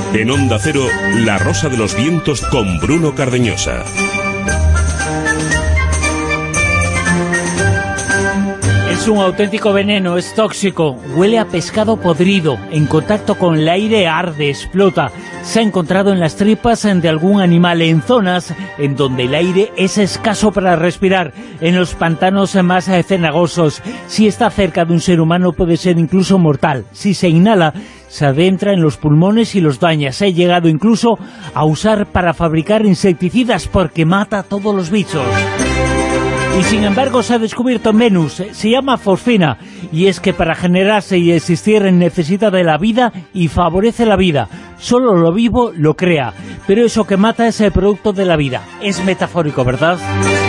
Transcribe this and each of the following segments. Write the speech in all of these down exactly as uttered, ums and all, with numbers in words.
En Onda Cero, La Rosa de los Vientos con Bruno Cardeñosa. Es un auténtico veneno, es tóxico, huele a pescado podrido, en contacto con el aire arde, explota. Se ha encontrado en las tripas de algún animal, en zonas en donde el aire es escaso para respirar, en los pantanos más cenagosos. Si está cerca de un ser humano puede ser incluso mortal. Si se inhala, se adentra en los pulmones y los daña. Se ha llegado incluso a usar para fabricar insecticidas porque mata a todos los bichos. Y sin embargo se ha descubierto en Venus, se llama fosfina, y es que para generarse y existir necesita de la vida y favorece la vida. Solo lo vivo lo crea, pero eso que mata es el producto de la vida. Es metafórico, ¿verdad?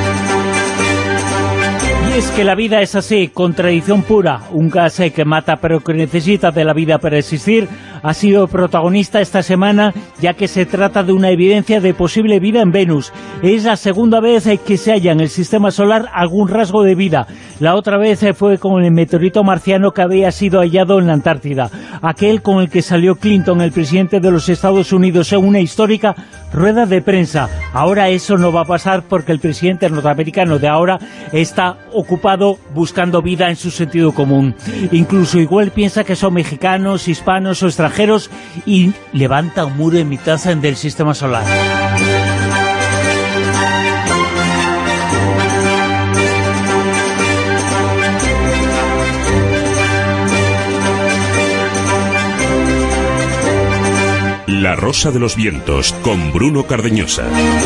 Y es que la vida es así, contradicción pura. Un gas que mata pero que necesita de la vida para existir ha sido protagonista esta semana, ya que se trata de una evidencia de posible vida en Venus. Es la segunda vez que se halla en el sistema solar algún rasgo de vida. La otra vez fue con el meteorito marciano que había sido hallado en la Antártida, aquel con el que salió Clinton, el presidente de los Estados Unidos, en una histórica rueda de prensa. Ahora eso no va a pasar porque el presidente norteamericano de ahora está ocupado buscando vida en su sentido común. Incluso igual piensa que son mexicanos, hispanos o extranjeros y levanta un muro en mitad del sistema solar. La Rosa de los Vientos con Bruno Cardeñosa.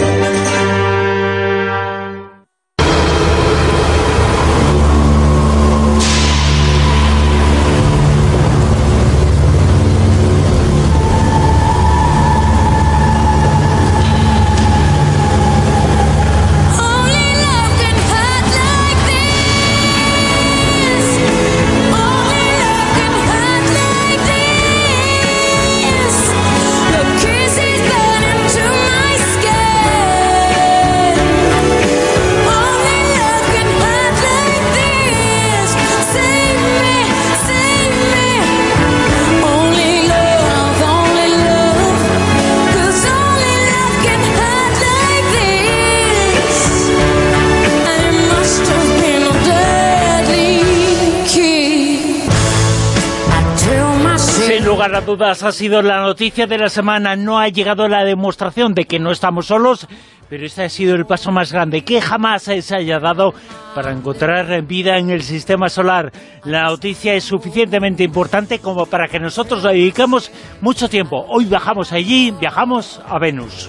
lugar a dudas ha sido la noticia de la semana. No ha llegado la demostración de que no estamos solos, pero este ha sido el paso más grande que jamás se haya dado para encontrar vida en el sistema solar. La noticia es suficientemente importante como para que nosotros le dediquemos mucho tiempo. Hoy viajamos allí, viajamos a Venus.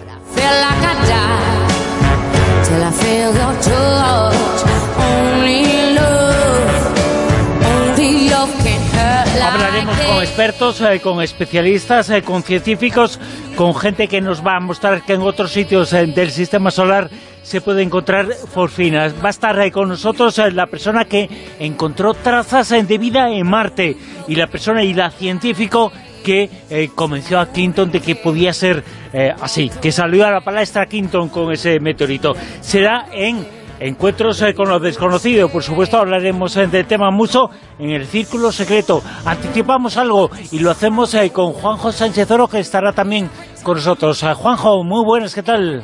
Hablaremos con expertos, eh, con especialistas, eh, con científicos, con gente que nos va a mostrar que en otros sitios eh, del sistema solar se puede encontrar fosfinas. Va a estar eh, con nosotros eh, la persona que encontró trazas eh, de vida en Marte y la persona y la científico que eh, convenció a Clinton de que podía ser eh, así, que salió a la palestra Clinton con ese meteorito. Será en Encuentros eh, con lo desconocido. Por supuesto hablaremos eh, del tema mucho en el Círculo Secreto. Anticipamos algo y lo hacemos eh, con Juanjo Sánchez Oro, que estará también con nosotros. Eh, Juanjo, muy buenas, ¿qué tal?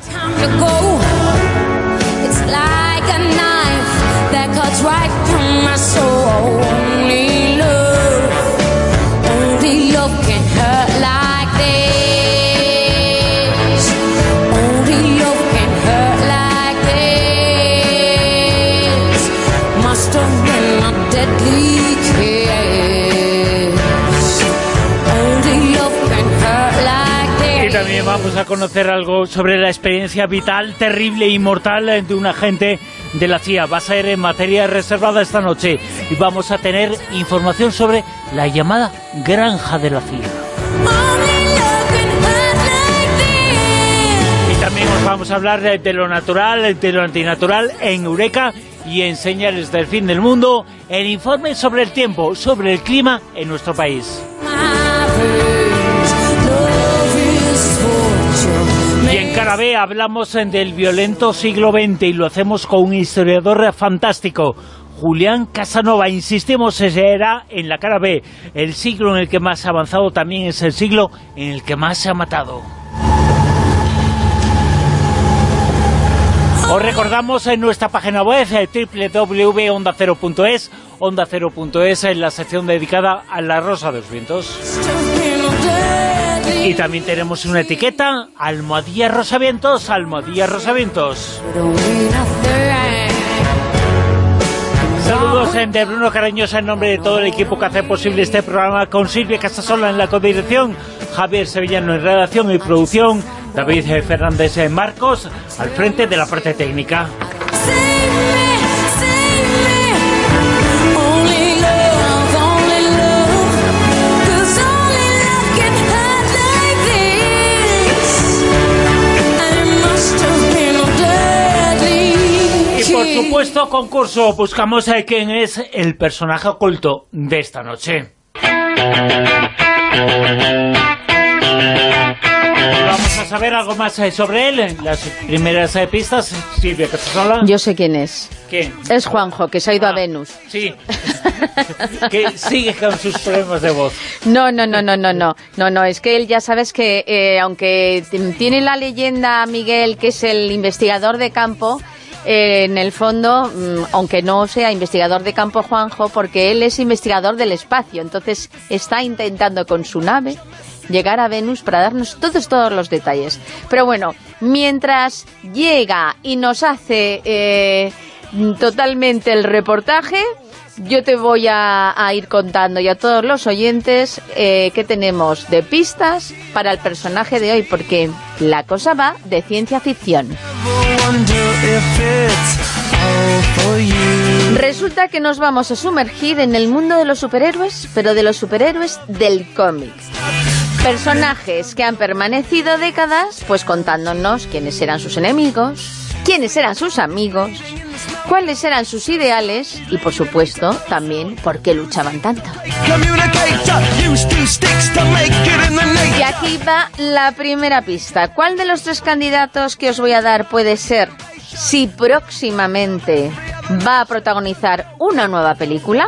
También vamos a conocer algo sobre la experiencia vital, terrible e inmortal de un agente de la C I A. Va a ser en materia reservada esta noche y vamos a tener información sobre la llamada granja de la C I A. Y también os vamos a hablar de, de lo natural, de lo antinatural en Eureka y en Señales del Fin del Mundo, el informe sobre el tiempo, sobre el clima en nuestro país. Y en Cara B hablamos del violento siglo veinte y lo hacemos con un historiador fantástico, Julián Casanova. Insistimos, será en la cara B. El siglo en el que más se ha avanzado también es el siglo en el que más se ha matado. Os recordamos en nuestra página web doble u doble u doble u punto onda cero punto es, onda cero punto es, en la sección dedicada a la Rosa de los Vientos. Y también tenemos una etiqueta, Almohadilla Rosavientos, Almohadilla Rosavientos. Saludos de Bruno Carañosa en nombre de todo el equipo que hace posible este programa, con Silvia Casasola en la codirección, Javier Sevillano en redacción y producción, David Fernández en Marcos, al frente de la parte técnica. Y por supuesto, concurso, buscamos a quién es el personaje oculto de esta noche. Vamos a saber algo más sobre él. Las primeras eh, pistas, Silvia Casasola. Yo sé quién es. ¿Quién? Es Juanjo, que se ha ido ah, a Venus. Sí. Que sigue con sus problemas de voz. No, no, no, no, no, no. No, no, es que él ya sabes que, eh, aunque tiene la leyenda Miguel, que es el investigador de campo, eh, en el fondo, mmm, aunque no sea investigador de campo Juanjo, porque él es investigador del espacio, entonces está intentando con su nave llegar a Venus para darnos todos, todos los detalles. Pero bueno, mientras llega y nos hace eh, totalmente el reportaje, yo te voy a, a ir contando y a todos los oyentes eh, qué tenemos de pistas para el personaje de hoy, porque la cosa va de ciencia ficción. Resulta que nos vamos a sumergir en el mundo de los superhéroes, pero de los superhéroes del cómic. Personajes que han permanecido décadas, pues contándonos quiénes eran sus enemigos, quiénes eran sus amigos, cuáles eran sus ideales y, por supuesto, también por qué luchaban tanto. Y aquí va la primera pista. ¿Cuál de los tres candidatos que os voy a dar puede ser si próximamente va a protagonizar una nueva película?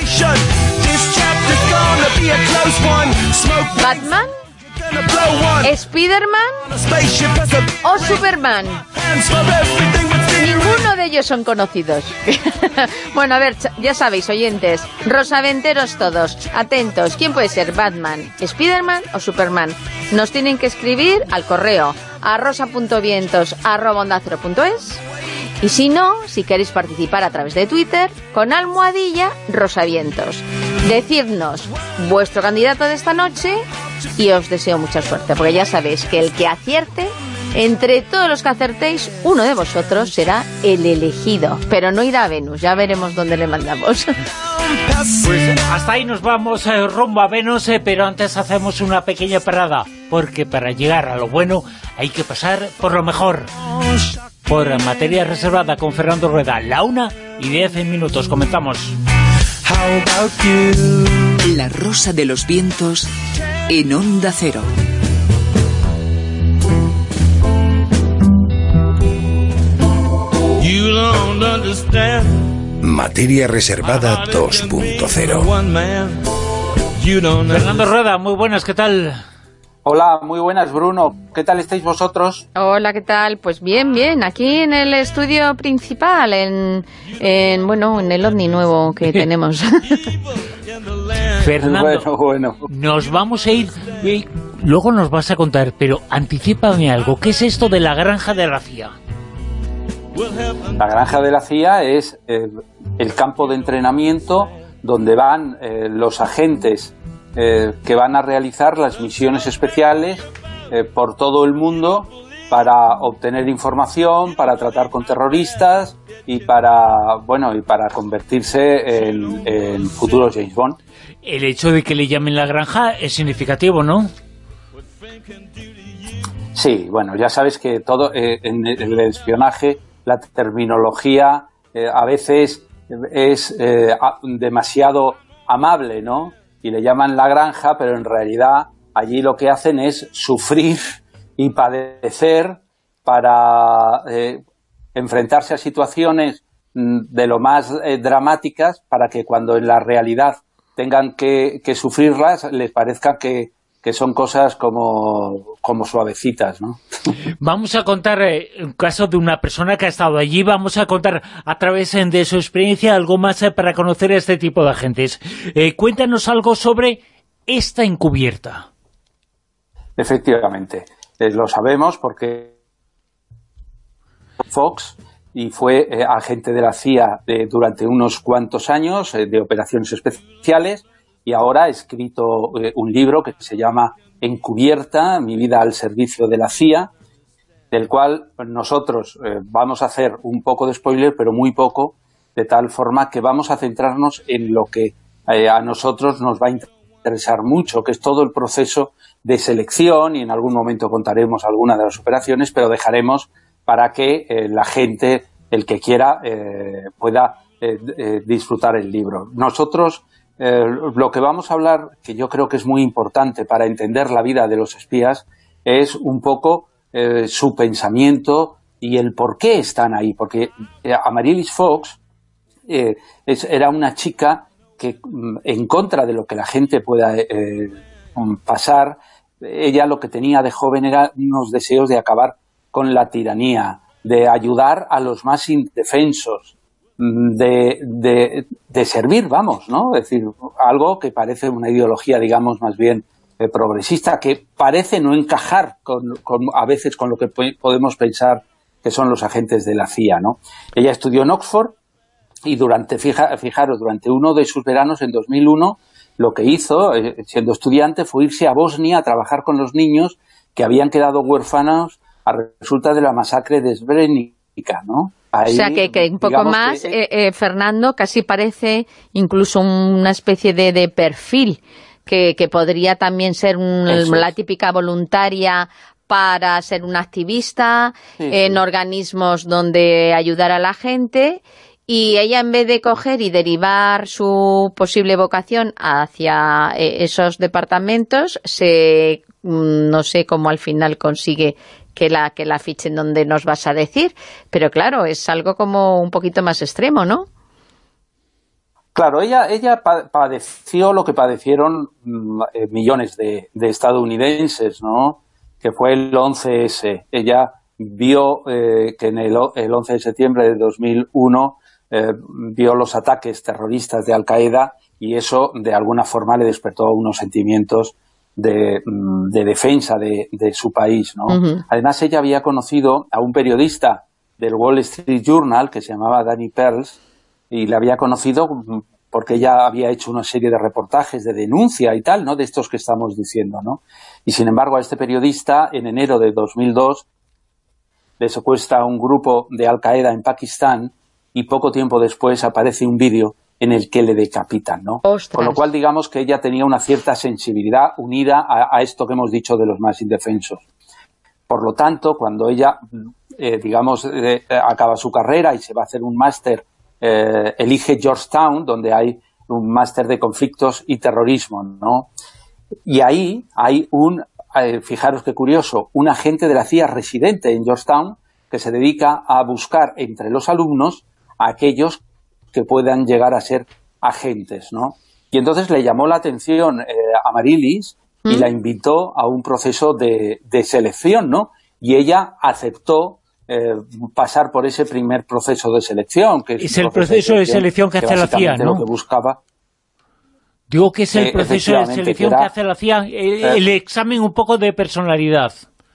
¿Batman? ¿Spiderman? ¿O Superman? Ninguno de ellos son conocidos. Bueno, a ver, ya sabéis, oyentes, rosaventeros todos, atentos. ¿Quién puede ser? ¿Batman, Spiderman o Superman? Nos tienen que escribir al correo a rosa.vientos arroba onda cero punto es. Y si no, si queréis participar a través de Twitter, con almohadilla rosavientos. Decidnos vuestro candidato de esta noche y os deseo mucha suerte, porque ya sabéis que el que acierte, entre todos los que acertéis, uno de vosotros será el elegido. Pero no irá a Venus, ya veremos dónde le mandamos. Pues hasta ahí nos vamos, eh, rumbo a Venus, eh, pero antes hacemos una pequeña parada, porque para llegar a lo bueno hay que pasar por lo mejor. Por Materia Reservada con Fernando Rueda, la una y diez minutos, comenzamos. La Rosa de los Vientos en Onda Cero. Materia Reservada dos punto cero. Fernando Rueda, muy buenas, ¿qué tal? Hola, muy buenas, Bruno. ¿Qué tal estáis vosotros? Hola, ¿qué tal? Pues bien, bien. Aquí en el estudio principal, en, en bueno, en el ovni nuevo que tenemos. Fernando, bueno, bueno. Nos vamos a ir, y luego nos vas a contar, pero anticípame algo. ¿Qué es esto de la granja de la C I A? La granja de la C I A es eh, el campo de entrenamiento donde van eh, los agentes Eh, que van a realizar las misiones especiales eh, por todo el mundo para obtener información, para tratar con terroristas y para, bueno, y para convertirse en, en futuros James Bond. El hecho de que le llamen la granja es significativo, ¿no? Sí, bueno, ya sabes que todo eh, en el espionaje, la terminología eh, a veces es eh, demasiado amable, ¿no? Y le llaman la granja, pero en realidad allí lo que hacen es sufrir y padecer para eh, enfrentarse a situaciones de lo más eh, dramáticas para que cuando en la realidad tengan que, que sufrirlas les parezca que, que son cosas como, como suavecitas, ¿no? Vamos a contar eh, un caso de una persona que ha estado allí, vamos a contar a través eh, de su experiencia algo más eh, para conocer a este tipo de agentes. Eh, cuéntanos algo sobre esta encubierta. Efectivamente, eh, lo sabemos porque Fox y fue eh, agente de la C I A de, durante unos cuantos años eh, de operaciones especiales y ahora ha escrito eh, un libro que se llama Encubierta, mi vida al servicio de la C I A, del cual nosotros eh, vamos a hacer un poco de spoiler, pero muy poco, de tal forma que vamos a centrarnos en lo que eh, a nosotros nos va a interesar mucho, que es todo el proceso de selección, y en algún momento contaremos alguna de las operaciones, pero dejaremos para que eh, la gente, el que quiera, eh, pueda eh, eh, disfrutar el libro. Nosotros, eh, lo que vamos a hablar, que yo creo que es muy importante para entender la vida de los espías, es un poco eh, su pensamiento y el por qué están ahí. Porque eh, Amaryllis Fox eh, es, era una chica que, en contra de lo que la gente pueda eh, pasar, ella lo que tenía de joven era unos deseos de acabar con la tiranía, de ayudar a los más indefensos, de, de, de servir, vamos, ¿no? Es decir, algo que parece una ideología, digamos, más bien eh, progresista, que parece no encajar con, con, a veces con lo que podemos pensar que son los agentes de la C I A, ¿no? Ella estudió en Oxford y durante, fija, fijaros, durante uno de sus veranos en dos mil uno, lo que hizo, eh, siendo estudiante, fue irse a Bosnia a trabajar con los niños que habían quedado huérfanos a resulta de la masacre de Srebrenica, ¿no? Ahí, o sea, que, que un poco más, que... eh, eh, Fernando, casi parece incluso una especie de, de perfil, que, que podría también ser un, la típica voluntaria para ser una activista, sí, en sí. organismos donde ayudar a la gente, y ella, en vez de coger y derivar su posible vocación hacia eh, esos departamentos, se no sé cómo al final consigue que la que la fichen donde nos vas a decir, pero claro, es algo como un poquito más extremo, ¿no? Claro, ella ella padeció lo que padecieron eh, millones de, de estadounidenses, ¿no? Que fue el once ese. Ella vio eh, que en el, el once de septiembre de dos mil uno eh, vio los ataques terroristas de Al-Qaeda, y eso de alguna forma le despertó unos sentimientos De, de defensa de, de su país, ¿no? Uh-huh. Además, ella había conocido a un periodista del Wall Street Journal que se llamaba Danny Pearls, y le había conocido porque ella había hecho una serie de reportajes de denuncia y tal, ¿no? De estos que estamos diciendo, ¿no? Y sin embargo, a este periodista, en enero de dos mil dos, le secuestra a un grupo de Al-Qaeda en Pakistán, y poco tiempo después aparece un vídeo en el que le decapitan, ¿no? Ostras. Con lo cual, digamos que ella tenía una cierta sensibilidad unida a, a esto que hemos dicho de los más indefensos. Por lo tanto, cuando ella, eh, digamos, eh, acaba su carrera y se va a hacer un máster, eh, elige Georgetown, donde hay un máster de conflictos y terrorismo, ¿no? Y ahí hay un, eh, fijaros qué curioso, un agente de la C I A residente en Georgetown que se dedica a buscar entre los alumnos a aquellos que puedan llegar a ser agentes, ¿no? Y entonces le llamó la atención eh, a Amaryllis y ¿Mm? la invitó a un proceso de, de selección, ¿no? Y ella aceptó eh, pasar por ese primer proceso de selección. Que es, es el proceso de selección que hace la C I A, ¿no? Lo que buscaba. Digo que es el eh, proceso de selección que, era, que hace la C I A, el, eh, el examen un poco de personalidad.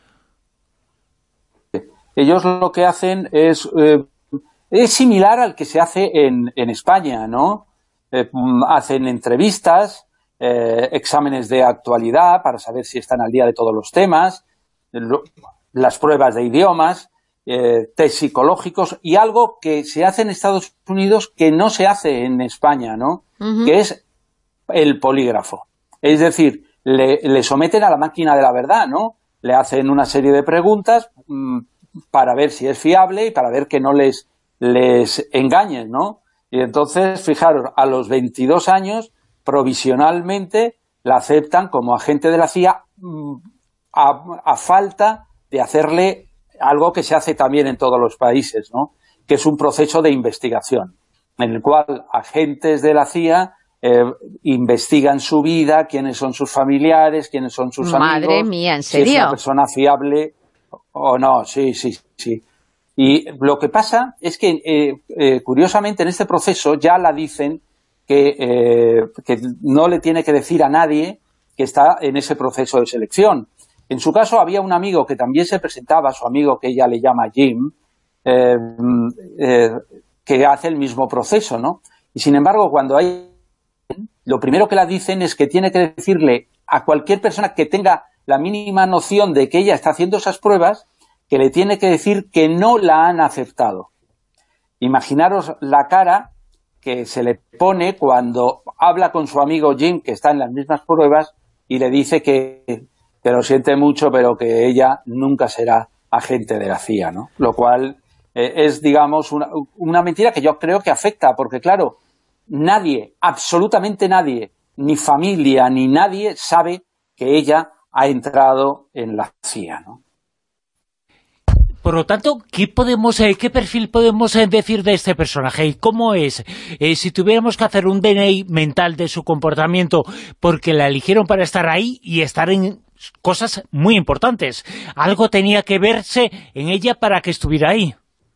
Ellos lo que hacen es... Eh, Es similar al que se hace en, en España, ¿no? Eh, hacen entrevistas, eh, exámenes de actualidad para saber si están al día de todos los temas, lo, las pruebas de idiomas, eh, test psicológicos, y algo que se hace en Estados Unidos que no se hace en España, ¿no? Uh-huh. Que es el polígrafo. Es decir, le, le someten a la máquina de la verdad, ¿no? Le hacen una serie de preguntas mmm, para ver si es fiable y para ver que no les... les engañen, ¿no? Y entonces, fijaros, a los veintidós años, provisionalmente, la aceptan como agente de la C I A a, a falta de hacerle algo que se hace también en todos los países, ¿no? que es un proceso de investigación, en el cual agentes de la C I A eh, investigan su vida, quiénes son sus familiares, quiénes son sus Madre amigos. Madre mía, ¿en serio? Si es una persona fiable o no, sí, sí, sí. Y lo que pasa es que, eh, eh, curiosamente, en este proceso ya la dicen que, eh, que no le tiene que decir a nadie que está en ese proceso de selección. En su caso había un amigo que también se presentaba, su amigo que ella le llama Jim, eh, eh, que hace el mismo proceso, ¿no? Y sin embargo, cuando hay... lo primero que la dicen es que tiene que decirle a cualquier persona que tenga la mínima noción de que ella está haciendo esas pruebas, que le tiene que decir que no la han aceptado. Imaginaros la cara que se le pone cuando habla con su amigo Jim, que está en las mismas pruebas, y le dice que, que lo siente mucho, pero que ella nunca será agente de la C I A, ¿no? Lo cual eh, es, digamos, una, una mentira que yo creo que afecta, porque claro, nadie, absolutamente nadie, ni familia, ni nadie sabe que ella ha entrado en la C I A, ¿no? Por lo tanto, ¿qué podemos, eh, qué perfil podemos eh, decir de este personaje? ¿Y cómo es? Eh, si tuviéramos que hacer un D N I mental de su comportamiento, porque la eligieron para estar ahí y estar en cosas muy importantes, algo tenía que verse en ella para que estuviera ahí.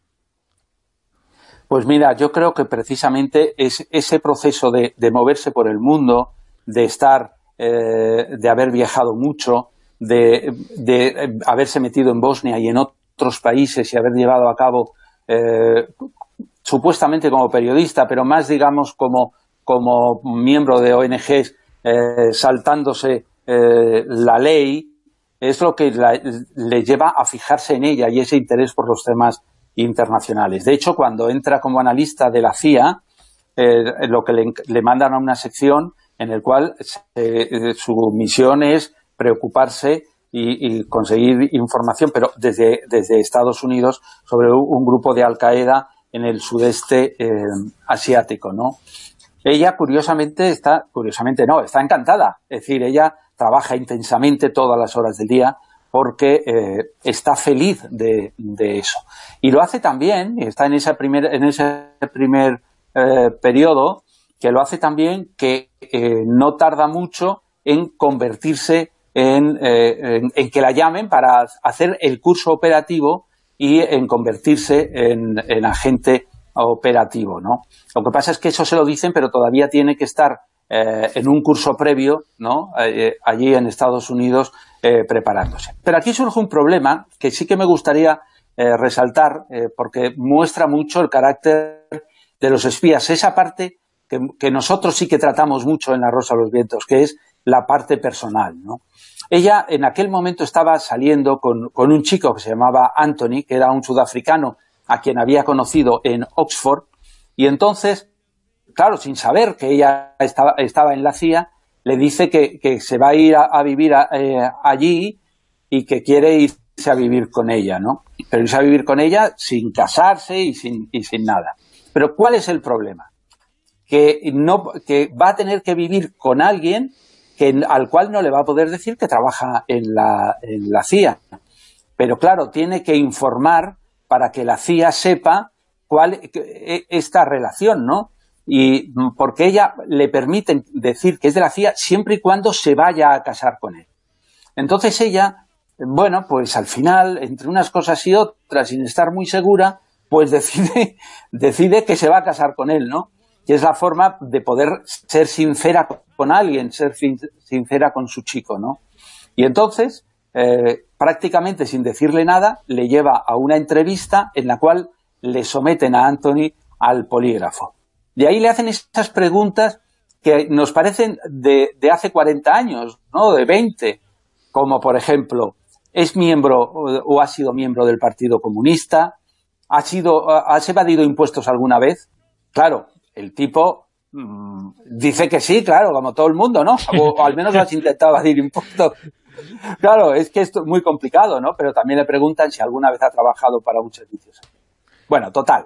Pues mira, yo creo que precisamente es ese proceso de, de moverse por el mundo, de estar, eh, de haber viajado mucho, de, de eh, haberse metido en Bosnia y en otros otros países y haber llevado a cabo eh, supuestamente como periodista, pero más digamos como, como miembro de O N Ges eh, saltándose eh, la ley, es lo que la, le lleva a fijarse en ella y ese interés por los temas internacionales. De hecho, cuando entra como analista de la C I A, eh, lo que le, le mandan a una sección en el cual eh, su misión es preocuparse Y, y conseguir información, pero desde, desde Estados Unidos, sobre un, un grupo de Al-Qaeda en el sudeste eh, asiático, ¿no? Ella, curiosamente, está, curiosamente no, está encantada. Es decir, ella trabaja intensamente todas las horas del día porque eh, está feliz de, de eso. Y lo hace también, y está en, esa primer, en ese primer eh, periodo, que lo hace también que eh, no tarda mucho en convertirse En, eh, en, en que la llamen para hacer el curso operativo y en convertirse en, en agente operativo, ¿no? Lo que pasa es que eso se lo dicen, pero todavía tiene que estar eh, en un curso previo, ¿no? Eh, allí en Estados Unidos eh, preparándose. Pero aquí surge un problema que sí que me gustaría eh, resaltar, eh, porque muestra mucho el carácter de los espías, esa parte que, que nosotros sí que tratamos mucho en La Rosa de los Vientos, que es la parte personal, ¿no? Ella en aquel momento estaba saliendo con, con un chico que se llamaba Anthony, que era un sudafricano a quien había conocido en Oxford, y entonces, claro, sin saber que ella estaba, estaba en la C I A, le dice que, que se va a ir a, a vivir a, eh, allí y que quiere irse a vivir con ella, ¿no? Pero irse a vivir con ella sin casarse y sin, y sin nada. Pero ¿cuál es el problema? Que, no, que va a tener que vivir con alguien que, al cual no le va a poder decir que trabaja en la, en la C I A. Pero claro, tiene que informar para que la C I A sepa cuál esta relación, ¿no? Y porque ella le permiten decir que es de la C I A siempre y cuando se vaya a casar con él. Entonces ella, bueno, pues al final, entre unas cosas y otras, sin estar muy segura, pues decide, decide que se va a casar con él, ¿no? Y es la forma de poder ser sincera con alguien, ser sincera con su chico, ¿no? Y entonces, eh, prácticamente sin decirle nada, le lleva a una entrevista en la cual le someten a Anthony al polígrafo. De ahí le hacen esas preguntas que nos parecen de, de hace cuarenta años, ¿no? De veinte, como por ejemplo, ¿es miembro o, o ha sido miembro del Partido Comunista? ¿Ha sido, ¿Has evadido impuestos alguna vez? Claro, el tipo mmm, dice que sí, claro, como todo el mundo, ¿no? O, o al menos has intentado evadir impuestos. Claro, es que esto es muy complicado, ¿no? Pero también le preguntan si alguna vez ha trabajado para un servicio. Bueno, total,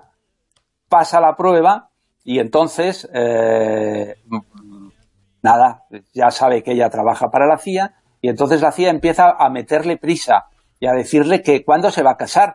pasa la prueba y entonces, eh, nada, ya sabe que ella trabaja para la C I A y entonces la C I A empieza a meterle prisa y a decirle que cuándo se va a casar,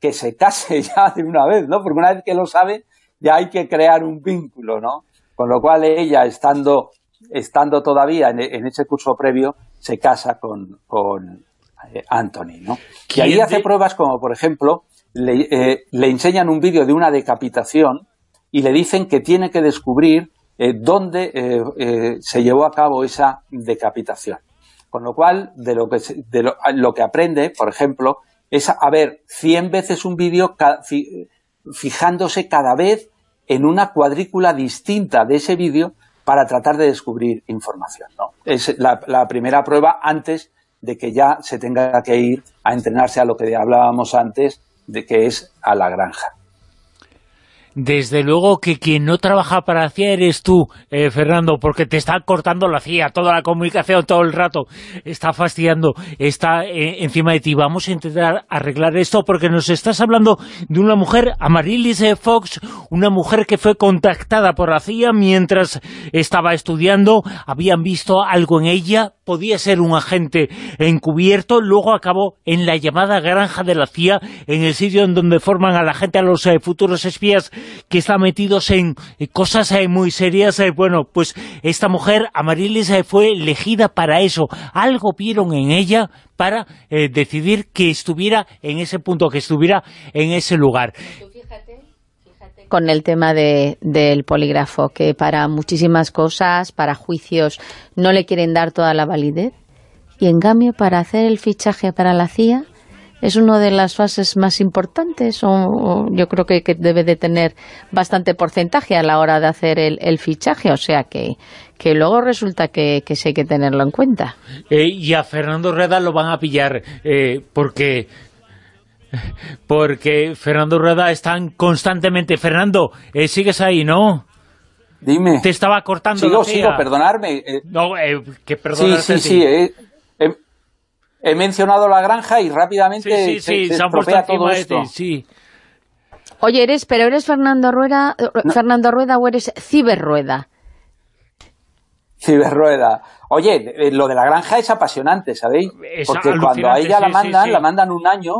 que se case ya de una vez, ¿no? Porque una vez que lo sabe, ya hay que crear un vínculo, ¿no? Con lo cual ella, estando, estando todavía en, en ese curso previo, se casa con, con eh, Anthony, ¿no? Y ahí hace de... pruebas como, por ejemplo, le, eh, le enseñan un vídeo de una decapitación y le dicen que tiene que descubrir eh, dónde eh, eh, se llevó a cabo esa decapitación. Con lo cual, de lo que, de lo, lo que aprende, por ejemplo, es a ver cien veces un vídeo fijándose cada vez en una cuadrícula distinta de ese vídeo para tratar de descubrir información, ¿no? Es la, la primera prueba antes de que ya se tenga que ir a entrenarse a lo que hablábamos antes, de que es a la granja. Desde luego que quien no trabaja para la C I A eres tú, eh, Fernando, porque te está cortando la C I A, toda la comunicación, todo el rato, está fastidiando, está eh, encima de ti. Vamos a intentar arreglar esto porque nos estás hablando de una mujer, Amaryllis Fox, una mujer que fue contactada por la C I A mientras estaba estudiando, habían visto algo en ella, podía ser un agente encubierto, luego acabó en la llamada granja de la C I A, en el sitio en donde forman a la gente, a los eh, futuros espías, que están metidos en cosas eh, muy serias. Eh, bueno, pues esta mujer, Amaryllis, eh, fue elegida para eso. Algo vieron en ella para eh, decidir que estuviera en ese punto, que estuviera en ese lugar. Fíjate, fíjate con el tema de, del polígrafo, que para muchísimas cosas, para juicios, no le quieren dar toda la validez, y en cambio para hacer el fichaje para la C I A es una de las fases más importantes, o, o yo creo que, que debe de tener bastante porcentaje a la hora de hacer el, el fichaje, o sea que, que luego resulta que, que sí hay que tenerlo en cuenta. Eh, y a Fernando Rueda lo van a pillar, eh, porque... porque Fernando Rueda están constantemente... Fernando, eh, sigues ahí, ¿no? Dime. Te estaba cortando sigo, la C I A. Sigo, perdonarme. Eh, no, eh, que perdonarte. Sí, sí, sí. Eh, eh, he mencionado la granja y rápidamente sí, sí, se, sí, se, se estropea todo esto. Este, sí. Oye, eres, pero eres Fernando Rueda, no. Fernando Rueda o eres Ciberrueda. Ciberrueda. Oye, eh, lo de la granja es apasionante, ¿sabéis? Es Porque cuando a ella sí, la mandan, sí, sí. la mandan un año,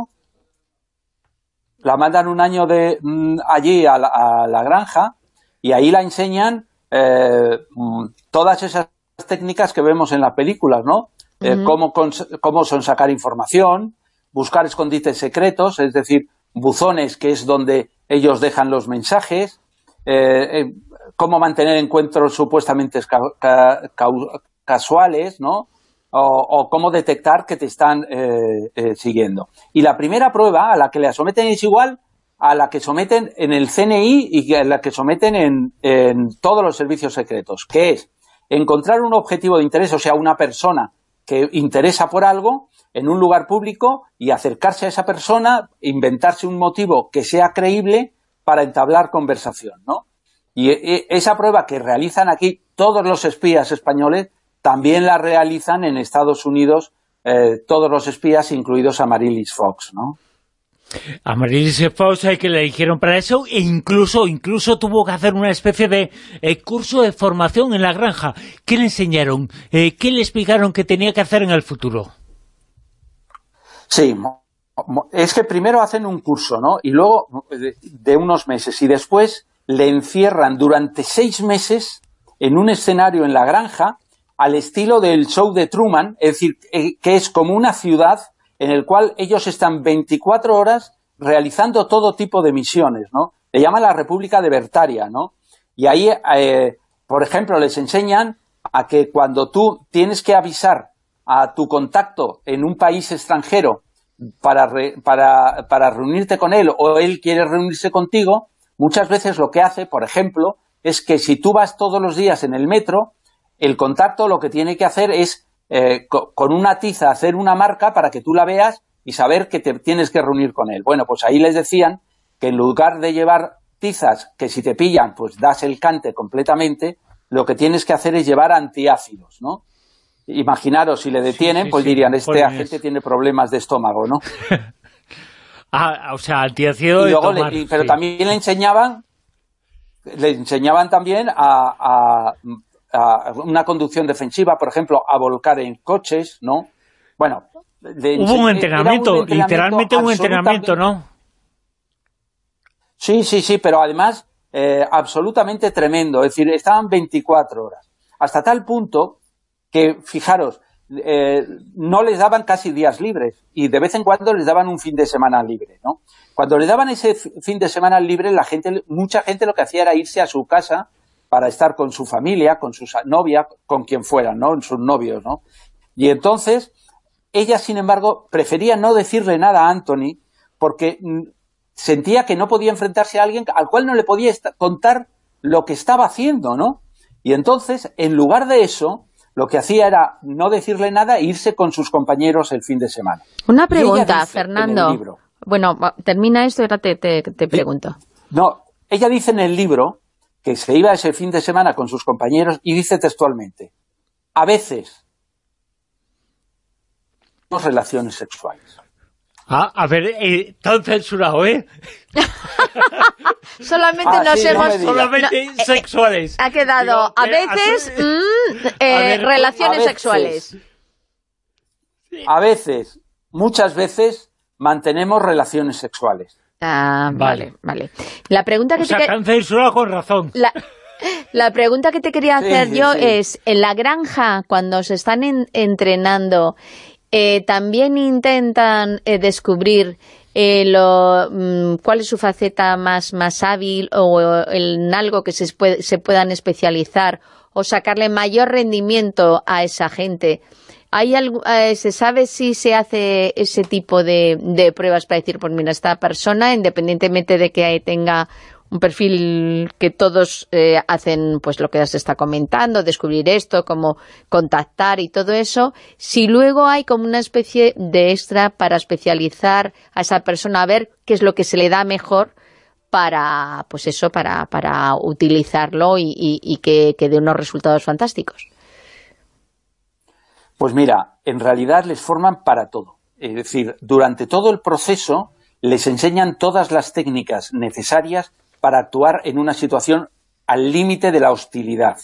la mandan un año de mm, allí a la, a la granja y ahí la enseñan eh, todas esas técnicas que vemos en las películas, ¿no? Uh-huh. Eh, cómo, cómo son sacar información, buscar escondites secretos, es decir, buzones, que es donde ellos dejan los mensajes, eh, eh, cómo mantener encuentros supuestamente ca ca ca casuales, ¿no? O, o cómo detectar que te están eh, eh, siguiendo. Y la primera prueba a la que la someten es igual a la que someten en el C N I y a la que someten en, en todos los servicios secretos, que es encontrar un objetivo de interés, o sea, una persona que interesa por algo en un lugar público y acercarse a esa persona, inventarse un motivo que sea creíble para entablar conversación, ¿no? Y esa prueba que realizan aquí todos los espías españoles, también la realizan en Estados Unidos eh, todos los espías, incluidos Amaryllis Fox, ¿no? Amaryllis Fox, eh, que le dijeron para eso, e incluso, incluso tuvo que hacer una especie de eh, curso de formación en la granja. ¿Qué le enseñaron? Eh, ¿Qué le explicaron que tenía que hacer en el futuro? Sí, es que primero hacen un curso, ¿no? Y luego de, de unos meses, y después le encierran durante seis meses en un escenario en la granja, al estilo del show de Truman, es decir, eh, que es como una ciudad en el cual ellos están veinticuatro horas realizando todo tipo de misiones, ¿no? Le llaman la República de Bertaria, ¿no? Y ahí, eh, por ejemplo, les enseñan a que cuando tú tienes que avisar a tu contacto en un país extranjero para, re, para, para reunirte con él, o él quiere reunirse contigo, muchas veces lo que hace, por ejemplo, es que si tú vas todos los días en el metro, el contacto lo que tiene que hacer es Eh, co con una tiza hacer una marca para que tú la veas y saber que te tienes que reunir con él. Bueno, pues ahí les decían que en lugar de llevar tizas que si te pillan pues das el cante completamente, lo que tienes que hacer es llevar antiácidos, ¿no? Imaginaros, si le detienen, sí, sí, pues sí, dirían, este agente tiene problemas de estómago, ¿no? Ah, o sea, antiácido y luego de tomar, le, y, pero sí. también le enseñaban le enseñaban también a, a a una conducción defensiva, por ejemplo, a volcar en coches, ¿no? Bueno, de, hubo un entrenamiento, un entrenamiento literalmente un entrenamiento, ¿no? Sí, sí, sí, pero además eh, absolutamente tremendo. Es decir, estaban veinticuatro horas. Hasta tal punto que, fijaros, eh, no les daban casi días libres y de vez en cuando les daban un fin de semana libre, ¿no? Cuando les daban ese fin de semana libre, la gente, mucha gente lo que hacía era irse a su casa para estar con su familia, con su novia, con quien fuera, ¿no? Sus novios, ¿no? Y entonces, ella, sin embargo, prefería no decirle nada a Anthony porque sentía que no podía enfrentarse a alguien al cual no le podía contar lo que estaba haciendo, ¿no? Y entonces, en lugar de eso, lo que hacía era no decirle nada e irse con sus compañeros el fin de semana. Una pregunta, Fernando. Libro, bueno, termina esto y ahora te, te, te pregunto. No, ella dice en el libro que se iba ese fin de semana con sus compañeros y dice textualmente, a veces, relaciones sexuales. Ah, a ver, eh, tan censurado, ¿eh? Solamente ah, nos sí, hemos... No solamente no, sexuales. Eh, ha quedado, Digo, a veces, a, mm, eh, a ver, relaciones a veces, sexuales. A veces, muchas veces, mantenemos relaciones sexuales. Ah, vale, vale. La pregunta que o sea, te... tan censurado con razón. La... La pregunta que te quería hacer sí, yo sí. es, en la granja, cuando se están en, entrenando... Eh, también intentan eh, descubrir eh, lo, mm, cuál es su faceta más, más hábil o, o en algo que se, puede, se puedan especializar o sacarle mayor rendimiento a esa gente. ¿Hay algo, eh, ¿Se sabe si se hace ese tipo de, de pruebas para decir, pues mira, esta persona, independientemente de que tenga un perfil que todos eh, hacen, pues lo que se está comentando, descubrir esto, cómo contactar y todo eso, si luego hay como una especie de extra para especializar a esa persona, a ver qué es lo que se le da mejor para, pues eso, para, para utilizarlo y, y, y que, que dé unos resultados fantásticos. Pues mira, en realidad les forman para todo. Es decir, durante todo el proceso les enseñan todas las técnicas necesarias para actuar en una situación al límite de la hostilidad.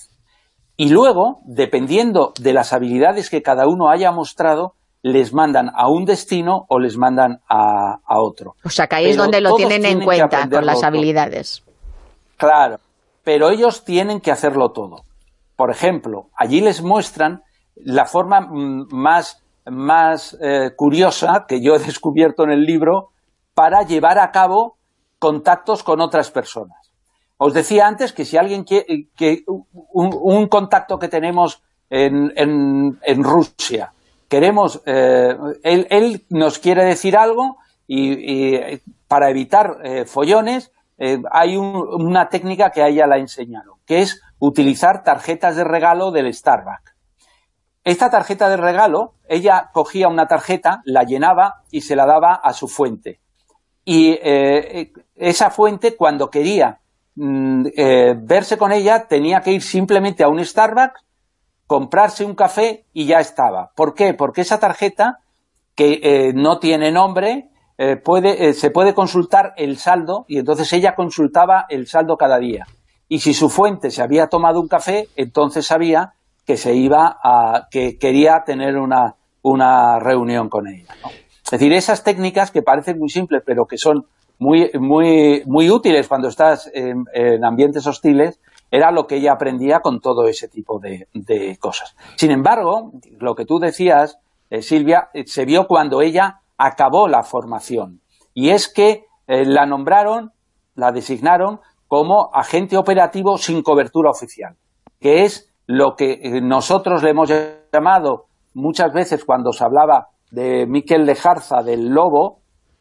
Y luego, dependiendo de las habilidades que cada uno haya mostrado, les mandan a un destino o les mandan a, a otro. O sea, que ahí es donde lo tienen en cuenta, con las habilidades. Claro, pero ellos tienen que hacerlo todo. Por ejemplo, allí les muestran la forma más, más eh, curiosa que yo he descubierto en el libro para llevar a cabo contactos con otras personas. Os decía antes que si alguien quiere, que un, un contacto que tenemos en, en, en Rusia, queremos, eh, él, él nos quiere decir algo y, y para evitar eh, follones, eh, hay un, una técnica que a ella la enseñaron, que es utilizar tarjetas de regalo del Starbucks. Esta tarjeta de regalo, ella cogía una tarjeta, la llenaba y se la daba a su fuente. Y eh, esa fuente, cuando quería mm, eh, verse con ella, tenía que ir simplemente a un Starbucks, comprarse un café y ya estaba. ¿Por qué? Porque esa tarjeta, que eh, no tiene nombre, eh, puede, eh, se puede consultar el saldo, y entonces ella consultaba el saldo cada día. Y si su fuente se había tomado un café, entonces sabía que se iba a, que quería tener una, una reunión con ella, ¿no? Es decir, esas técnicas que parecen muy simples, pero que son muy, muy, muy útiles cuando estás en, en ambientes hostiles, era lo que ella aprendía con todo ese tipo de, de cosas. Sin embargo, lo que tú decías, eh, Silvia, eh, se vio cuando ella acabó la formación. Y es que eh, la nombraron, la designaron como agente operativo sin cobertura oficial, que es lo que eh, nosotros le hemos llamado muchas veces cuando se hablaba de Miquel Lejarza, del Lobo,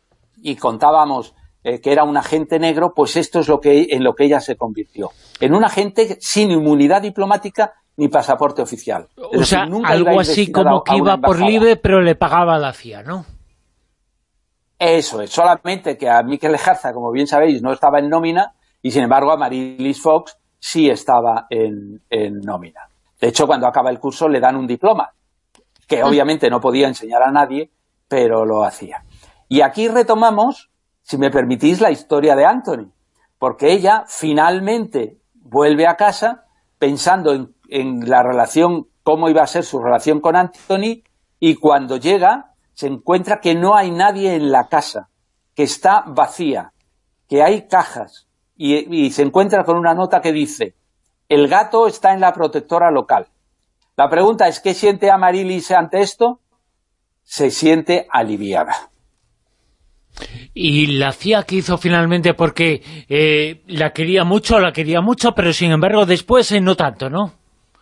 y contábamos eh, que era un agente negro, pues esto es lo que en lo que ella se convirtió. En un agente sin inmunidad diplomática ni pasaporte oficial. O sea, decir, algo así como que iba por libre, pero le pagaba a la C I A, ¿no? Eso es, solamente que a Miquel Lejarza, como bien sabéis, no estaba en nómina, y sin embargo a Marilis Fox sí estaba en, en nómina. De hecho, cuando acaba el curso le dan un diploma, que obviamente no podía enseñar a nadie, pero lo hacía. Y aquí retomamos, si me permitís, la historia de Anthony, porque ella finalmente vuelve a casa pensando en, en la relación, cómo iba a ser su relación con Anthony, y cuando llega se encuentra que no hay nadie en la casa, que está vacía, que hay cajas y, y se encuentra con una nota que dice: el gato está en la protectora local. La pregunta es, ¿qué siente Amarilis ante esto? Se siente aliviada. ¿Y la C I A qué hizo finalmente? Porque eh, la quería mucho, la quería mucho, pero sin embargo después eh, no tanto, ¿no?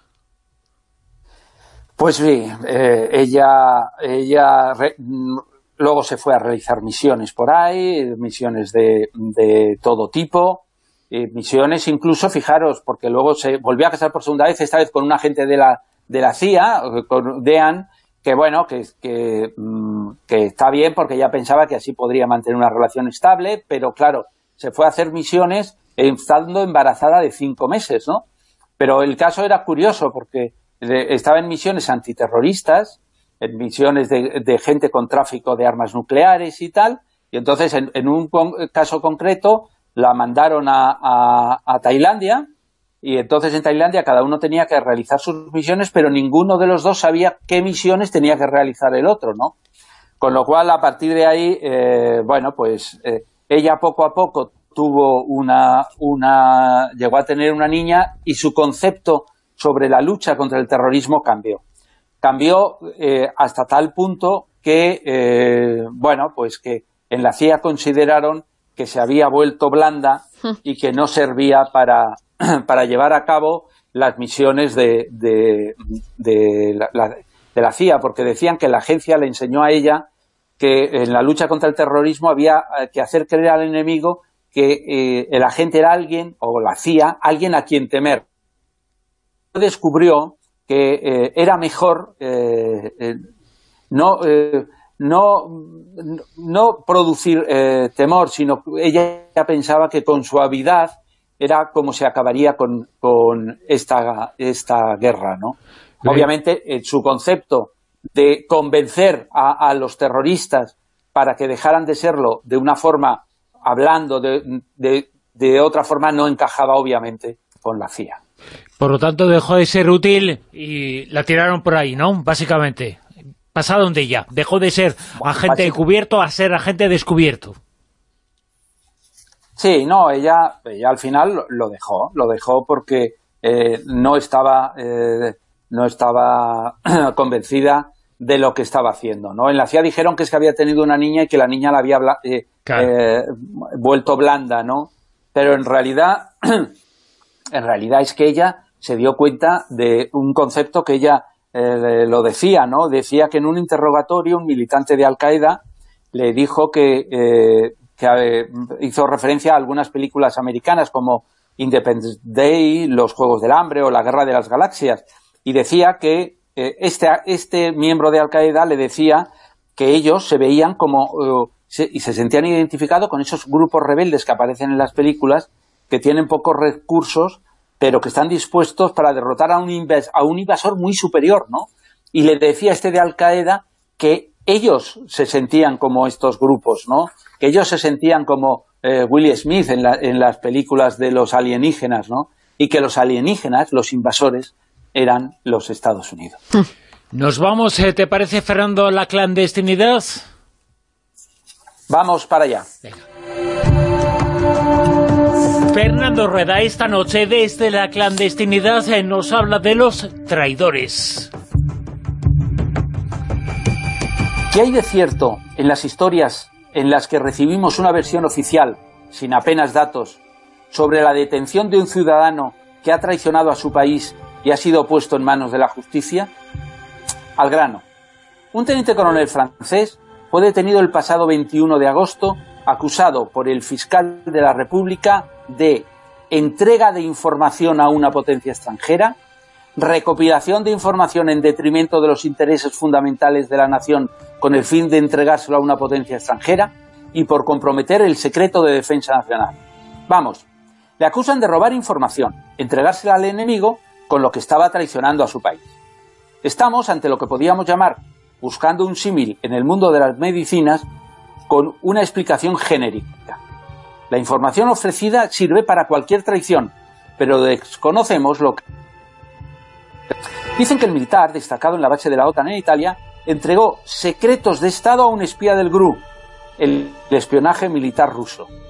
Pues sí, eh, ella, ella re, luego se fue a realizar misiones por ahí, misiones de, de todo tipo, eh, misiones incluso, fijaros, porque luego se volvió a casar por segunda vez, esta vez con un agente de la, de la C I A, con Dean, que bueno, que, que, que está bien porque ella pensaba que así podría mantener una relación estable, pero claro, se fue a hacer misiones estando embarazada de cinco meses, ¿no? Pero el caso era curioso porque estaba en misiones antiterroristas, en misiones de, de gente con tráfico de armas nucleares y tal, y entonces en, en un con, caso concreto la mandaron a, a, a Tailandia, y entonces en Tailandia cada uno tenía que realizar sus misiones, pero ninguno de los dos sabía qué misiones tenía que realizar el otro, ¿no? Con lo cual, a partir de ahí, eh, bueno, pues eh, ella poco a poco tuvo una, una, llegó a tener una niña y su concepto sobre la lucha contra el terrorismo cambió. Cambió eh, hasta tal punto que, eh, bueno, pues que en la C I A consideraron que se había vuelto blanda y que no servía para, para llevar a cabo las misiones de, de, de, la, la, de la C I A, porque decían que la agencia le enseñó a ella que en la lucha contra el terrorismo había que hacer creer al enemigo que eh, el agente era alguien, o la C I A, alguien a quien temer. Descubrió que eh, era mejor eh, eh, no, eh, no, no producir eh, temor, sino que ella pensaba que con suavidad era como se acabaría con, con esta, esta guerra, ¿no? Sí. Obviamente, en su concepto de convencer a, a los terroristas para que dejaran de serlo de una forma, hablando de, de, de otra forma, no encajaba obviamente con la C I A. Por lo tanto, dejó de ser útil y la tiraron por ahí, ¿no? Básicamente. Pasaron de ella. Dejó de ser agente encubierto a ser agente descubierto. Sí, no, ella, ella al final lo dejó. Lo dejó porque eh, no estaba, eh, no estaba convencida de lo que estaba haciendo, ¿no? En la C I A dijeron que es que había tenido una niña y que la niña la había eh, claro. eh, vuelto blanda, ¿no? Pero en realidad, en realidad es que ella se dio cuenta de un concepto que ella eh, lo decía, ¿no? Decía que en un interrogatorio un militante de Al-Qaeda le dijo que, eh, que eh, hizo referencia a algunas películas americanas como Independence Day, Los Juegos del Hambre o La Guerra de las Galaxias, y decía que eh, este, este miembro de Al-Qaeda le decía que ellos se veían como uh, se, y se sentían identificados con esos grupos rebeldes que aparecen en las películas, que tienen pocos recursos, pero que están dispuestos para derrotar a un, inves a un invasor muy superior, ¿no? Y le decía este de Al-Qaeda que ellos se sentían como estos grupos, ¿no? Que ellos se sentían como eh, Will Smith en, la, en las películas de los alienígenas, ¿no? Y que los alienígenas, los invasores, eran los Estados Unidos. Nos vamos, ¿te parece, Fernando, a la clandestinidad? Vamos para allá. Venga. Fernando Rueda, esta noche desde la clandestinidad nos habla de los traidores. ¿Qué hay de cierto en las historias en las que recibimos una versión oficial, sin apenas datos, sobre la detención de un ciudadano que ha traicionado a su país y ha sido puesto en manos de la justicia? Al grano. Un teniente coronel francés fue detenido el pasado veintiuno de agosto, acusado por el fiscal de la República de entrega de información a una potencia extranjera, recopilación de información en detrimento de los intereses fundamentales de la nación con el fin de entregárselo a una potencia extranjera y por comprometer el secreto de defensa nacional. Vamos, le acusan de robar información, entregársela al enemigo con lo que estaba traicionando a su país. Estamos ante lo que podíamos llamar, buscando un símil en el mundo de las medicinas, con una explicación genérica. La información ofrecida sirve para cualquier traición, pero desconocemos lo que... Dicen que el militar, destacado en la base de la OTAN en Italia, entregó secretos de Estado a un espía del G R U, el, el espionaje militar ruso.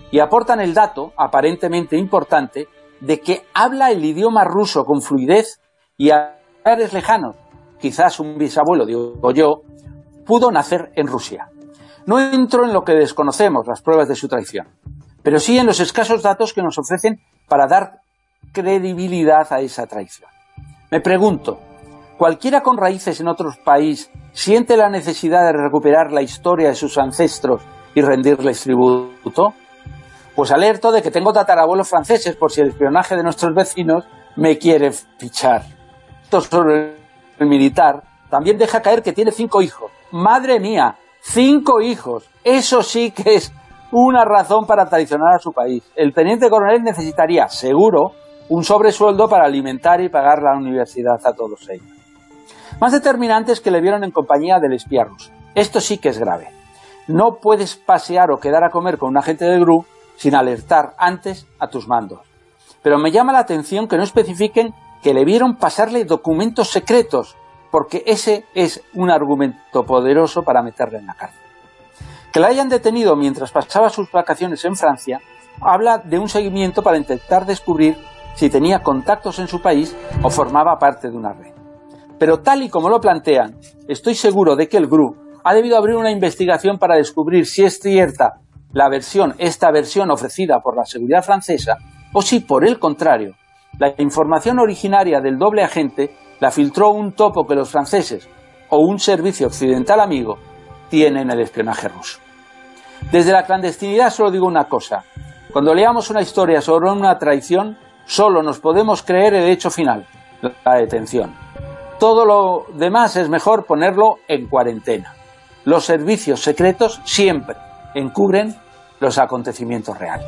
y aportan el dato, aparentemente importante, de que habla el idioma ruso con fluidez y a lugares lejanos. Quizás un bisabuelo, digo yo, pudo nacer en Rusia. No entro en lo que desconocemos, las pruebas de su traición, pero sí en los escasos datos que nos ofrecen para dar credibilidad a esa traición. Me pregunto, ¿cualquiera con raíces en otro país siente la necesidad de recuperar la historia de sus ancestros y rendirles tributo? Pues alerto de que tengo tatarabuelos franceses por si el espionaje de nuestros vecinos me quiere fichar. Esto sobre el militar también deja caer que tiene cinco hijos. ¡Madre mía! ¡Cinco hijos! Eso sí que es una razón para traicionar a su país. El teniente coronel necesitaría, seguro, un sobresueldo para alimentar y pagar la universidad a todos ellos. Más determinante es que le vieron en compañía del espía ruso. Esto sí que es grave. No puedes pasear o quedar a comer con un agente del G R U sin alertar antes a tus mandos. Pero me llama la atención que no especifiquen que le vieron pasarle documentos secretos, porque ese es un argumento poderoso para meterle en la cárcel. Que la hayan detenido mientras pasaba sus vacaciones en Francia habla de un seguimiento para intentar descubrir si tenía contactos en su país o formaba parte de una red. Pero tal y como lo plantean, estoy seguro de que el G R U ha debido abrir una investigación para descubrir si es cierta la versión, esta versión ofrecida por la seguridad francesa, o si, por el contrario, la información originaria del doble agente la filtró un topo que los franceses, o un servicio occidental amigo, tienen el espionaje ruso. Desde la clandestinidad solo digo una cosa: cuando leamos una historia sobre una traición, solo nos podemos creer el hecho final, la detención. Todo lo demás es mejor ponerlo en cuarentena. Los servicios secretos siempre encubren los acontecimientos reales.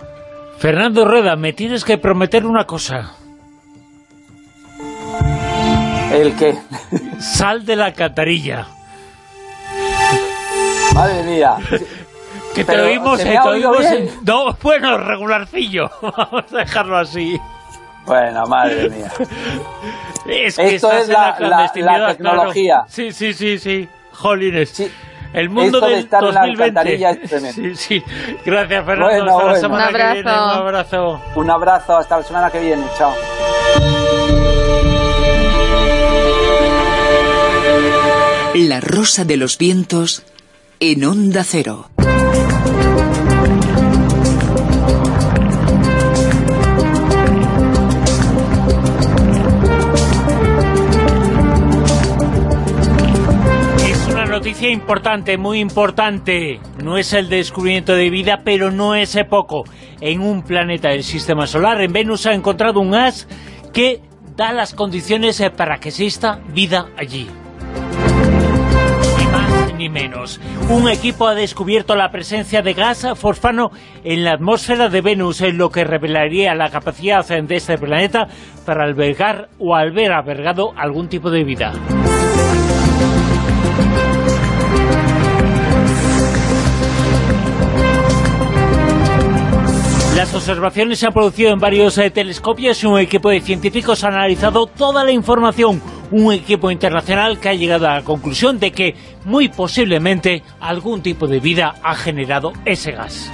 Fernando Rueda, me tienes que prometer una cosa. ¿El qué? Sal de la cantarilla. Madre mía. Que te oímos, eh, te oímos en... No, bueno, regularcillo. Vamos a dejarlo así. Bueno, madre mía. Es que esto es la, la, la tecnología. Claro. Sí, sí, sí, sí. Jolines. Sí. El mundo esto de del estar dos mil veinte. En la alcantarilla es tremendo. Sí, sí. Gracias, Fernando. Bueno, hasta bueno. la semana Un que viene. Un abrazo. Un abrazo, hasta la semana que viene. Chao. La Rosa de los Vientos en Onda Cero. Noticia importante, muy importante. No es el descubrimiento de vida, pero no es poco. En un planeta del Sistema Solar, en Venus, ha encontrado un gas que da las condiciones para que exista vida allí. Ni más ni menos. Un equipo ha descubierto la presencia de gas fosfano en la atmósfera de Venus, en lo que revelaría la capacidad de este planeta para albergar o haber albergado algún tipo de vida. Las observaciones se han producido en varios eh, telescopios y un equipo de científicos ha analizado toda la información. Un equipo internacional que ha llegado a la conclusión de que, muy posiblemente, algún tipo de vida ha generado ese gas.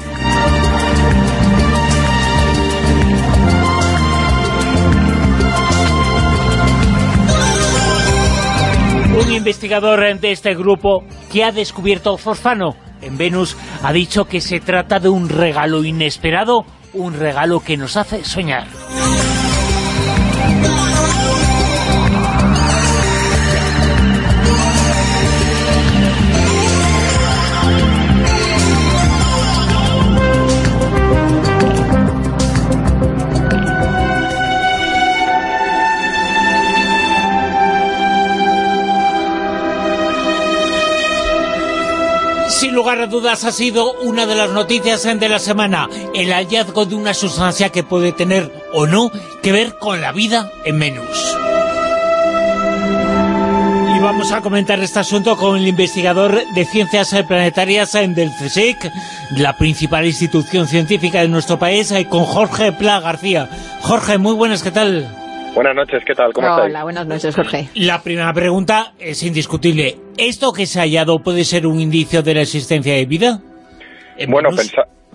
Un investigador de este grupo que ha descubierto fosfano en Venus ha dicho que se trata de un regalo inesperado, un regalo que nos hace soñar. Sin lugar a dudas ha sido una de las noticias de la semana, el hallazgo de una sustancia que puede tener o no que ver con la vida en Venus. Y vamos a comentar este asunto con el investigador de ciencias planetarias del C S I C, la principal institución científica de nuestro país, con Jorge Pla García. Jorge, muy buenas, ¿qué tal? Buenas noches, ¿qué tal? ¿Cómo estáis? Hola, buenas noches, Jorge. La primera pregunta es indiscutible. ¿Esto que se ha hallado puede ser un indicio de la existencia de vida? Bueno, pensa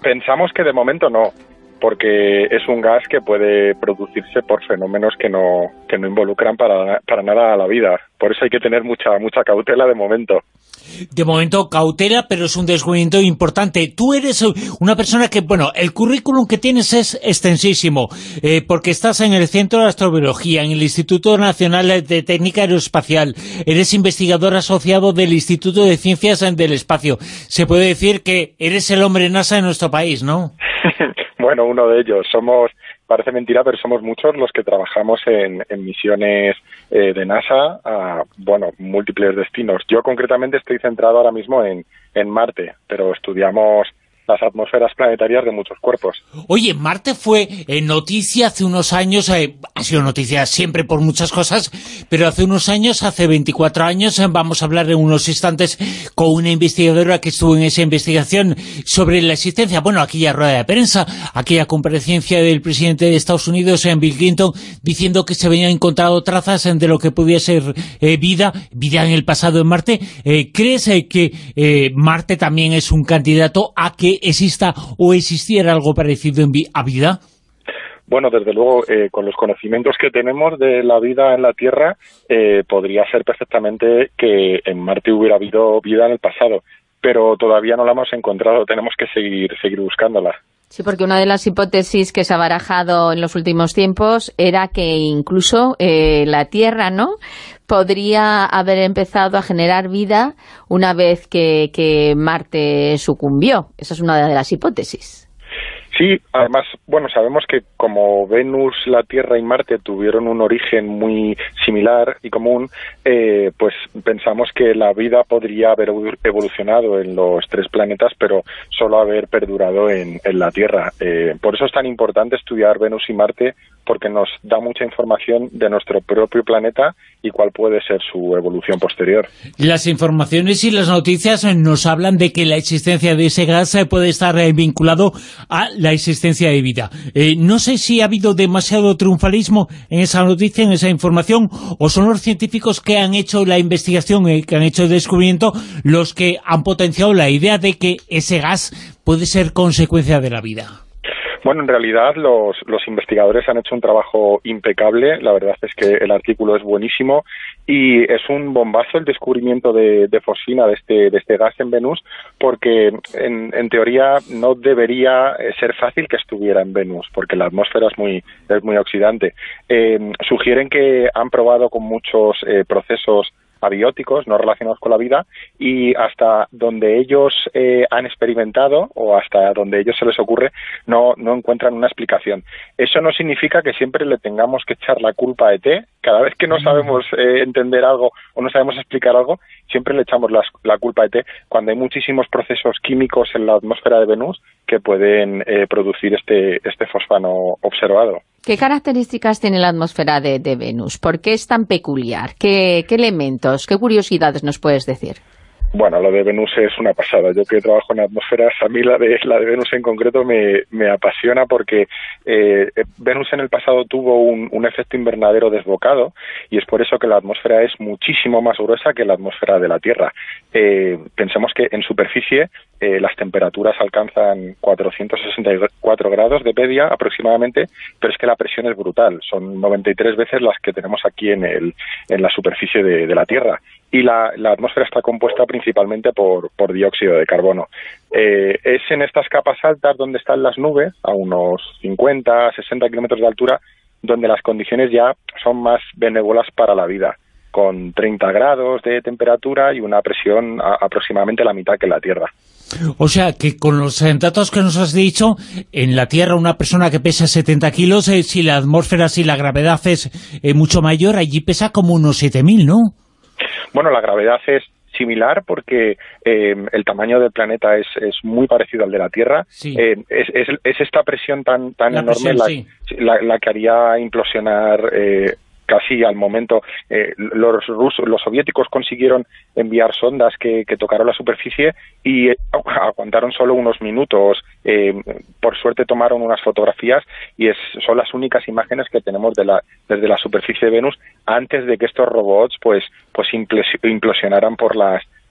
Pensamos que de momento no, porque es un gas que puede producirse por fenómenos que no que no involucran para, para nada a la vida. Por eso hay que tener mucha mucha cautela de momento. De momento, cautela, pero es un descubrimiento importante. Tú eres una persona que, bueno, el currículum que tienes es extensísimo, eh, porque estás en el Centro de Astrobiología, en el Instituto Nacional de Técnica Aeroespacial, eres investigador asociado del Instituto de Ciencias del Espacio. Se puede decir que eres el hombre NASA de nuestro país, ¿no? Bueno, uno de ellos. Somos, parece mentira, pero somos muchos los que trabajamos en, en misiones eh, de NASA a, bueno, múltiples destinos. Yo concretamente estoy centrado ahora mismo en, en Marte, pero estudiamos las atmósferas planetarias de muchos cuerpos. Oye, Marte fue eh, noticia hace unos años, eh, ha sido noticia siempre por muchas cosas, pero hace unos años, hace veinticuatro años, eh, vamos a hablar en unos instantes con una investigadora que estuvo en esa investigación sobre la existencia, bueno, aquella rueda de prensa, aquella comparecencia del presidente de Estados Unidos, en Bill Clinton, diciendo que se habían encontrado trazas de lo que podía ser eh, vida, vida en el pasado en Marte. Eh, ¿Crees eh, que eh, Marte también es un candidato a que exista o existiera algo parecido en vi a vida? Bueno, desde luego, eh, con los conocimientos que tenemos de la vida en la Tierra, eh, podría ser perfectamente que en Marte hubiera habido vida en el pasado, pero todavía no la hemos encontrado, tenemos que seguir, seguir buscándola. Sí, porque una de las hipótesis que se ha barajado en los últimos tiempos era que incluso eh, la Tierra, ¿no?, podría haber empezado a generar vida una vez que, que Marte sucumbió. Esa es una de las hipótesis. Sí, además, bueno, sabemos que como Venus, la Tierra y Marte tuvieron un origen muy similar y común, eh, pues pensamos que la vida podría haber evolucionado en los tres planetas, pero solo haber perdurado en, en la Tierra. Eh, por eso es tan importante estudiar Venus y Marte, porque nos da mucha información de nuestro propio planeta y cuál puede ser su evolución posterior. Las informaciones y las noticias nos hablan de que la existencia de ese gas puede estar vinculado a la existencia de vida. Eh, no sé si ha habido demasiado triunfalismo en esa noticia, en esa información, o son los científicos que han hecho la investigación, eh, que han hecho el descubrimiento, los que han potenciado la idea de que ese gas puede ser consecuencia de la vida. Bueno, en realidad los, los investigadores han hecho un trabajo impecable, la verdad es que el artículo es buenísimo y es un bombazo el descubrimiento de, de fosfina, de este, de este gas en Venus, porque en, en teoría no debería ser fácil que estuviera en Venus, porque la atmósfera es muy, es muy oxidante. Eh, sugieren que han probado con muchos eh, procesos abióticos no relacionados con la vida y hasta donde ellos eh, han experimentado o hasta donde a ellos se les ocurre no, no encuentran una explicación. Eso no significa que siempre le tengamos que echar la culpa a E T. Cada vez que no sabemos eh, entender algo o no sabemos explicar algo, siempre le echamos la, la culpa a E T cuando hay muchísimos procesos químicos en la atmósfera de Venus que pueden eh, producir este, este fosfano observado. ¿Qué características tiene la atmósfera de, de Venus? ¿Por qué es tan peculiar? ¿Qué, qué elementos, qué curiosidades nos puedes decir? Bueno, lo de Venus es una pasada. Yo que trabajo en atmósferas, a mí la de la de Venus en concreto me, me apasiona porque eh, Venus en el pasado tuvo un, un efecto invernadero desbocado y es por eso que la atmósfera es muchísimo más gruesa que la atmósfera de la Tierra. Eh, pensemos que en superficie eh, las temperaturas alcanzan cuatrocientos sesenta y cuatro grados de media aproximadamente, pero es que la presión es brutal. Son noventa y tres veces las que tenemos aquí en, el, en la superficie de, de la Tierra. Y la, la atmósfera está compuesta principalmente por, por dióxido de carbono. Eh, es en estas capas altas donde están las nubes, a unos cincuenta, sesenta kilómetros de altura, donde las condiciones ya son más benévolas para la vida, con treinta grados de temperatura y una presión a, aproximadamente la mitad que en la Tierra. O sea, que con los datos que nos has dicho, en la Tierra una persona que pesa setenta kilos, eh, si la atmósfera, si la gravedad es eh, mucho mayor, allí pesa como unos siete mil, ¿no? Bueno, la gravedad es similar porque eh, el tamaño del planeta es, es muy parecido al de la Tierra. Sí. Eh, es, es, es esta presión tan, tan la enorme presión, la, sí. la, la que haría implosionar eh, casi al momento. Eh, los rusos, los soviéticos consiguieron enviar sondas que, que tocaron la superficie y eh, aguantaron solo unos minutos. Eh, por suerte tomaron unas fotografías y es, son las únicas imágenes que tenemos de la, desde la superficie de Venus antes de que estos robots pues, pues implosionaran por las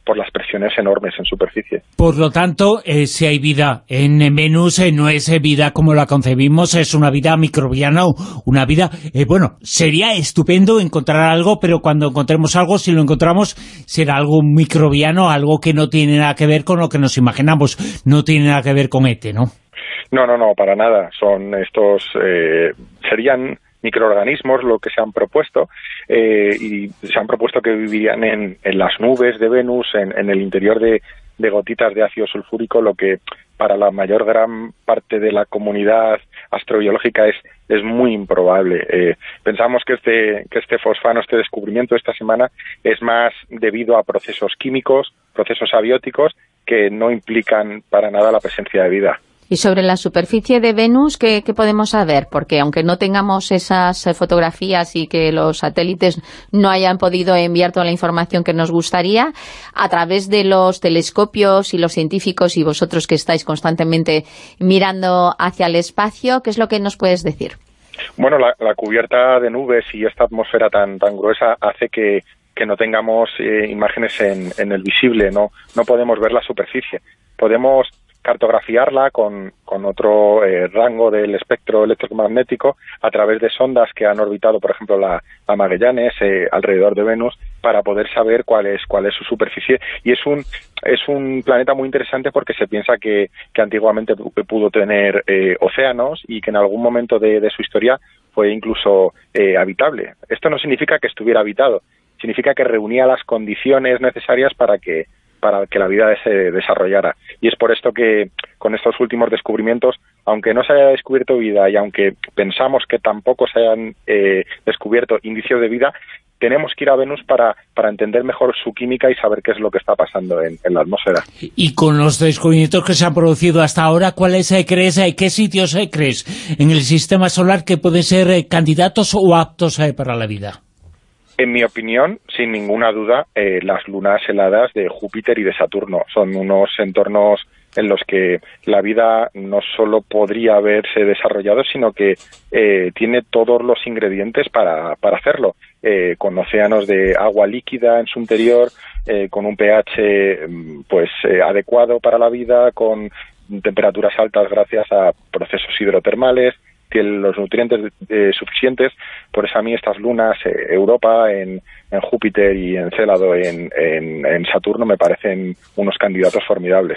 por las presiones enormes en superficie. Por lo tanto, eh, si hay vida en Venus, eh, no es vida como la concebimos, es una vida microbiana, una vida... Eh, bueno, sería estupendo encontrar algo, pero cuando encontremos algo, si lo encontramos, será algo microbiano, algo que no tiene nada que ver con lo que nos imaginamos, no tiene nada que ver con E T E, ¿no? No, no, no, para nada. Son estos... Eh, serían... microorganismos lo que se han propuesto eh, y se han propuesto que vivirían en, en las nubes de Venus, en, en el interior de, de gotitas de ácido sulfúrico, lo que para la mayor gran parte de la comunidad astrobiológica es, es muy improbable. Eh, pensamos que este, que este fosfano, este descubrimiento esta semana, es más debido a procesos químicos, procesos abióticos, que no implican para nada la presencia de vida. Y sobre la superficie de Venus, ¿qué, qué podemos saber? Porque aunque no tengamos esas fotografías y que los satélites no hayan podido enviar toda la información que nos gustaría, a través de los telescopios y los científicos y vosotros que estáis constantemente mirando hacia el espacio, ¿qué es lo que nos puedes decir? Bueno, la, la cubierta de nubes y esta atmósfera tan, tan gruesa hace que, que no tengamos eh, imágenes en, en el visible, no, no podemos ver la superficie. Podemos cartografiarla con, con otro eh, rango del espectro electromagnético a través de sondas que han orbitado, por ejemplo, la, la Magallanes eh, alrededor de Venus, para poder saber cuál es cuál es su superficie. Y es un es un planeta muy interesante porque se piensa que, que antiguamente pudo tener eh, océanos y que en algún momento de, de su historia fue incluso eh, habitable. Esto no significa que estuviera habitado, significa que reunía las condiciones necesarias para que para que la vida se desarrollara. Y es por esto que con estos últimos descubrimientos, aunque no se haya descubierto vida y aunque pensamos que tampoco se hayan eh, descubierto indicios de vida, tenemos que ir a Venus para, para entender mejor su química y saber qué es lo que está pasando en, en la atmósfera. Y con los descubrimientos que se han producido hasta ahora, ¿cuáles eh, crees, eh, qué sitios eh, crees en el sistema solar que pueden ser eh, candidatos o aptos eh, para la vida? En mi opinión, sin ninguna duda, eh, las lunas heladas de Júpiter y de Saturno son unos entornos en los que la vida no solo podría haberse desarrollado, sino que eh, tiene todos los ingredientes para, para hacerlo, eh, con océanos de agua líquida en su interior, eh, con un pH pues eh, adecuado para la vida, con temperaturas altas gracias a procesos hidrotermales, tienen los nutrientes eh, suficientes. Por eso a mí estas lunas, eh, Europa en, en Júpiter y Encélado en, en, en Saturno, me parecen unos candidatos formidables.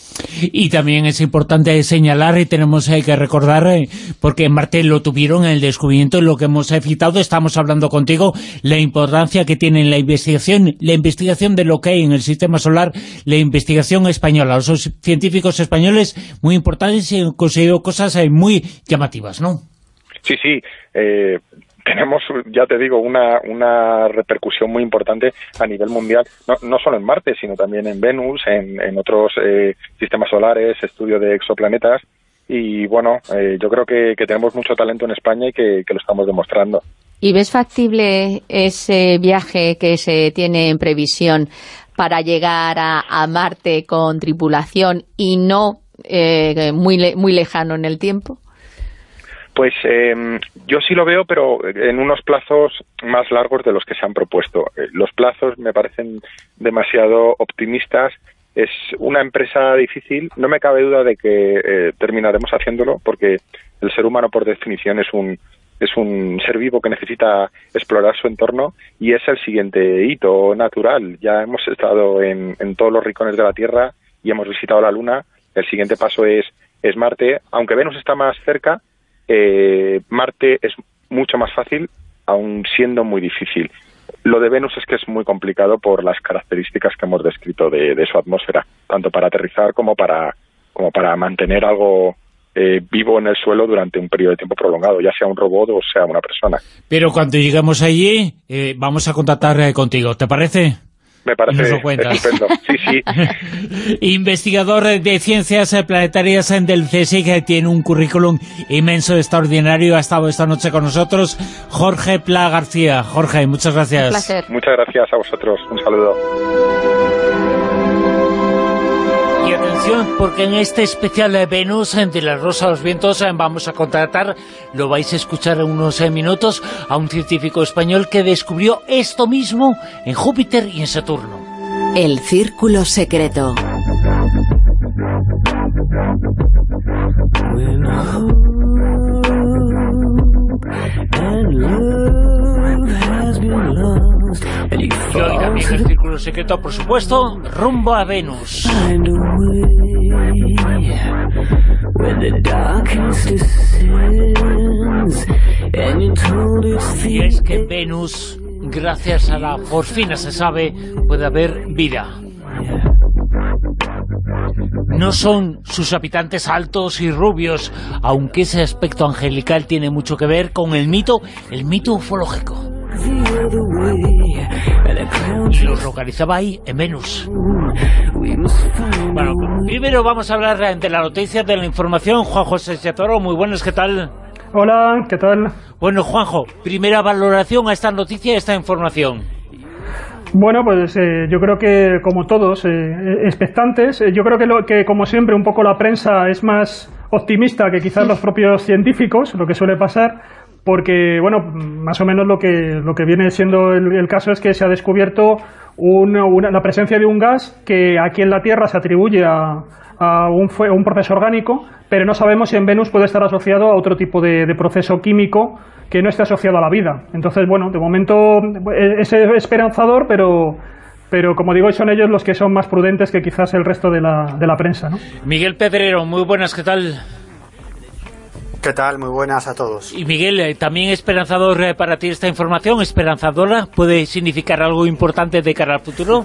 Y también es importante señalar, y tenemos eh, que recordar, eh, porque en Marte lo tuvieron en el descubrimiento, en lo que hemos eh, citado, estamos hablando contigo, la importancia que tiene la investigación, la investigación de lo que hay en el sistema solar, la investigación española. Los científicos españoles muy importantes y han conseguido cosas eh, muy llamativas, ¿no? Sí, sí, eh... tenemos, ya te digo, una, una repercusión muy importante a nivel mundial, no, no solo en Marte, sino también en Venus, en, en otros eh, sistemas solares, estudio de exoplanetas, y bueno, eh, yo creo que, que tenemos mucho talento en España y que, que lo estamos demostrando. ¿Y ves factible ese viaje que se tiene en previsión para llegar a, a Marte con tripulación y no eh, muy, le, muy lejano en el tiempo? Pues eh, yo sí lo veo, pero en unos plazos más largos de los que se han propuesto. Eh, los plazos me parecen demasiado optimistas. Es una empresa difícil. No me cabe duda de que eh, terminaremos haciéndolo, porque el ser humano, por definición, es un es un ser vivo que necesita explorar su entorno, y es el siguiente hito natural. Ya hemos estado en, en todos los rincones de la Tierra y hemos visitado la Luna. El siguiente paso es, es Marte. Aunque Venus está más cerca, Eh, Marte es mucho más fácil, aun siendo muy difícil. Lo de Venus es que es muy complicado por las características que hemos descrito de, de su atmósfera, tanto para aterrizar como para, como para mantener algo eh, vivo en el suelo durante un periodo de tiempo prolongado, ya sea un robot o sea una persona. Pero cuando lleguemos allí, eh, vamos a contactar eh, contigo, ¿te parece? Me parece estupendo. Sí, sí. Investigador de Ciencias Planetarias del CSIC, que tiene un currículum inmenso, extraordinario. Ha estado esta noche con nosotros Jorge Pla García. Jorge, muchas gracias. Un placer. Muchas gracias a vosotros. Un saludo. Y atención, porque en este especial de Venus, de la Rosa de los Vientos, vamos a contratar, lo vais a escuchar en unos minutos, a un científico español que descubrió esto mismo en Júpiter y en Saturno. El círculo secreto. Y hoy también el círculo secreto, por supuesto, rumbo a Venus. Y es que en Venus, gracias a la morfina se sabe, puede haber vida. No son sus habitantes altos y rubios, aunque ese aspecto angelical tiene mucho que ver con el mito, el mito ufológico. Y los localizaba ahí, en Venus. Bueno, primero vamos a hablar de la noticia, de la información. Juan José Chatoro, muy buenas, ¿qué tal? Hola, ¿qué tal? Bueno, Juanjo, primera valoración a esta noticia y a esta información. Bueno, pues eh, yo creo que como todos, eh, expectantes, eh, yo creo que, lo, que como siempre un poco la prensa es más optimista que quizás los propios científicos, lo que suele pasar, porque bueno, más o menos lo que, lo que viene siendo el, el caso es que se ha descubierto una, una, la presencia de un gas que aquí en la Tierra se atribuye a, a, un, a un proceso orgánico, pero no sabemos si en Venus puede estar asociado a otro tipo de, de proceso químico que no esté asociado a la vida. Entonces, bueno, de momento es esperanzador, pero, pero como digo, son ellos los que son más prudentes que quizás el resto de la, de la prensa, ¿no? Miguel Pedrero, muy buenas, ¿qué tal? ¿Qué tal? Muy buenas a todos. Y Miguel, también esperanzador para ti esta información, esperanzadora, ¿puede significar algo importante de cara al futuro?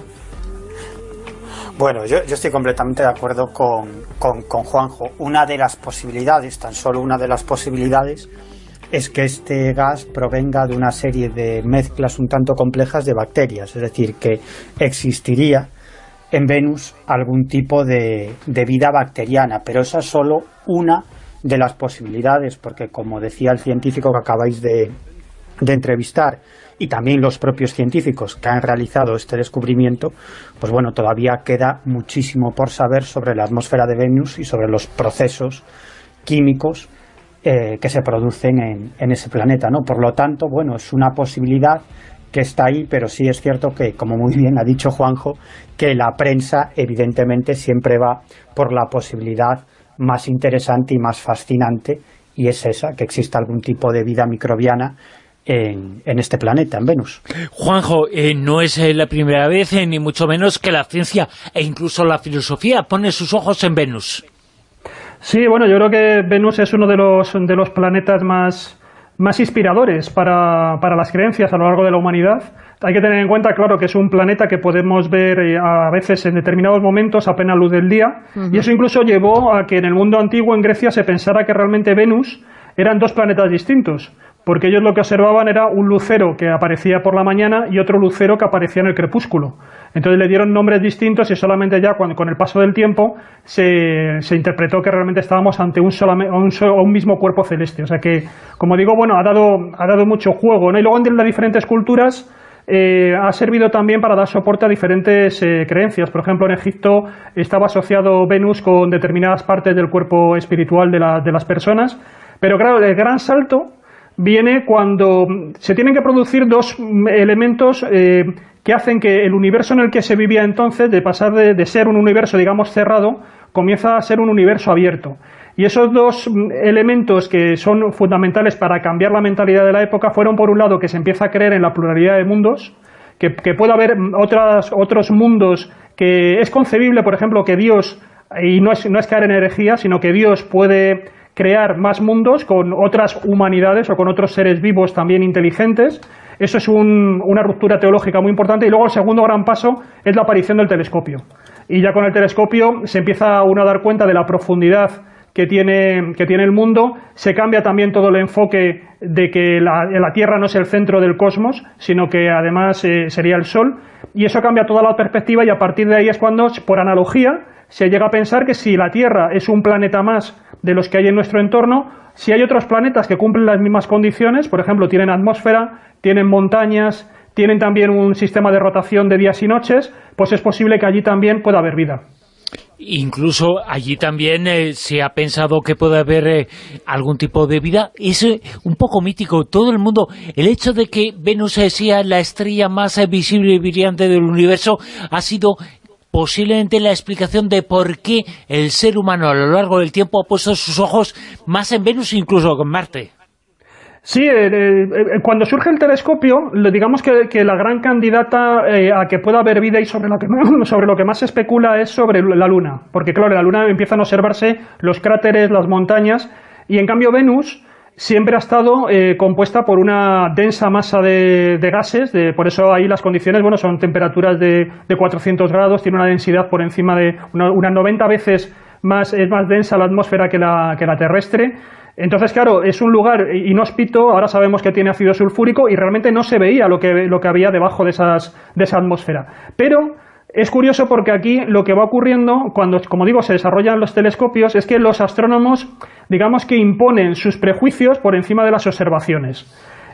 Bueno, yo, yo estoy completamente de acuerdo con, con, con Juanjo. Una de las posibilidades, tan solo una de las posibilidades, es que este gas provenga de una serie de mezclas un tanto complejas de bacterias, es decir, que existiría en Venus algún tipo de, de vida bacteriana, pero esa es solo una de las posibilidades, porque como decía el científico que acabáis de, de entrevistar, y también los propios científicos que han realizado este descubrimiento, pues bueno, todavía queda muchísimo por saber sobre la atmósfera de Venus y sobre los procesos químicos eh, que se producen en, en ese planeta, ¿no? Por lo tanto, bueno, es una posibilidad que está ahí, pero sí es cierto que, como muy bien ha dicho Juanjo, que la prensa evidentemente siempre va por la posibilidad más interesante y más fascinante, y es esa, que exista algún tipo de vida microbiana en, en este planeta, en Venus. Juanjo, eh, no es eh, la primera vez, eh, ni mucho menos, que la ciencia e incluso la filosofía pone sus ojos en Venus. Sí, bueno, yo creo que Venus es uno de los, de los planetas más, más inspiradores para, para las creencias a lo largo de la humanidad. Hay que tener en cuenta, claro, que es un planeta que podemos ver eh, a veces en determinados momentos a plena luz del día, uh-huh. Y eso incluso llevó a que en el mundo antiguo, en Grecia, se pensara que realmente Venus eran dos planetas distintos, porque ellos lo que observaban era un lucero que aparecía por la mañana y otro lucero que aparecía en el crepúsculo. Entonces le dieron nombres distintos y solamente ya cuando, con el paso del tiempo se, se interpretó que realmente estábamos ante un, solame, un, un mismo cuerpo celeste. O sea que, como digo, bueno, ha dado, ha dado mucho juego, ¿no? Y luego en las diferentes culturas eh, ha servido también para dar soporte a diferentes eh, creencias. Por ejemplo, en Egipto estaba asociado Venus con determinadas partes del cuerpo espiritual de, la, de las personas. Pero claro, el gran salto viene cuando se tienen que producir dos elementos eh, que hacen que el universo en el que se vivía entonces, de pasar de, de ser un universo, digamos, cerrado, comienza a ser un universo abierto. Y esos dos elementos que son fundamentales para cambiar la mentalidad de la época fueron, por un lado, que se empieza a creer en la pluralidad de mundos, que, que puede haber otras, otros mundos, que es concebible, por ejemplo, que Dios, y no es, no es caer en herejía, sino que Dios puede crear más mundos con otras humanidades o con otros seres vivos también inteligentes. Eso es un, una ruptura teológica muy importante. Y luego el segundo gran paso es la aparición del telescopio. Y ya con el telescopio se empieza uno a dar cuenta de la profundidad que tiene, que tiene el mundo. Se cambia también todo el enfoque de que la, la Tierra no es el centro del cosmos, sino que además eh, sería el Sol. Y eso cambia toda la perspectiva, y a partir de ahí es cuando, por analogía, se llega a pensar que si la Tierra es un planeta más de los que hay en nuestro entorno, si hay otros planetas que cumplen las mismas condiciones, por ejemplo, tienen atmósfera, tienen montañas, tienen también un sistema de rotación de días y noches, pues es posible que allí también pueda haber vida. Incluso allí también eh, se ha pensado que puede haber eh, algún tipo de vida. Es eh, un poco mítico. Todo el mundo, el hecho de que Venus sea la estrella más eh, visible y brillante del universo ha sido posiblemente la explicación de por qué el ser humano a lo largo del tiempo ha puesto sus ojos más en Venus incluso que en Marte. Sí, eh, eh, cuando surge el telescopio, digamos que, que la gran candidata eh, a que pueda haber vida y sobre lo, que, sobre lo que más se especula es sobre la Luna, porque claro, en la Luna empiezan a observarse los cráteres, las montañas, y en cambio Venus siempre ha estado eh, compuesta por una densa masa de, de gases, de, por eso ahí las condiciones, bueno, son temperaturas de, de cuatrocientos grados, tiene una densidad por encima de una, unas noventa veces más, es más densa la atmósfera que la, que la terrestre. Entonces, claro, es un lugar inhóspito, ahora sabemos que tiene ácido sulfúrico y realmente no se veía lo que, lo que había debajo de, esas, de esa atmósfera. Pero es curioso porque aquí lo que va ocurriendo, cuando, como digo, se desarrollan los telescopios, es que los astrónomos, digamos que imponen sus prejuicios por encima de las observaciones.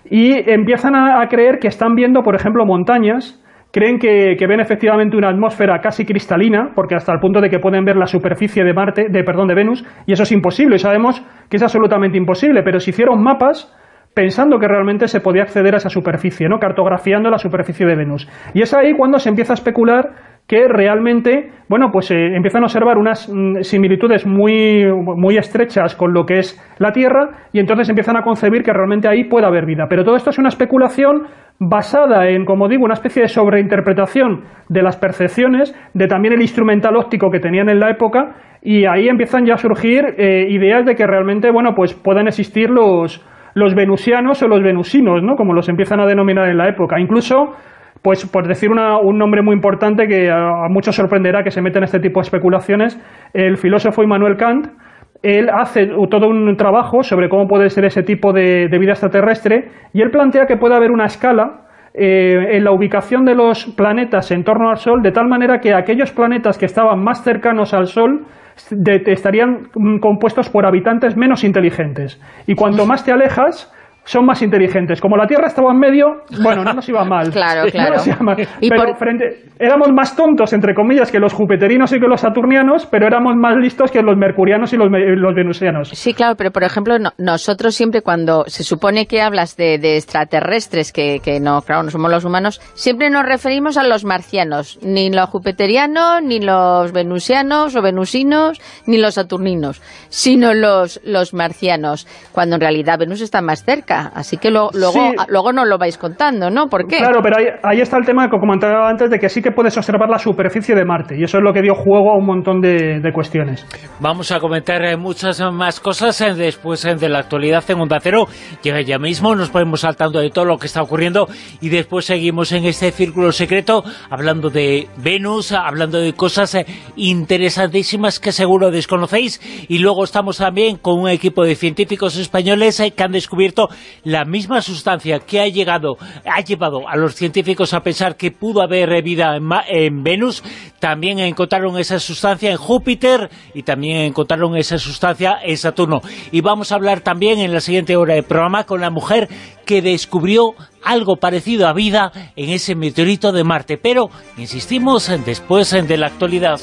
Y empiezan a, a creer que están viendo, por ejemplo, montañas. Creen que, que ven efectivamente una atmósfera casi cristalina, porque hasta el punto de que pueden ver la superficie de Marte, de perdón, de Venus, y eso es imposible, y sabemos que es absolutamente imposible, pero se hicieron mapas pensando que realmente se podía acceder a esa superficie, ¿no? Cartografiando la superficie de Venus. Y es ahí cuando se empieza a especular que realmente, bueno, pues eh, empiezan a observar unas mm, similitudes muy, muy estrechas con lo que es la Tierra, y entonces empiezan a concebir que realmente ahí puede haber vida. Pero todo esto es una especulación basada en, como digo, una especie de sobreinterpretación de las percepciones, de también el instrumental óptico que tenían en la época, y ahí empiezan ya a surgir eh, ideas de que realmente, bueno, pues puedan existir los, los venusianos o los venusinos, ¿no? Como los empiezan a denominar en la época. Incluso, pues por decir una, un nombre muy importante que a, a muchos sorprenderá que se meten en este tipo de especulaciones, el filósofo Immanuel Kant. Él hace todo un trabajo sobre cómo puede ser ese tipo de, de vida extraterrestre, y él plantea que puede haber una escala eh, en la ubicación de los planetas en torno al Sol, de tal manera que aquellos planetas que estaban más cercanos al Sol de, estarían compuestos por habitantes menos inteligentes, y cuanto más te alejas, son más inteligentes. Como la Tierra estaba en medio, bueno, no nos iba mal. Claro, claro. No nos iba mal. Y pero por... frente, éramos más tontos, entre comillas, que los jupiterinos y que los saturnianos, pero éramos más listos que los mercurianos y los, los venusianos. Sí, claro, pero por ejemplo, no, nosotros siempre cuando se supone que hablas de, de extraterrestres, que, que no, claro, no somos los humanos, siempre nos referimos a los marcianos, ni los jupiterianos, ni los venusianos o venusinos, ni los saturninos, sino los, los marcianos, cuando en realidad Venus está más cerca. Así que lo, luego, sí. luego nos lo vais contando, ¿no? ¿Por qué? Claro, pero ahí, ahí está el tema que comentaba antes, de que sí que puedes observar la superficie de Marte, y eso es lo que dio juego a un montón de, de cuestiones. Vamos a comentar eh, muchas más cosas eh, después eh, de la actualidad en Onda Cero. Llega ya mismo, nos ponemos al tanto de todo lo que está ocurriendo, y después seguimos en este círculo secreto hablando de Venus, hablando de cosas eh, interesantísimas que seguro desconocéis, y luego estamos también con un equipo de científicos españoles eh, que han descubierto la misma sustancia que ha llegado, ha llevado a los científicos a pensar que pudo haber vida en, en Venus. También encontraron esa sustancia en Júpiter y también encontraron esa sustancia en Saturno. Y vamos a hablar también en la siguiente hora del programa con la mujer que descubrió algo parecido a vida en ese meteorito de Marte. Pero, insistimos, después de la actualidad.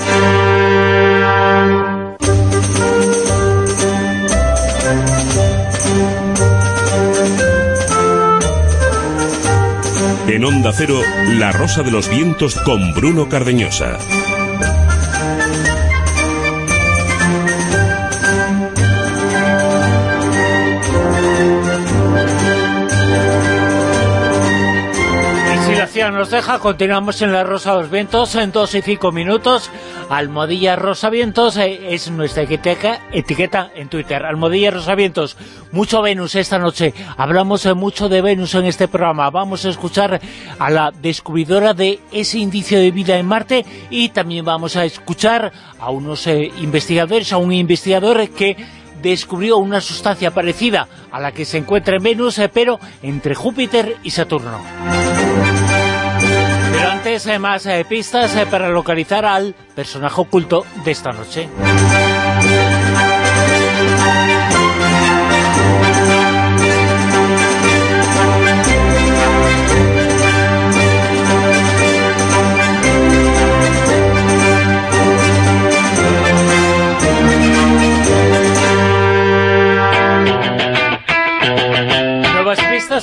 En Onda Cero, La Rosa de los Vientos con Bruno Cardeñosa. Nos deja, continuamos en La Rosa de los Vientos en dos y cinco minutos. Almohadilla Rosavientos eh, es nuestra etiqueta, etiqueta en Twitter. Almohadilla Rosavientos. Mucho Venus esta noche. Hablamos eh, mucho de Venus en este programa. Vamos a escuchar a la descubridora de ese indicio de vida en Marte, y también vamos a escuchar a unos eh, investigadores, a un investigador que descubrió una sustancia parecida a la que se encuentra en Venus, eh, pero entre Júpiter y Saturno. Pero antes, eh, más eh, pistas eh, para localizar al personaje oculto de esta noche.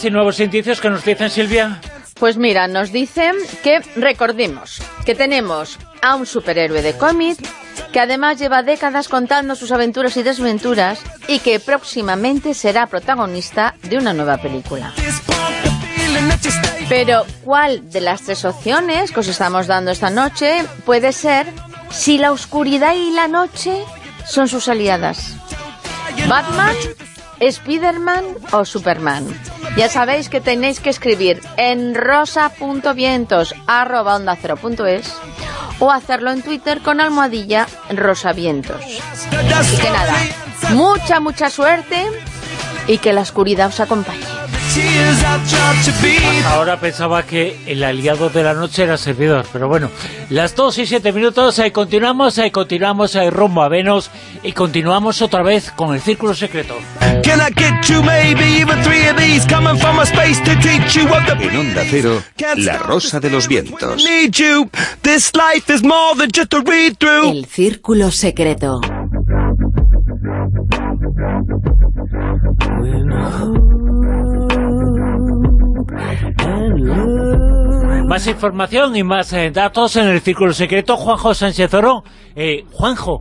y nuevos indicios que nos dicen, Silvia. Pues mira, nos dicen que, recordemos, que tenemos a un superhéroe de cómic que además lleva décadas contando sus aventuras y desventuras y que próximamente será protagonista de una nueva película. Pero, ¿cuál de las tres opciones que os estamos dando esta noche puede ser si la oscuridad y la noche son sus aliadas? ¿Batman, Spiderman o Superman? Ya sabéis que tenéis que escribir en rosa punto vientos arroba onda cero punto es o hacerlo en Twitter con almohadilla rosavientos. Así que nada, mucha, mucha suerte y que la oscuridad os acompañe. Ahora pensaba que el aliado de la noche era servidor, pero bueno, las dos y siete minutos, ahí continuamos, ahí continuamos, ahí rumbo a Venus y continuamos otra vez con el Círculo Secreto. En Onda Cero, La Rosa de los Vientos. El Círculo Secreto. Más información y más eh, datos en el Círculo Secreto. Juanjo Sánchez Oro. Eh, Juanjo,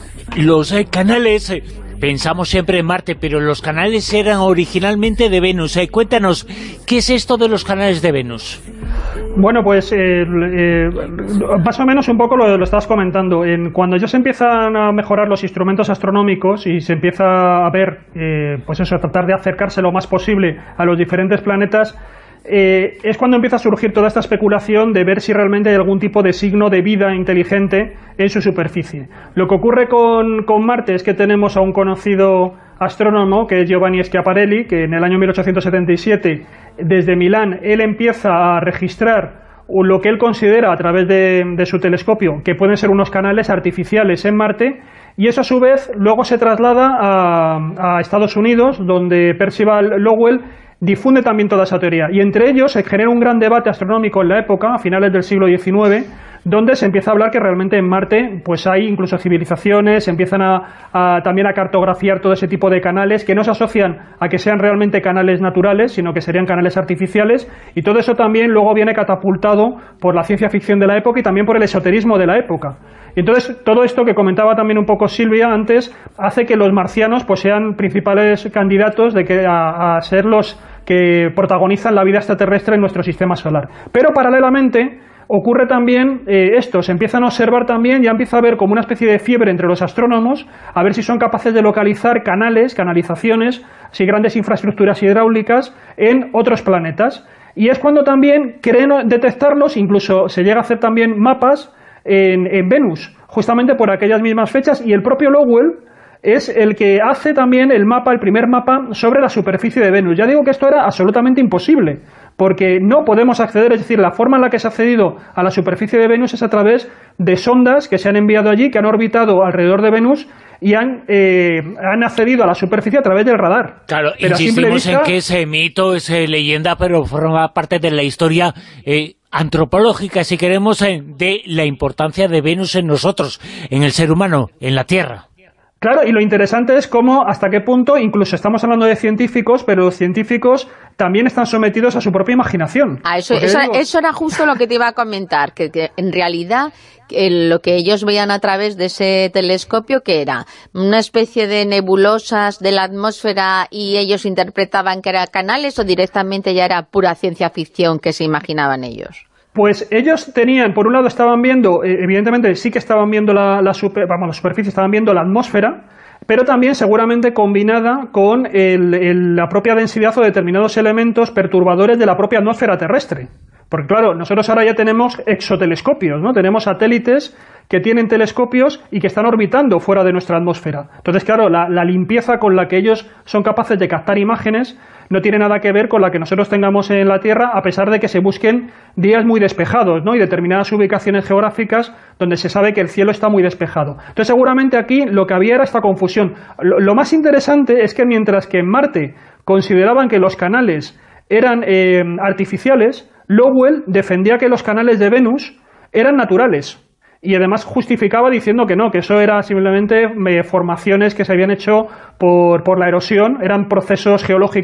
los eh, canales... Eh, pensamos siempre en Marte, pero los canales eran originalmente de Venus. Eh, cuéntanos, ¿qué es esto de los canales de Venus? Bueno, pues eh, eh, más o menos un poco lo, lo estabas comentando. En, cuando ellos empiezan a mejorar los instrumentos astronómicos y se empieza a ver, eh, pues eso, a tratar de acercarse lo más posible a los diferentes planetas, eh, es cuando empieza a surgir toda esta especulación de ver si realmente hay algún tipo de signo de vida inteligente en su superficie. Lo que ocurre con, con Marte es que tenemos a un conocido astrónomo, que es Giovanni Schiaparelli, que en el año mil ochocientos setenta y siete, desde Milán, él empieza a registrar lo que él considera a través de, de su telescopio, que pueden ser unos canales artificiales en Marte, y eso a su vez luego se traslada a, a Estados Unidos, donde Percival Lowell difunde también toda esa teoría, y entre ellos se genera un gran debate astronómico en la época, a finales del siglo diecinueve, donde se empieza a hablar que realmente en Marte pues hay incluso civilizaciones, se empiezan a, a también a cartografiar todo ese tipo de canales que no se asocian a que sean realmente canales naturales, sino que serían canales artificiales, y todo eso también luego viene catapultado por la ciencia ficción de la época y también por el esoterismo de la época. Y entonces todo esto que comentaba también un poco Silvia antes hace que los marcianos pues sean principales candidatos de que a, a ser los que protagonizan la vida extraterrestre en nuestro sistema solar. Pero paralelamente ocurre también eh, esto, se empiezan a observar también, ya empieza a haber como una especie de fiebre entre los astrónomos, a ver si son capaces de localizar canales, canalizaciones, así grandes infraestructuras hidráulicas en otros planetas. Y es cuando también creen detectarlos, incluso se llega a hacer también mapas en, en Venus, justamente por aquellas mismas fechas, y el propio Lowell es el que hace también el mapa, el primer mapa sobre la superficie de Venus. Ya digo que esto era absolutamente imposible, porque no podemos acceder, es decir, la forma en la que se ha accedido a la superficie de Venus es a través de sondas que se han enviado allí, que han orbitado alrededor de Venus y han, eh, han accedido a la superficie a través del radar. Claro, pero insistimos vista... en que ese mito, esa leyenda, pero forma parte de la historia eh, antropológica, si queremos, eh, de la importancia de Venus en nosotros, en el ser humano, en la Tierra. Claro, y lo interesante es cómo, hasta qué punto, incluso estamos hablando de científicos, pero los científicos también están sometidos a su propia imaginación. Ah, eso, eso, digo... eso era justo lo que te iba a comentar, que, que en realidad que lo que ellos veían a través de ese telescopio, que era una especie de nebulosas de la atmósfera y ellos interpretaban que eran canales, o directamente ya era pura ciencia ficción que se imaginaban ellos. Pues ellos tenían, por un lado estaban viendo, evidentemente sí que estaban viendo la, la, super, vamos, la superficie, estaban viendo la atmósfera, pero también seguramente combinada con el, el, la propia densidad o determinados elementos perturbadores de la propia atmósfera terrestre. Porque claro, nosotros ahora ya tenemos exotelescopios, ¿no? Tenemos satélites que tienen telescopios y que están orbitando fuera de nuestra atmósfera. Entonces, claro, la, la limpieza con la que ellos son capaces de captar imágenes no tiene nada que ver con la que nosotros tengamos en la Tierra, a pesar de que se busquen días muy despejados, ¿no? Y determinadas ubicaciones geográficas donde se sabe que el cielo está muy despejado. Entonces, seguramente aquí lo que había era esta confusión. Lo, lo más interesante es que mientras que en Marte consideraban que los canales eran eh, artificiales, Lowell defendía que los canales de Venus eran naturales. Y además justificaba diciendo que no, que eso era simplemente eh, formaciones que se habían hecho por, por la erosión, eran procesos geológicos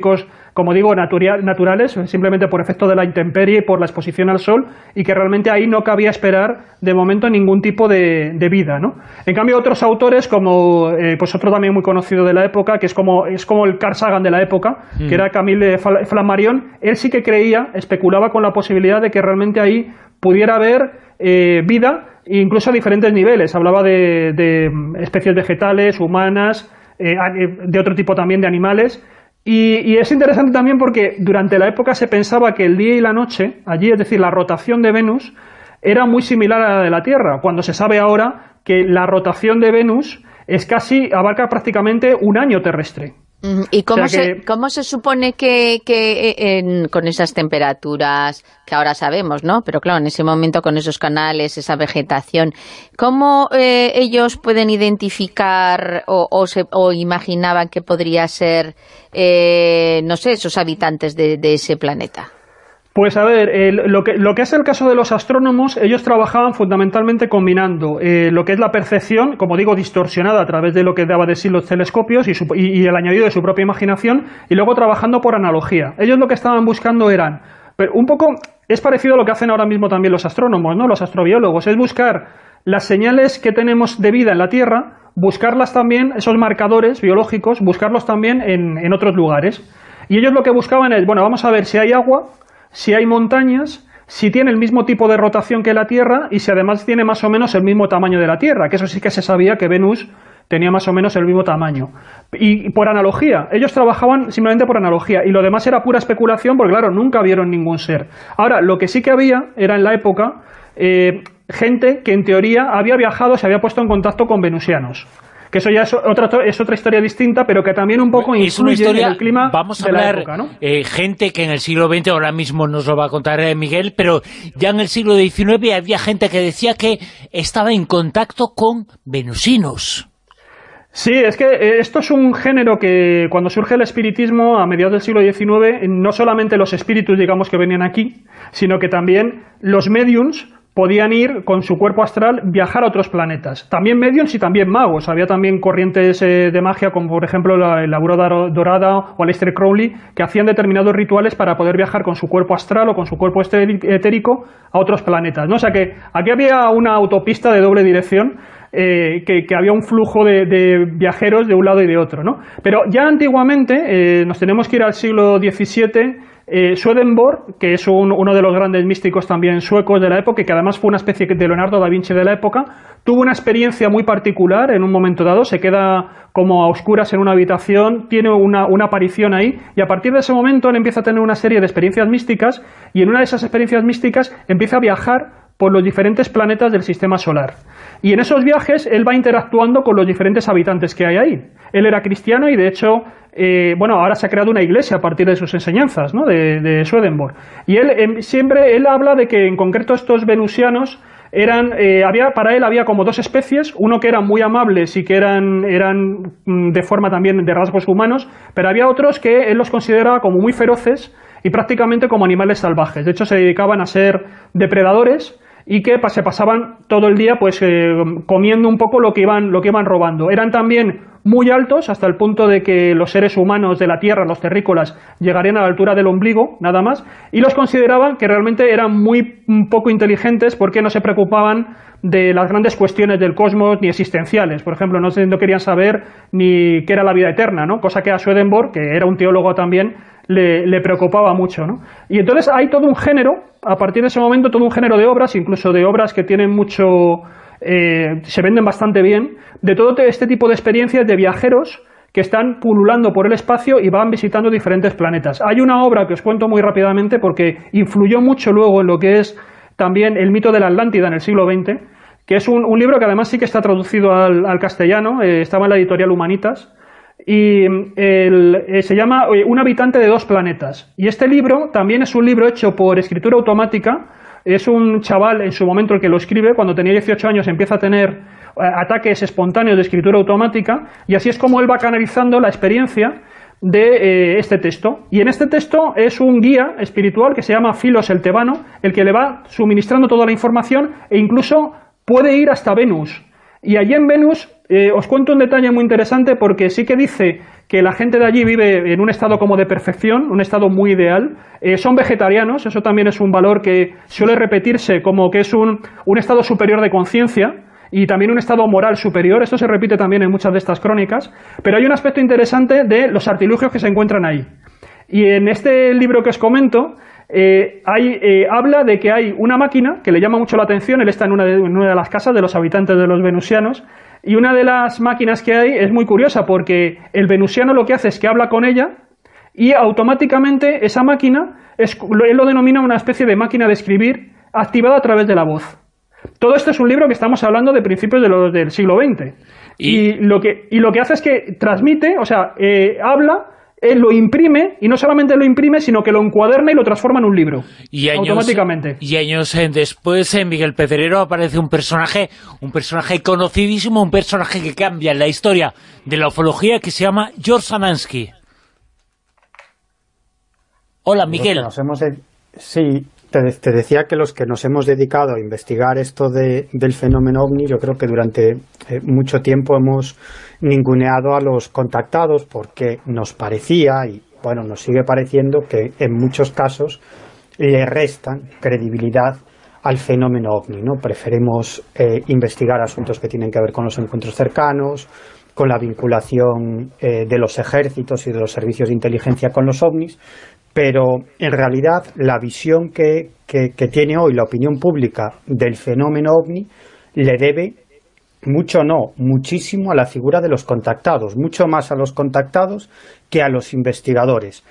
como digo, natural, naturales, simplemente por efecto de la intemperie y por la exposición al sol, y que realmente ahí no cabía esperar de momento ningún tipo de, de vida, ¿no? En cambio, otros autores, como eh, pues otro también muy conocido de la época, que es como, es como el Carl Sagan de la época, mm. que era Camille Flammarion, él sí que creía, especulaba con la posibilidad de que realmente ahí pudiera haber eh, vida, incluso a diferentes niveles. Hablaba de, de especies vegetales, humanas, eh, de otro tipo también de animales. Y, y es interesante también porque durante la época se pensaba que el día y la noche, allí, es decir, la rotación de Venus, era muy similar a la de la Tierra, cuando se sabe ahora que la rotación de Venus es casi, abarca prácticamente un año terrestre. ¿Y cómo, o sea que, se, cómo se supone que, que en, con esas temperaturas que ahora sabemos, ¿no? Pero claro, en ese momento con esos canales, esa vegetación, ¿cómo eh, ellos pueden identificar o, o, se, o imaginaban que podría ser, eh, no sé, esos habitantes de, de ese planeta? Pues a ver, eh, lo, que, lo que es el caso de los astrónomos, ellos trabajaban fundamentalmente combinando eh, lo que es la percepción, como digo, distorsionada a través de lo que daba de sí los telescopios y, su, y, y el añadido de su propia imaginación, y luego trabajando por analogía. Ellos lo que estaban buscando eran, pero un poco, es parecido a lo que hacen ahora mismo también los astrónomos, ¿no? Los astrobiólogos, es buscar las señales que tenemos de vida en la Tierra, buscarlas también, esos marcadores biológicos, buscarlos también en, en otros lugares. Y ellos lo que buscaban es, bueno, vamos a ver si hay agua, si hay montañas, si tiene el mismo tipo de rotación que la Tierra y si además tiene más o menos el mismo tamaño de la Tierra, que eso sí que se sabía que Venus tenía más o menos el mismo tamaño. Y por analogía, ellos trabajaban simplemente por analogía, y lo demás era pura especulación porque, claro, nunca vieron ningún ser. Ahora, lo que sí que había era en la época eh, gente que en teoría había viajado, se había puesto en contacto con venusianos. Que eso ya es otra, es otra historia distinta, pero que también un poco influye es una historia, en el clima vamos a de la hablar, época, ¿no? Eh, gente que en el siglo veinte, ahora mismo nos lo va a contar eh, Miguel, pero ya en el siglo diecinueve había gente que decía que estaba en contacto con venusinos. Sí, es que esto es un género que cuando surge el espiritismo a mediados del siglo diecinueve, no solamente los espíritus, digamos, que venían aquí, sino que también los mediums podían ir con su cuerpo astral, viajar a otros planetas. También mediums y también magos. Había también corrientes eh, de magia, como por ejemplo la, la Aurora Dorada o Aleister Crowley, que hacían determinados rituales para poder viajar con su cuerpo astral o con su cuerpo etérico a otros planetas, ¿no? O sea que aquí había una autopista de doble dirección, eh, que, que había un flujo de, de viajeros de un lado y de otro, ¿no? Pero ya antiguamente, eh, nos tenemos que ir al siglo diecisiete, Eh, Swedenborg, que es un, uno de los grandes místicos también suecos de la época y que además fue una especie de Leonardo da Vinci de la época, tuvo una experiencia muy particular en un momento dado, se queda como a oscuras en una habitación, tiene una, una aparición ahí, y a partir de ese momento él empieza a tener una serie de experiencias místicas, y en una de esas experiencias místicas empieza a viajar por los diferentes planetas del sistema solar. Y en esos viajes él va interactuando con los diferentes habitantes que hay ahí. Él era cristiano y de hecho, eh, bueno, ahora se ha creado una iglesia a partir de sus enseñanzas, ¿no? de, de Swedenborg. Y él eh, siempre él habla de que en concreto estos venusianos eran, eh, había, para él había como dos especies, uno que eran muy amables y que eran, eran de forma también de rasgos humanos, pero había otros que él los consideraba como muy feroces y prácticamente como animales salvajes. De hecho, se dedicaban a ser depredadores y que se pasaban todo el día pues eh, comiendo un poco lo que iban lo que iban robando. Eran también muy altos, hasta el punto de que los seres humanos de la Tierra, los terrícolas, llegarían a la altura del ombligo, nada más, y los consideraban que realmente eran muy poco inteligentes porque no se preocupaban de las grandes cuestiones del cosmos ni existenciales. Por ejemplo, no, no querían saber ni qué era la vida eterna, ¿no? Cosa que a Swedenborg, que era un teólogo también, le, le preocupaba mucho, ¿no? Y entonces hay todo un género, a partir de ese momento, todo un género de obras, incluso de obras que tienen mucho, eh, se venden bastante bien, de todo este tipo de experiencias de viajeros que están pululando por el espacio y van visitando diferentes planetas. Hay una obra que os cuento muy rápidamente porque influyó mucho luego en lo que es también el mito de la Atlántida en el siglo veinte, que es un, un libro que además sí que está traducido al, al castellano, eh, estaba en la editorial Humanitas, y el, eh, se llama Un habitante de dos planetas. Y este libro también es un libro hecho por escritura automática. Es un chaval en su momento el que lo escribe, cuando tenía dieciocho años empieza a tener eh, ataques espontáneos de escritura automática, y así es como él va canalizando la experiencia de eh, este texto. Y en este texto es un guía espiritual que se llama Filos el Tebano, el que le va suministrando toda la información e incluso puede ir hasta Venus. Y allí en Venus, eh, os cuento un detalle muy interesante porque sí que dice que la gente de allí vive en un estado como de perfección, un estado muy ideal. Eh, son vegetarianos, eso también es un valor que suele repetirse como que es un, un estado superior de conciencia y también un estado moral superior. Esto se repite también en muchas de estas crónicas. Pero hay un aspecto interesante de los artilugios que se encuentran ahí. Y en este libro que os comento, eh, hay, eh, habla de que hay una máquina que le llama mucho la atención. Él está en una de, en una de las casas de los habitantes de los venusianos. Y una de las máquinas que hay es muy curiosa porque el venusiano lo que hace es que habla con ella y automáticamente esa máquina, es, él lo denomina una especie de máquina de escribir activada a través de la voz. Todo esto es un libro que estamos hablando de principios de los, del siglo veinte. ¿Y? Y, lo que, y lo que hace es que transmite, o sea, eh, habla, él lo imprime, y no solamente lo imprime, sino que lo encuaderna y lo transforma en un libro, y años, automáticamente. Y años después, en Miguel Pedrero aparece un personaje, un personaje conocidísimo, un personaje que cambia la historia de la ufología, que se llama George Adamski. Hola, Miguel. Nos hemos de... Sí, te, te decía que los que nos hemos dedicado a investigar esto de, del fenómeno ovni, yo creo que durante eh, mucho tiempo hemos ninguneado a los contactados porque nos parecía, y bueno, nos sigue pareciendo, que en muchos casos le restan credibilidad al fenómeno ovni, ¿no? Preferimos eh, investigar asuntos que tienen que ver con los encuentros cercanos, con la vinculación eh, de los ejércitos y de los servicios de inteligencia con los ovnis, pero en realidad la visión que, que, que tiene hoy la opinión pública del fenómeno ovni le debe mucho, no, muchísimo a la figura de los contactados, mucho más a los contactados que a los investigadores.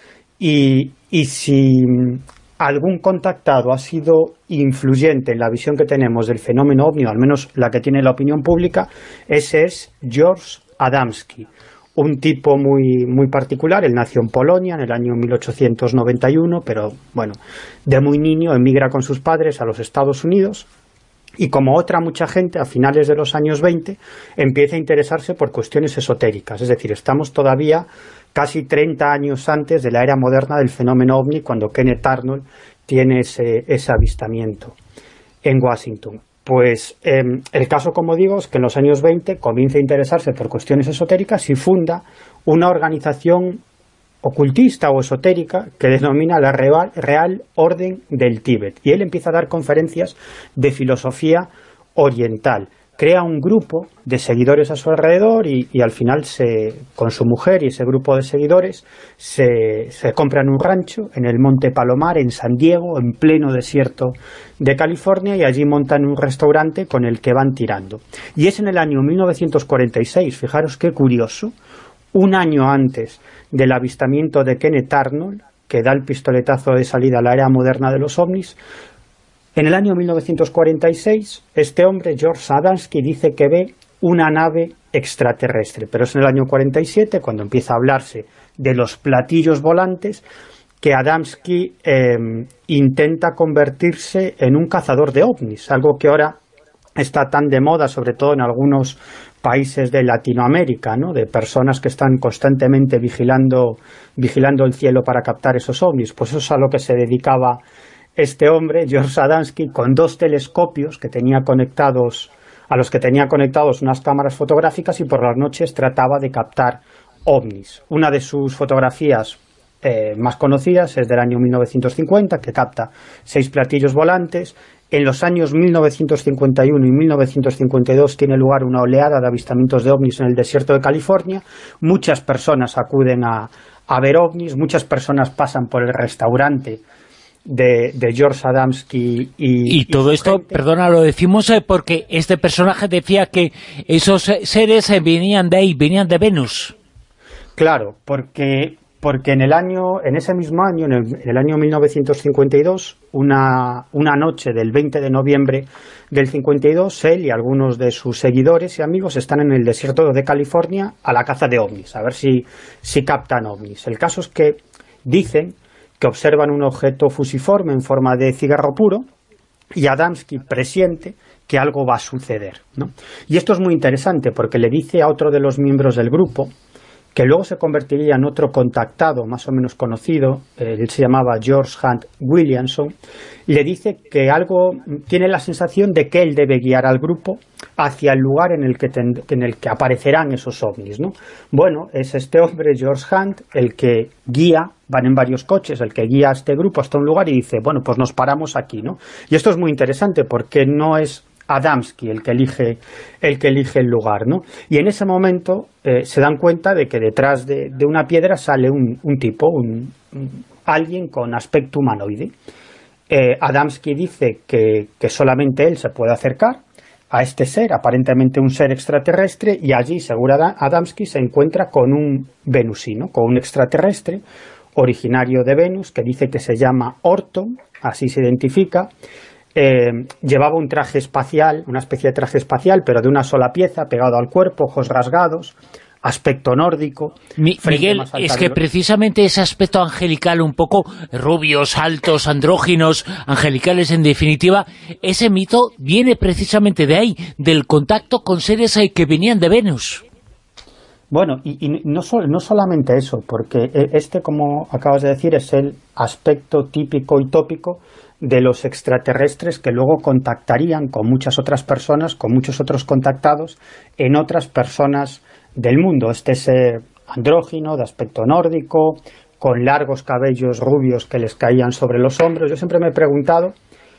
Y, y si algún contactado ha sido influyente en la visión que tenemos del fenómeno ovni, o al menos la que tiene la opinión pública, ese es George Adamski, un tipo muy, muy particular. Él nació en Polonia en el año mil ochocientos noventa y uno, pero bueno, de muy niño emigra con sus padres a los Estados Unidos y, como otra mucha gente, a finales de los años veinte empieza a interesarse por cuestiones esotéricas. Es decir, estamos todavía casi treinta años antes de la era moderna del fenómeno ovni, cuando Kenneth Arnold tiene ese, ese avistamiento en Washington. Pues eh, el caso, como digo, es que en los años veinte comienza a interesarse por cuestiones esotéricas y funda una organización ocultista o esotérica que denomina la Real, Real Orden del Tíbet. Y él empieza a dar conferencias de filosofía oriental. Crea un grupo de seguidores a su alrededor y, y al final, se, con su mujer y ese grupo de seguidores, se, se compran un rancho en el Monte Palomar, en San Diego, en pleno desierto de California, y allí montan un restaurante con el que van tirando. Y es en el año mil novecientos cuarenta y seis, fijaros qué curioso, un año antes del avistamiento de Kenneth Arnold, que da el pistoletazo de salida a la era moderna de los ovnis. En el año mil novecientos cuarenta y seis, este hombre, George Adamski, dice que ve una nave extraterrestre, pero es en el año cuarenta y siete, cuando empieza a hablarse de los platillos volantes, que Adamski eh, intenta convertirse en un cazador de ovnis, algo que ahora está tan de moda, sobre todo en algunos países de Latinoamérica, ¿no? De personas que están constantemente vigilando, vigilando el cielo para captar esos ovnis. Pues eso es a lo que se dedicaba este hombre, George Adamski, con dos telescopios que tenía conectados, a los que tenía conectados unas cámaras fotográficas, y por las noches trataba de captar ovnis. Una de sus fotografías eh, más conocidas es del año mil novecientos cincuenta, que capta seis platillos volantes. En los años mil novecientos cincuenta y uno y mil novecientos cincuenta y dos tiene lugar una oleada de avistamientos de ovnis en el desierto de California. Muchas personas acuden a, a ver ovnis, muchas personas pasan por el restaurante de, de George Adamski y, y todo y esto, gente. Perdona, lo decimos eh, porque este personaje decía que esos eh, seres eh, venían de ahí, venían de Venus. Claro, porque, porque en el año, en ese mismo año, en el, en el año mil novecientos cincuenta y dos, una, una noche del veinte de noviembre del cincuenta y dos, él y algunos de sus seguidores y amigos están en el desierto de California a la caza de ovnis, a ver si, si captan ovnis. El caso es que dicen que observan un objeto fusiforme en forma de cigarro puro, y Adamski presiente que algo va a suceder, ¿no? Y esto es muy interesante porque le dice a otro de los miembros del grupo que luego se convertiría en otro contactado más o menos conocido, eh, él se llamaba George Hunt Williamson, le dice que algo, tiene la sensación de que él debe guiar al grupo hacia el lugar en el que, ten, en el que aparecerán esos ovnis, ¿no? Bueno, es este hombre, George Hunt, el que guía, van en varios coches, el que guía a este grupo hasta un lugar y dice, bueno, pues nos paramos aquí, ¿no? Y esto es muy interesante porque no es Adamski el que elige el que elige el lugar, ¿no? Y en ese momento eh, se dan cuenta de que detrás de, de una piedra sale un, un tipo, un, un, alguien con aspecto humanoide. Eh, Adamski dice que, que solamente él se puede acercar a este ser, aparentemente un ser extraterrestre, y allí, según Adamski, se encuentra con un venusino, con un extraterrestre originario de Venus, que dice que se llama Orton, así se identifica. Eh, llevaba un traje espacial, una especie de traje espacial, pero de una sola pieza, pegado al cuerpo, ojos rasgados, aspecto nórdico. Mi, Miguel, es que precisamente ese aspecto angelical, un poco rubios, altos, andróginos, angelicales en definitiva, ese mito viene precisamente de ahí, del contacto con seres que venían de Venus. Bueno, y, y no, so, no solamente eso, porque este, como acabas de decir, es el aspecto típico y tópico de los extraterrestres que luego contactarían con muchas otras personas, con muchos otros contactados en otras personas del mundo. Este ser andrógino, de aspecto nórdico, con largos cabellos rubios que les caían sobre los hombros. Yo siempre me he preguntado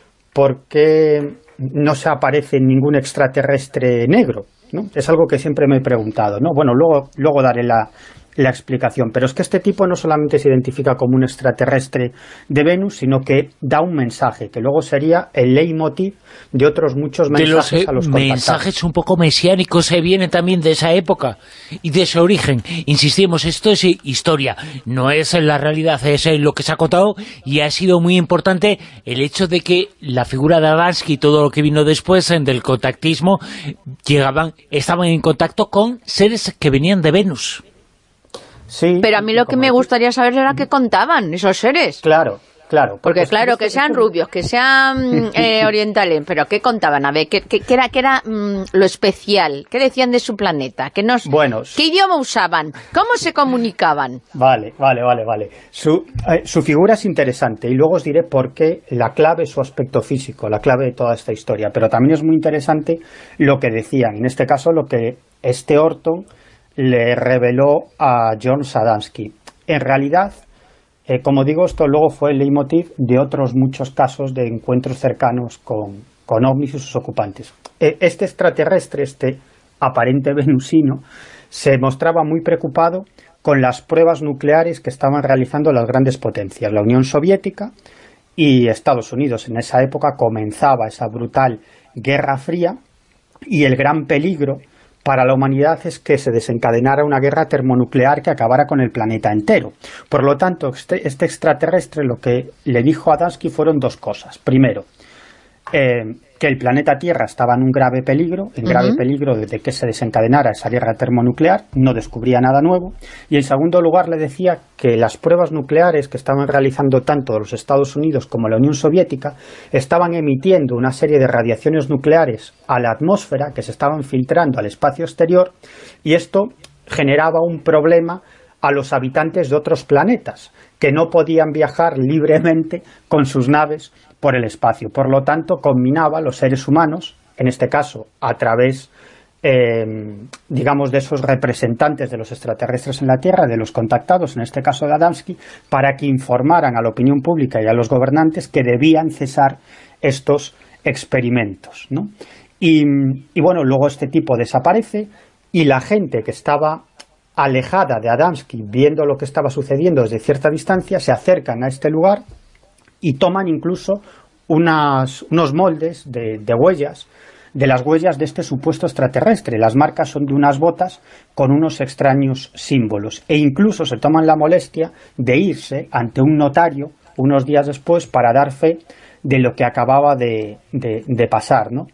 por qué no se aparece ningún extraterrestre negro, ¿no? Es algo que siempre me he preguntado, ¿no? Bueno, luego, luego daré la, la explicación, pero es que este tipo no solamente se identifica como un extraterrestre de Venus, sino que da un mensaje, que luego sería el leitmotiv de otros muchos mensajes de los, a los contactados. Mensajes un poco mesiánicos se vienen también de esa época y de ese origen. Insistimos, esto es historia, no es la realidad, es lo que se ha contado, y ha sido muy importante el hecho de que la figura de Adamski y todo lo que vino después del contactismo llegaban, estaban en contacto con seres que venían de Venus. Sí, pero a mí lo que me gustaría saber era qué contaban esos seres. Claro, claro. Porque, porque claro, que sean rubios, que sean eh, orientales, pero ¿qué contaban? A ver, ¿qué, qué, qué era, qué era mmm, lo especial? ¿Qué decían de su planeta? ¿Qué, nos, bueno, ¿Qué idioma usaban? ¿Cómo se comunicaban? Vale, vale, vale, vale. Su, eh, su figura es interesante y luego os diré por qué la clave es su aspecto físico, la clave de toda esta historia. Pero también es muy interesante lo que decían, en este caso lo que este Orton le reveló a John Adamski. En realidad, eh, como digo, esto luego fue el leitmotiv de otros muchos casos de encuentros cercanos con, con ovnis y sus ocupantes. Eh, este extraterrestre, este aparente venusino, se mostraba muy preocupado con las pruebas nucleares que estaban realizando las grandes potencias, la Unión Soviética y Estados Unidos. En esa época comenzaba esa brutal Guerra Fría y el gran peligro para la humanidad es que se desencadenara una guerra termonuclear que acabara con el planeta entero. Por lo tanto, este, este extraterrestre lo que le dijo a Adamski fueron dos cosas. Primero, eh, que el planeta Tierra estaba en un grave peligro, en grave uh-huh. peligro de que se desencadenara esa guerra termonuclear, no descubría nada nuevo. Y en segundo lugar le decía que las pruebas nucleares que estaban realizando tanto los Estados Unidos como la Unión Soviética estaban emitiendo una serie de radiaciones nucleares a la atmósfera que se estaban filtrando al espacio exterior, y esto generaba un problema a los habitantes de otros planetas, que no podían viajar libremente con sus naves por el espacio. Por lo tanto, combinaba a los seres humanos, en este caso a través, eh, digamos, de esos representantes de los extraterrestres en la Tierra, de los contactados, en este caso de Adamski, para que informaran a la opinión pública y a los gobernantes que debían cesar estos experimentos, ¿no? Y, y bueno, luego este tipo desaparece y la gente que estaba alejada de Adamski, viendo lo que estaba sucediendo desde cierta distancia, se acercan a este lugar y toman incluso unas, unos moldes de, de huellas, de las huellas de este supuesto extraterrestre. Las marcas son de unas botas con unos extraños símbolos, e incluso se toman la molestia de irse ante un notario unos días después para dar fe de lo que acababa de, de, de pasar, ¿no?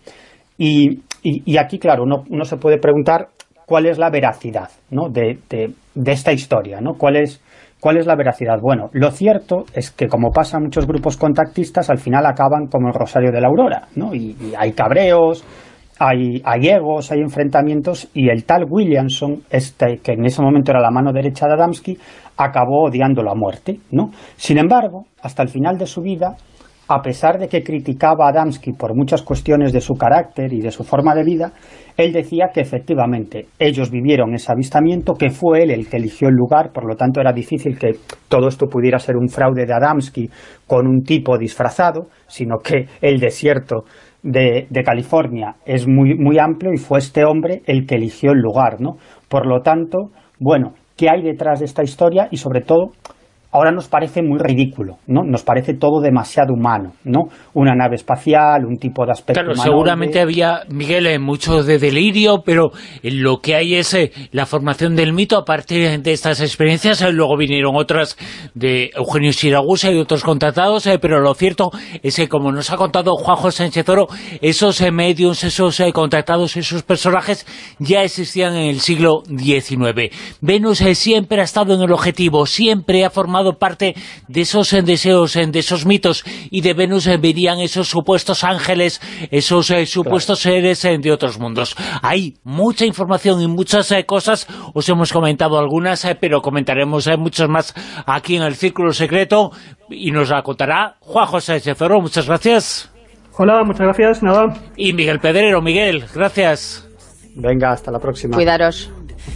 Y, y, y aquí, claro, uno, uno se puede preguntar cuál es la veracidad, ¿no? de, de, de esta historia, ¿no? ¿Cuál es, ¿Cuál es la veracidad? Bueno, lo cierto es que, como pasa en muchos grupos contactistas, al final acaban como el Rosario de la Aurora, ¿no? Y, y hay cabreos, hay, hay egos, hay enfrentamientos, y el tal Williamson, este, que en ese momento era la mano derecha de Adamski, acabó odiándolo a muerte, ¿no? Sin embargo, hasta el final de su vida, a pesar de que criticaba a Adamski por muchas cuestiones de su carácter y de su forma de vida, él decía que efectivamente ellos vivieron ese avistamiento, que fue él el que eligió el lugar, por lo tanto era difícil que todo esto pudiera ser un fraude de Adamski con un tipo disfrazado, sino que el desierto de, de California es muy, muy amplio y fue este hombre el que eligió el lugar, ¿no? Por lo tanto, bueno, ¿qué hay detrás de esta historia? Y sobre todo, ahora nos parece muy ridículo, ¿no? Nos parece todo demasiado humano, ¿no? Una nave espacial, un tipo de aspecto Claro, humanoide. seguramente había, Miguel, eh, mucho de delirio, pero eh, lo que hay es eh, la formación del mito a partir de estas experiencias. Eh, luego vinieron otras de Eugenio Siragusa y otros contratados, eh, pero lo cierto es que, como nos ha contado Juanjo Sánchez Oro, esos eh, medios, esos eh, contratados, esos personajes ya existían en el siglo diecinueve. Venus eh, siempre ha estado en el objetivo, siempre ha formado parte de esos eh, deseos, eh, de esos mitos, y de Venus eh, venían esos supuestos ángeles, esos eh, supuestos claro. seres eh, de otros mundos. Hay mucha información y muchas eh, cosas, os hemos comentado algunas, eh, pero comentaremos eh, muchas más aquí en el Círculo Secreto, y nos la contará Juanjo Sánchez Oro. Muchas gracias. Hola, muchas gracias, nada. Y Miguel Pedrero. Miguel, gracias. Venga, hasta la próxima. Cuidaros.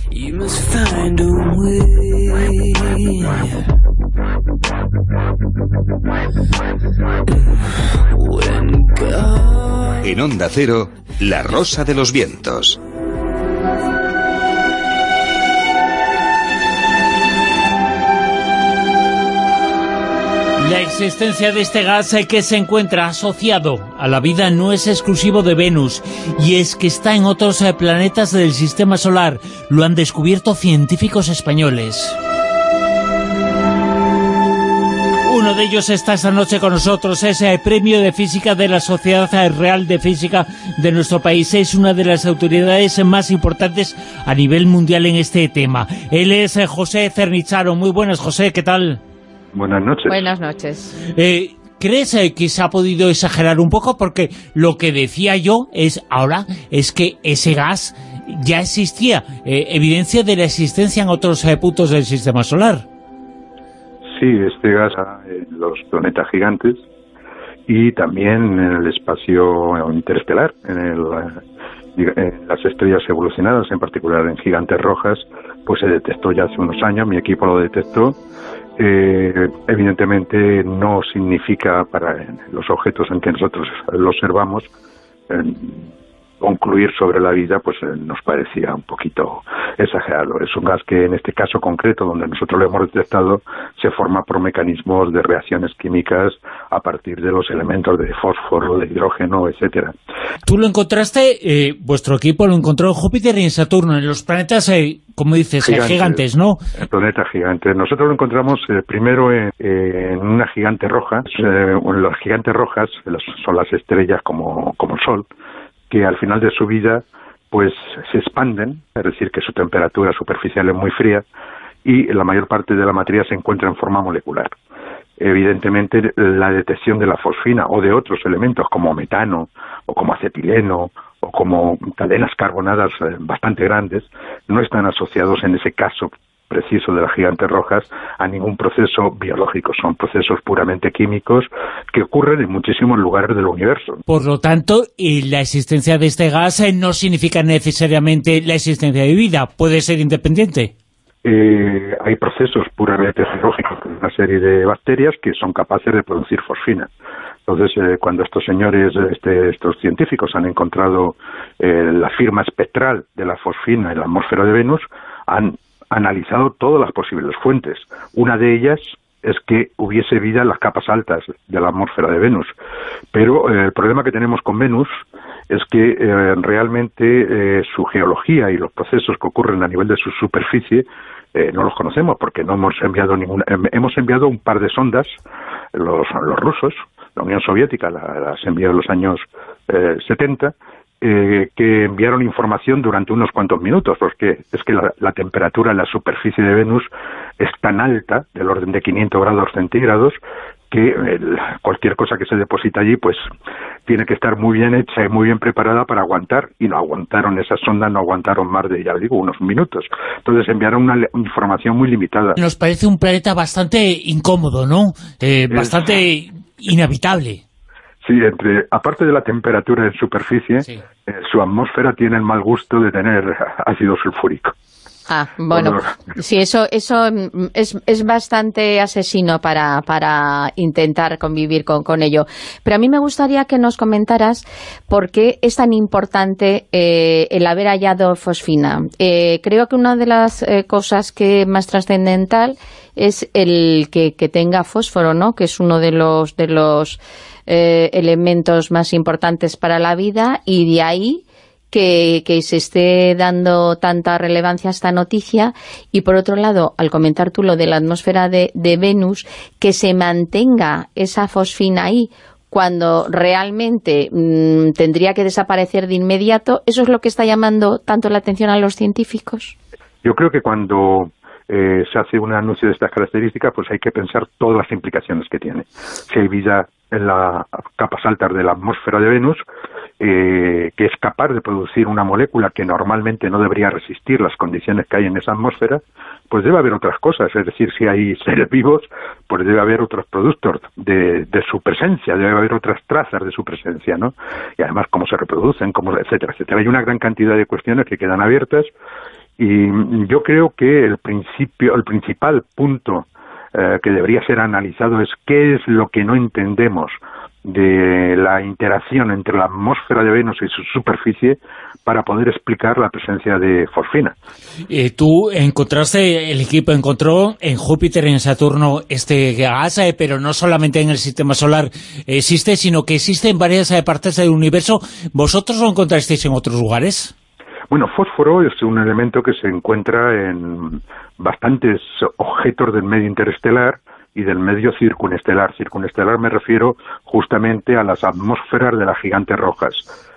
En Onda Cero, La Rosa de los Vientos. La existencia de este gas que se encuentra asociado a la vida no es exclusivo de Venus, y es que está en otros planetas del Sistema Solar. Lo han descubierto científicos españoles. Uno de ellos está esta noche con nosotros, es el Premio de Física de la Sociedad Real de Física de nuestro país. Es una de las autoridades más importantes a nivel mundial en este tema. Él es José Cernicharo. Muy buenas, José, ¿qué tal? Buenas noches. Buenas noches. Eh, ¿Crees eh, que se ha podido exagerar un poco? Porque lo que decía yo es ahora es que ese gas ya existía, eh, evidencia de la existencia en otros eh, puntos del Sistema Solar. Sí, este gas en los planetas gigantes y también en el espacio interestelar, en, el, en las estrellas evolucionadas, en particular en gigantes rojas, pues se detectó ya hace unos años, mi equipo lo detectó. Eh, evidentemente no significa para los objetos en que nosotros lo observamos eh, concluir sobre la vida, pues eh, nos parecía un poquito exagerado. Es un gas que en este caso concreto, donde nosotros lo hemos detectado, se forma por mecanismos de reacciones químicas a partir de los elementos de fósforo, de hidrógeno, etcétera. Tú lo encontraste, eh, vuestro equipo lo encontró en Júpiter y en Saturno, en los planetas, eh, como dices, gigantes, eh, gigantes, ¿no? En planetas gigantes. Nosotros lo encontramos eh, primero en, eh, en una gigante roja. Eh, las gigantes rojas son las estrellas como, como el Sol, que al final de su vida pues se expanden, es decir, que su temperatura superficial es muy fría y la mayor parte de la materia se encuentra en forma molecular. Evidentemente, la detección de la fosfina o de otros elementos como metano o como acetileno o como cadenas carbonadas bastante grandes no están asociados en ese caso preciso de las gigantes rojas a ningún proceso biológico, son procesos puramente químicos que ocurren en muchísimos lugares del universo. Por lo tanto, y la existencia de este gas no significa necesariamente la existencia de vida, puede ser independiente. Eh, hay procesos puramente biológicos, una serie de bacterias que son capaces de producir fosfina. Entonces, eh, cuando estos señores, este, estos científicos han encontrado eh, la firma espectral de la fosfina en la atmósfera de Venus, han analizado todas las posibles fuentes. Una de ellas es que hubiese vida en las capas altas de la atmósfera de Venus. Pero eh, el problema que tenemos con Venus es que eh, realmente eh, su geología y los procesos que ocurren a nivel de su superficie eh, no los conocemos porque no hemos enviado ninguna. Eh, hemos enviado un par de sondas, los, los rusos, la Unión Soviética la, las envió en los años eh, setenta, Eh, que enviaron información durante unos cuantos minutos, porque es que la, la temperatura en la superficie de Venus es tan alta, del orden de quinientos grados centígrados, que el, cualquier cosa que se deposita allí pues tiene que estar muy bien hecha y muy bien preparada para aguantar, y no aguantaron, esas sondas no aguantaron más de, ya digo, unos minutos. Entonces enviaron una información muy limitada. Nos parece un planeta bastante incómodo, ¿no? Eh, bastante es... inhabitable. Sí, entre, aparte de la temperatura en superficie, sí. eh, su atmósfera tiene el mal gusto de tener ácido sulfúrico. Ah, bueno, sí, eso eso es, es bastante asesino para, para intentar convivir con, con ello. Pero a mí me gustaría que nos comentaras por qué es tan importante eh, el haber hallado fosfina. Eh, creo que una de las eh, cosas que más trascendental es el que, que tenga fósforo, ¿no? Que es uno de los, de los eh, elementos más importantes para la vida, y de ahí Que, que se esté dando tanta relevancia a esta noticia. Y por otro lado, al comentar tú lo de la atmósfera de, de Venus, que se mantenga esa fosfina ahí cuando realmente mmm, tendría que desaparecer de inmediato, ¿eso es lo que está llamando tanto la atención a los científicos? Yo creo que cuando eh, se hace un anuncio de estas características, pues hay que pensar todas las implicaciones que tiene. Si hay vida en las capas altas de la atmósfera de Venus, eh, que es capaz de producir una molécula que normalmente no debería resistir las condiciones que hay en esa atmósfera, pues debe haber otras cosas. Es decir, si hay seres vivos, pues debe haber otros productos de, de su presencia, debe haber otras trazas de su presencia, ¿no? Y además cómo se reproducen, cómo, etcétera, etcétera. Hay una gran cantidad de cuestiones que quedan abiertas, y yo creo que el principio, el principal punto eh, que debería ser analizado es qué es lo que no entendemos de la interacción entre la atmósfera de Venus y su superficie para poder explicar la presencia de fosfina. Eh, tú encontraste, el equipo encontró en Júpiter, en Saturno, este gas, eh, pero no solamente en el sistema solar existe, sino que existe en varias eh, partes del universo. ¿Vosotros lo encontrasteis en otros lugares? Bueno, fósforo es un elemento que se encuentra en bastantes objetos del medio interestelar y del medio circunestelar. Circunestelar me refiero justamente a las atmósferas de las gigantes rojas.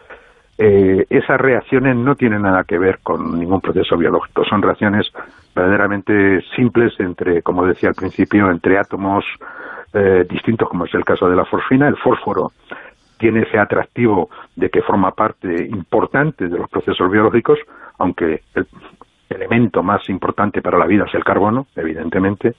Eh, esas reacciones no tienen nada que ver con ningún proceso biológico, son reacciones verdaderamente simples entre, como decía al principio, entre átomos eh, distintos, como es el caso de la fosfina. El fósforo tiene ese atractivo de que forma parte importante de los procesos biológicos, aunque el elemento más importante para la vida es el carbono, evidentemente.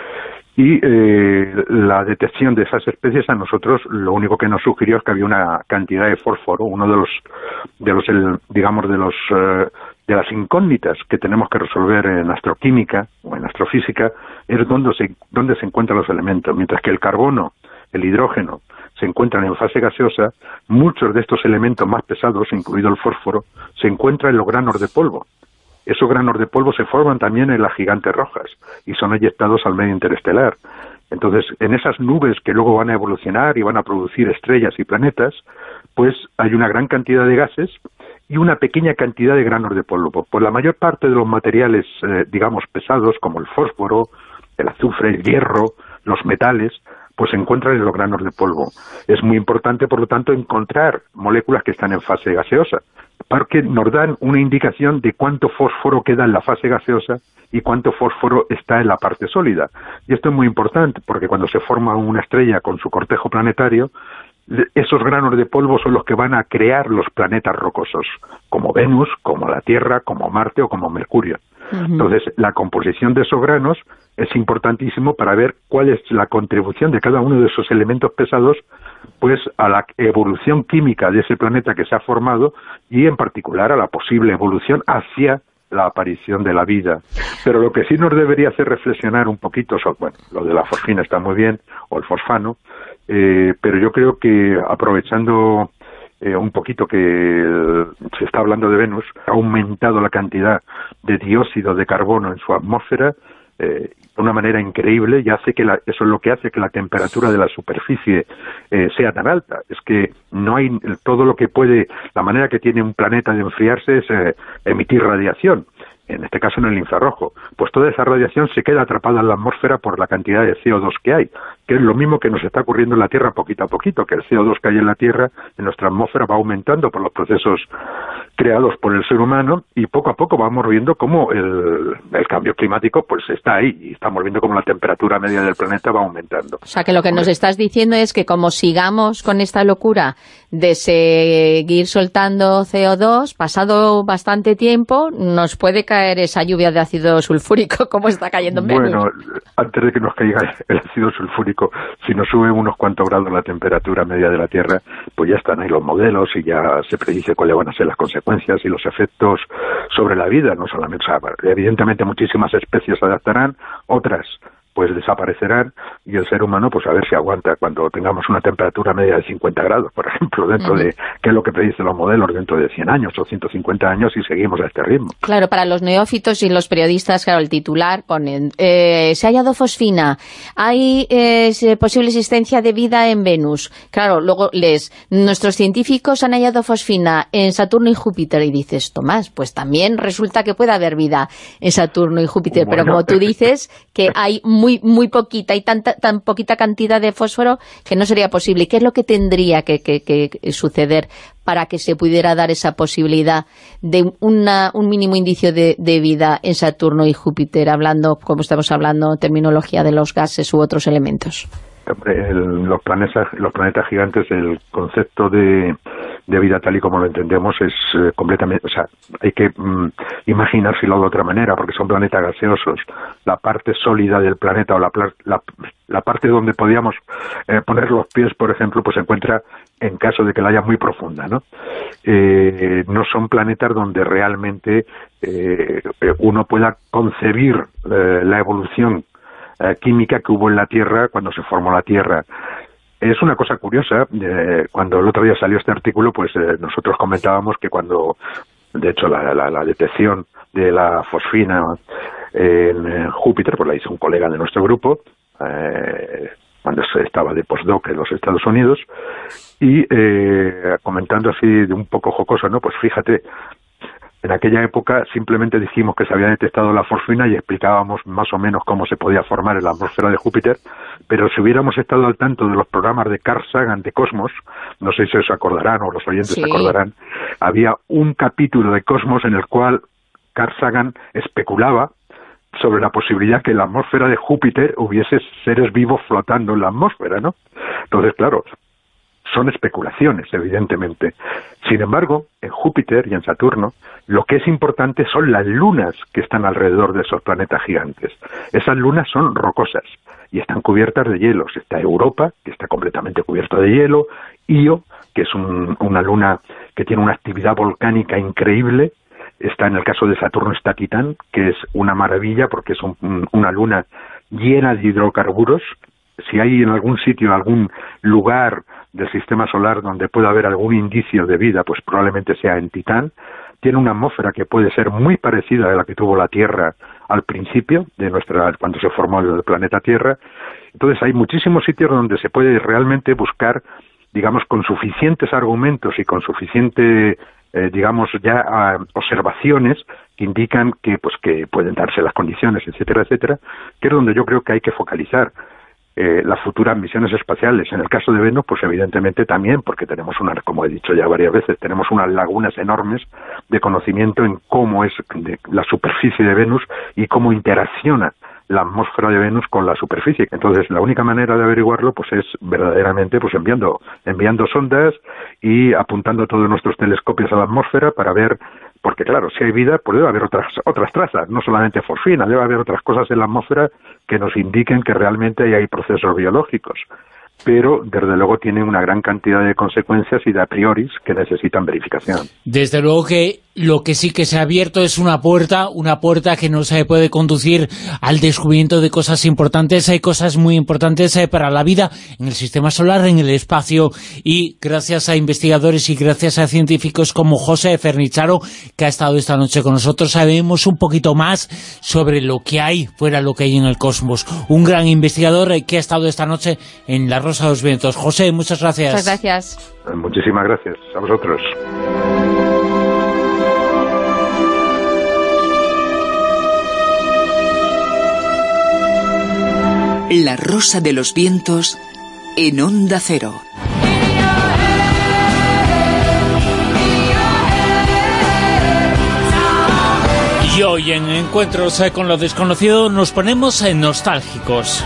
Y eh, la detección de esas especies a nosotros lo único que nos sugirió es que había una cantidad de fósforo. Uno de los, de los el, digamos, de los eh, de las incógnitas que tenemos que resolver en astroquímica o en astrofísica es dónde se, dónde se encuentran los elementos. Mientras que el carbono, el hidrógeno, se encuentran en fase gaseosa, muchos de estos elementos más pesados, incluido el fósforo, se encuentran en los granos de polvo. Esos granos de polvo se forman también en las gigantes rojas y son eyectados al medio interestelar. Entonces, en esas nubes que luego van a evolucionar y van a producir estrellas y planetas, pues hay una gran cantidad de gases y una pequeña cantidad de granos de polvo. Pues la mayor parte de los materiales, eh, digamos, pesados, como el fósforo, el azufre, el hierro, los metales, pues se encuentran en los granos de polvo. Es muy importante, por lo tanto, encontrar moléculas que están en fase gaseosa, porque nos dan una indicación de cuánto fósforo queda en la fase gaseosa y cuánto fósforo está en la parte sólida. Y esto es muy importante, porque cuando se forma una estrella con su cortejo planetario, esos granos de polvo son los que van a crear los planetas rocosos, como Venus, como la Tierra, como Marte o como Mercurio. Uh-huh. Entonces, la composición de esos granos es importantísimo para ver cuál es la contribución de cada uno de esos elementos pesados pues a la evolución química de ese planeta que se ha formado y en particular a la posible evolución hacia la aparición de la vida. Pero lo que sí nos debería hacer reflexionar un poquito sobre, bueno, lo de la fosfina está muy bien, o el fosfano, eh, pero yo creo que aprovechando eh, un poquito que el, se está hablando de Venus, ha aumentado la cantidad de dióxido de carbono en su atmósfera eh, de una manera increíble, y hace que la, eso es lo que hace que la temperatura de la superficie eh, sea tan alta. Es que no hay todo lo que puede, la manera que tiene un planeta de enfriarse es eh, emitir radiación, en este caso en el infrarrojo. Pues toda esa radiación se queda atrapada en la atmósfera por la cantidad de C O dos que hay, que es lo mismo que nos está ocurriendo en la Tierra poquito a poquito, que el C O dos que hay en la Tierra, en nuestra atmósfera, va aumentando por los procesos creados por el ser humano, y poco a poco vamos viendo cómo el, el cambio climático pues está ahí, y estamos viendo cómo la temperatura media del planeta va aumentando. O sea, que lo que nos estás diciendo es que como sigamos con esta locura de seguir soltando C O dos, pasado bastante tiempo, nos puede caer esa lluvia de ácido sulfúrico como está cayendo en Venus. Bueno, antes de que nos caiga el ácido sulfúrico, si nos sube unos cuantos grados la temperatura media de la Tierra, pues ya están ahí los modelos y ya se predice cuáles van a ser las consecuencias y los efectos sobre la vida, no solamente, o sea, evidentemente muchísimas especies se adaptarán, otras pues desaparecerán, y el ser humano pues a ver si aguanta cuando tengamos una temperatura media de cincuenta grados, por ejemplo, dentro uh-huh. de, que es lo que predicen los modelos, dentro de cien años o ciento cincuenta años, y seguimos a este ritmo. Claro, para los neófitos y los periodistas, claro, el titular ponen, eh, se ha hallado fosfina, hay eh, posible existencia de vida en Venus. Claro, luego lees, nuestros científicos han hallado fosfina en Saturno y Júpiter, y dices, Tomás, pues también resulta que puede haber vida en Saturno y Júpiter, bueno, pero como tú dices, que hay muy muy poquita y tanta, tan poquita cantidad de fósforo que no sería posible. ¿Qué es lo que tendría que, que, que suceder para que se pudiera dar esa posibilidad de una, un mínimo indicio de, de vida en Saturno y Júpiter, hablando, como estamos hablando, terminología de los gases u otros elementos? El, los planetas los planetas gigantes, el concepto de, de vida tal y como lo entendemos es eh, completamente, o sea, hay que mm, imaginárselo de otra manera, porque son planetas gaseosos. La parte sólida del planeta, o la, la, la parte donde podíamos eh, poner los pies, por ejemplo, pues se encuentra en caso de que la haya muy profunda, ¿no? Eh, no son planetas donde realmente eh, uno pueda concebir eh, la evolución química que hubo en la Tierra cuando se formó la Tierra. Es una cosa curiosa, eh, cuando el otro día salió este artículo, pues eh, nosotros comentábamos que cuando, de hecho, la, la, la detección de la fosfina en Júpiter, pues la hizo un colega de nuestro grupo, eh, cuando estaba de postdoc en los Estados Unidos, y eh, comentando así de un poco jocoso, ¿no? Pues fíjate, en aquella época simplemente dijimos que se había detectado la fosfina y explicábamos más o menos cómo se podía formar en la atmósfera de Júpiter, pero si hubiéramos estado al tanto de los programas de Carl Sagan de Cosmos, no sé si se acordarán o los oyentes sí. se acordarán, había un capítulo de Cosmos en el cual Carl Sagan especulaba sobre la posibilidad que en la atmósfera de Júpiter hubiese seres vivos flotando en la atmósfera, ¿no? Entonces, claro, son especulaciones, evidentemente. Sin embargo, en Júpiter y en Saturno, lo que es importante son las lunas que están alrededor de esos planetas gigantes. Esas lunas son rocosas y están cubiertas de hielos. Está Europa, que está completamente cubierta de hielo, Io, que es un, una luna que tiene una actividad volcánica increíble. Está, en el caso de Saturno, está Titán, que es una maravilla porque es un, una luna llena de hidrocarburos. Si hay en algún sitio, algún lugar del sistema solar donde pueda haber algún indicio de vida, pues probablemente sea en Titán. Tiene una atmósfera que puede ser muy parecida a la que tuvo la Tierra al principio, de nuestra cuando se formó el planeta Tierra. Entonces hay muchísimos sitios donde se puede realmente buscar, digamos, con suficientes argumentos y con suficiente, eh, digamos, ya uh, observaciones que indican que, pues, que pueden darse las condiciones, etcétera, etcétera, que es donde yo creo que hay que focalizar Eh, las futuras misiones espaciales. En el caso de Venus, pues evidentemente también, porque tenemos una, como he dicho ya varias veces, tenemos unas lagunas enormes de conocimiento en cómo es de la superficie de Venus y cómo interacciona la atmósfera de Venus con la superficie. Entonces, la única manera de averiguarlo pues es verdaderamente pues enviando enviando sondas y apuntando todos nuestros telescopios a la atmósfera para ver, porque claro, si hay vida, pues debe haber otras otras trazas, no solamente fosfina, debe haber otras cosas en la atmósfera que nos indiquen que realmente hay procesos biológicos. Pero desde luego tienen una gran cantidad de consecuencias y de a priori que necesitan verificación. Desde luego que lo que sí que se ha abierto es una puerta, una puerta que nos eh, puede conducir al descubrimiento de cosas importantes, hay cosas muy importantes eh, para la vida en el sistema solar, en el espacio, y gracias a investigadores y gracias a científicos como José Fernicharo, que ha estado esta noche con nosotros, sabemos un poquito más sobre lo que hay fuera, lo que hay en el cosmos. Un gran investigador eh, que ha estado esta noche en la Rosa de los Vientos. José, muchas gracias. Muchas gracias. Muchísimas gracias a vosotros. La Rosa de los Vientos en Onda Cero. hoy en Encuentros con lo Desconocido nos ponemos nostálgicos.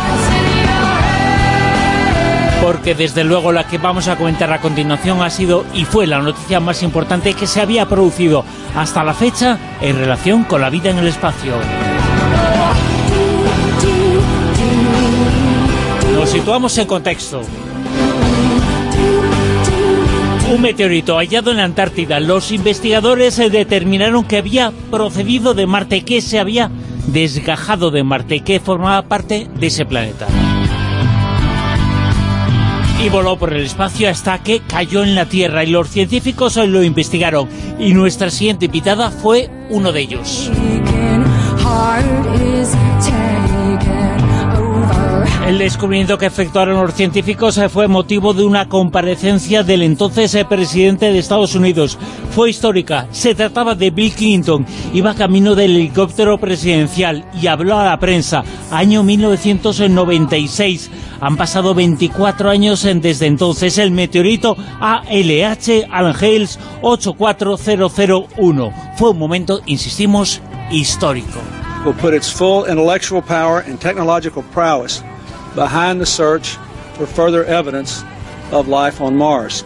Porque desde luego la que vamos a comentar a continuación ha sido y fue la noticia más importante que se había producido hasta la fecha en relación con la vida en el espacio. Nos situamos en contexto. Un meteorito hallado en la Antártida. Los investigadores determinaron que había procedido de Marte, que se había desgajado de Marte, que formaba parte de ese planeta. Y voló por el espacio hasta que cayó en la Tierra, y los científicos lo investigaron, y nuestra siguiente invitada fue uno de ellos. El descubrimiento que efectuaron los científicos fue motivo de una comparecencia del entonces presidente de Estados Unidos. Fue histórica. Se trataba de Bill Clinton. Iba camino del helicóptero presidencial y habló a la prensa. Año mil novecientos noventa y seis. Han pasado veinticuatro años desde entonces. El meteorito A L H Allen-Hales ocho cuatro cero cero uno. Fue un momento, insistimos, histórico. Will put its full intellectual power and technological prowess behind the search for further evidence of life on Mars.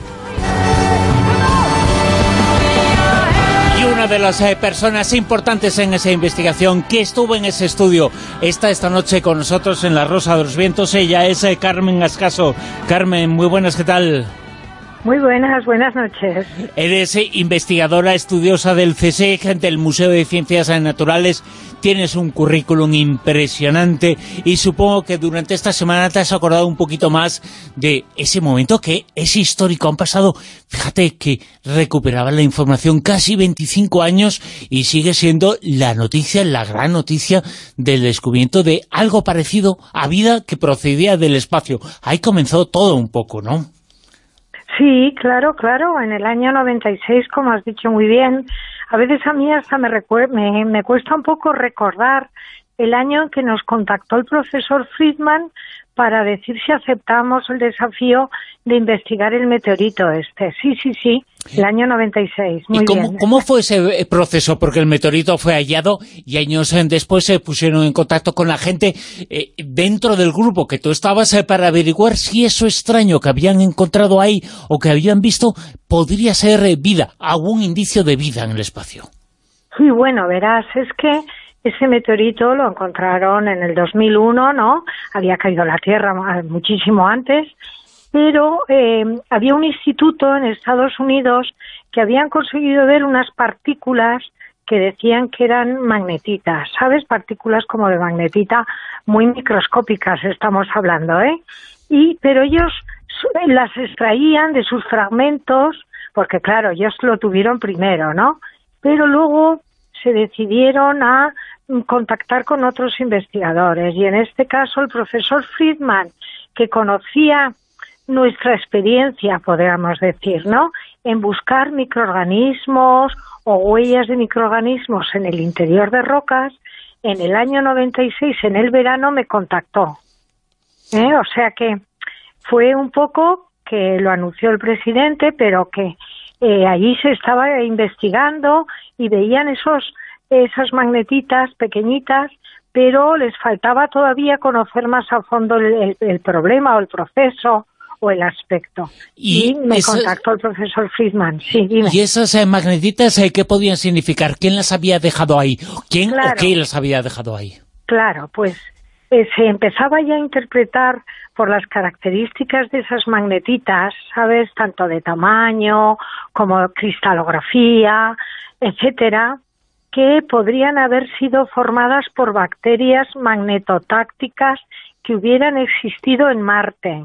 Y una de las eh, personas importantes en esa investigación que estuvo en ese estudio está esta noche con nosotros en La Rosa de los Vientos. Ella es eh, Carmen Ascaso. Carmen, muy buenas, ¿qué tal? Muy buenas, buenas noches. Eres eh, investigadora, estudiosa del C S E C, del Museo de Ciencias Naturales. Tienes un currículum impresionante y supongo que durante esta semana te has acordado un poquito más de ese momento que es histórico. Han pasado, fíjate que recuperaban la información casi veinticinco años y sigue siendo la noticia, la gran noticia del descubrimiento de algo parecido a vida que procedía del espacio. Ahí comenzó todo un poco, ¿no? Sí, claro, claro. En el año noventa y seis, como has dicho muy bien, a veces a mí hasta me, me, me cuesta un poco recordar el año en que nos contactó el profesor Friedman para decir si aceptábamos el desafío de investigar el meteorito este. Sí, sí, sí, el año noventa y seis. Muy ¿Y cómo, bien. cómo fue ese proceso? Porque el meteorito fue hallado y años después se pusieron en contacto con la gente eh, dentro del grupo que tú estabas eh, para averiguar si eso extraño que habían encontrado ahí o que habían visto podría ser eh, vida, algún indicio de vida en el espacio. Sí, bueno, verás, es que ese meteorito lo encontraron en el dos mil uno, ¿no? Había caído a la Tierra muchísimo antes, pero eh, había un instituto en Estados Unidos que habían conseguido ver unas partículas que decían que eran magnetitas, ¿sabes? Partículas como de magnetita muy microscópicas estamos hablando, ¿eh? Y, pero ellos las extraían de sus fragmentos, porque claro, ellos lo tuvieron primero, ¿no? Pero luego se decidieron a contactar con otros investigadores y en este caso el profesor Friedman, que conocía nuestra experiencia, podríamos decir, ¿no?, en buscar microorganismos o huellas de microorganismos en el interior de rocas, en el año noventa y seis, en el verano, me contactó. ¿Eh? O sea que fue un poco que lo anunció el presidente, pero que eh, allí se estaba investigando y veían esos esas magnetitas pequeñitas, pero les faltaba todavía conocer más a fondo el, el, el problema o el proceso o el aspecto. Y, y me esa, contactó el profesor Friedman. Sí, dime. ¿Y esas eh, magnetitas eh, qué podían significar? ¿Quién las había dejado ahí? ¿Quién claro, o qué las había dejado ahí? Claro, pues eh, se empezaba ya a interpretar por las características de esas magnetitas, ¿sabes? Tanto de tamaño como cristalografía, etcétera, que podrían haber sido formadas por bacterias magnetotácticas que hubieran existido en Marte.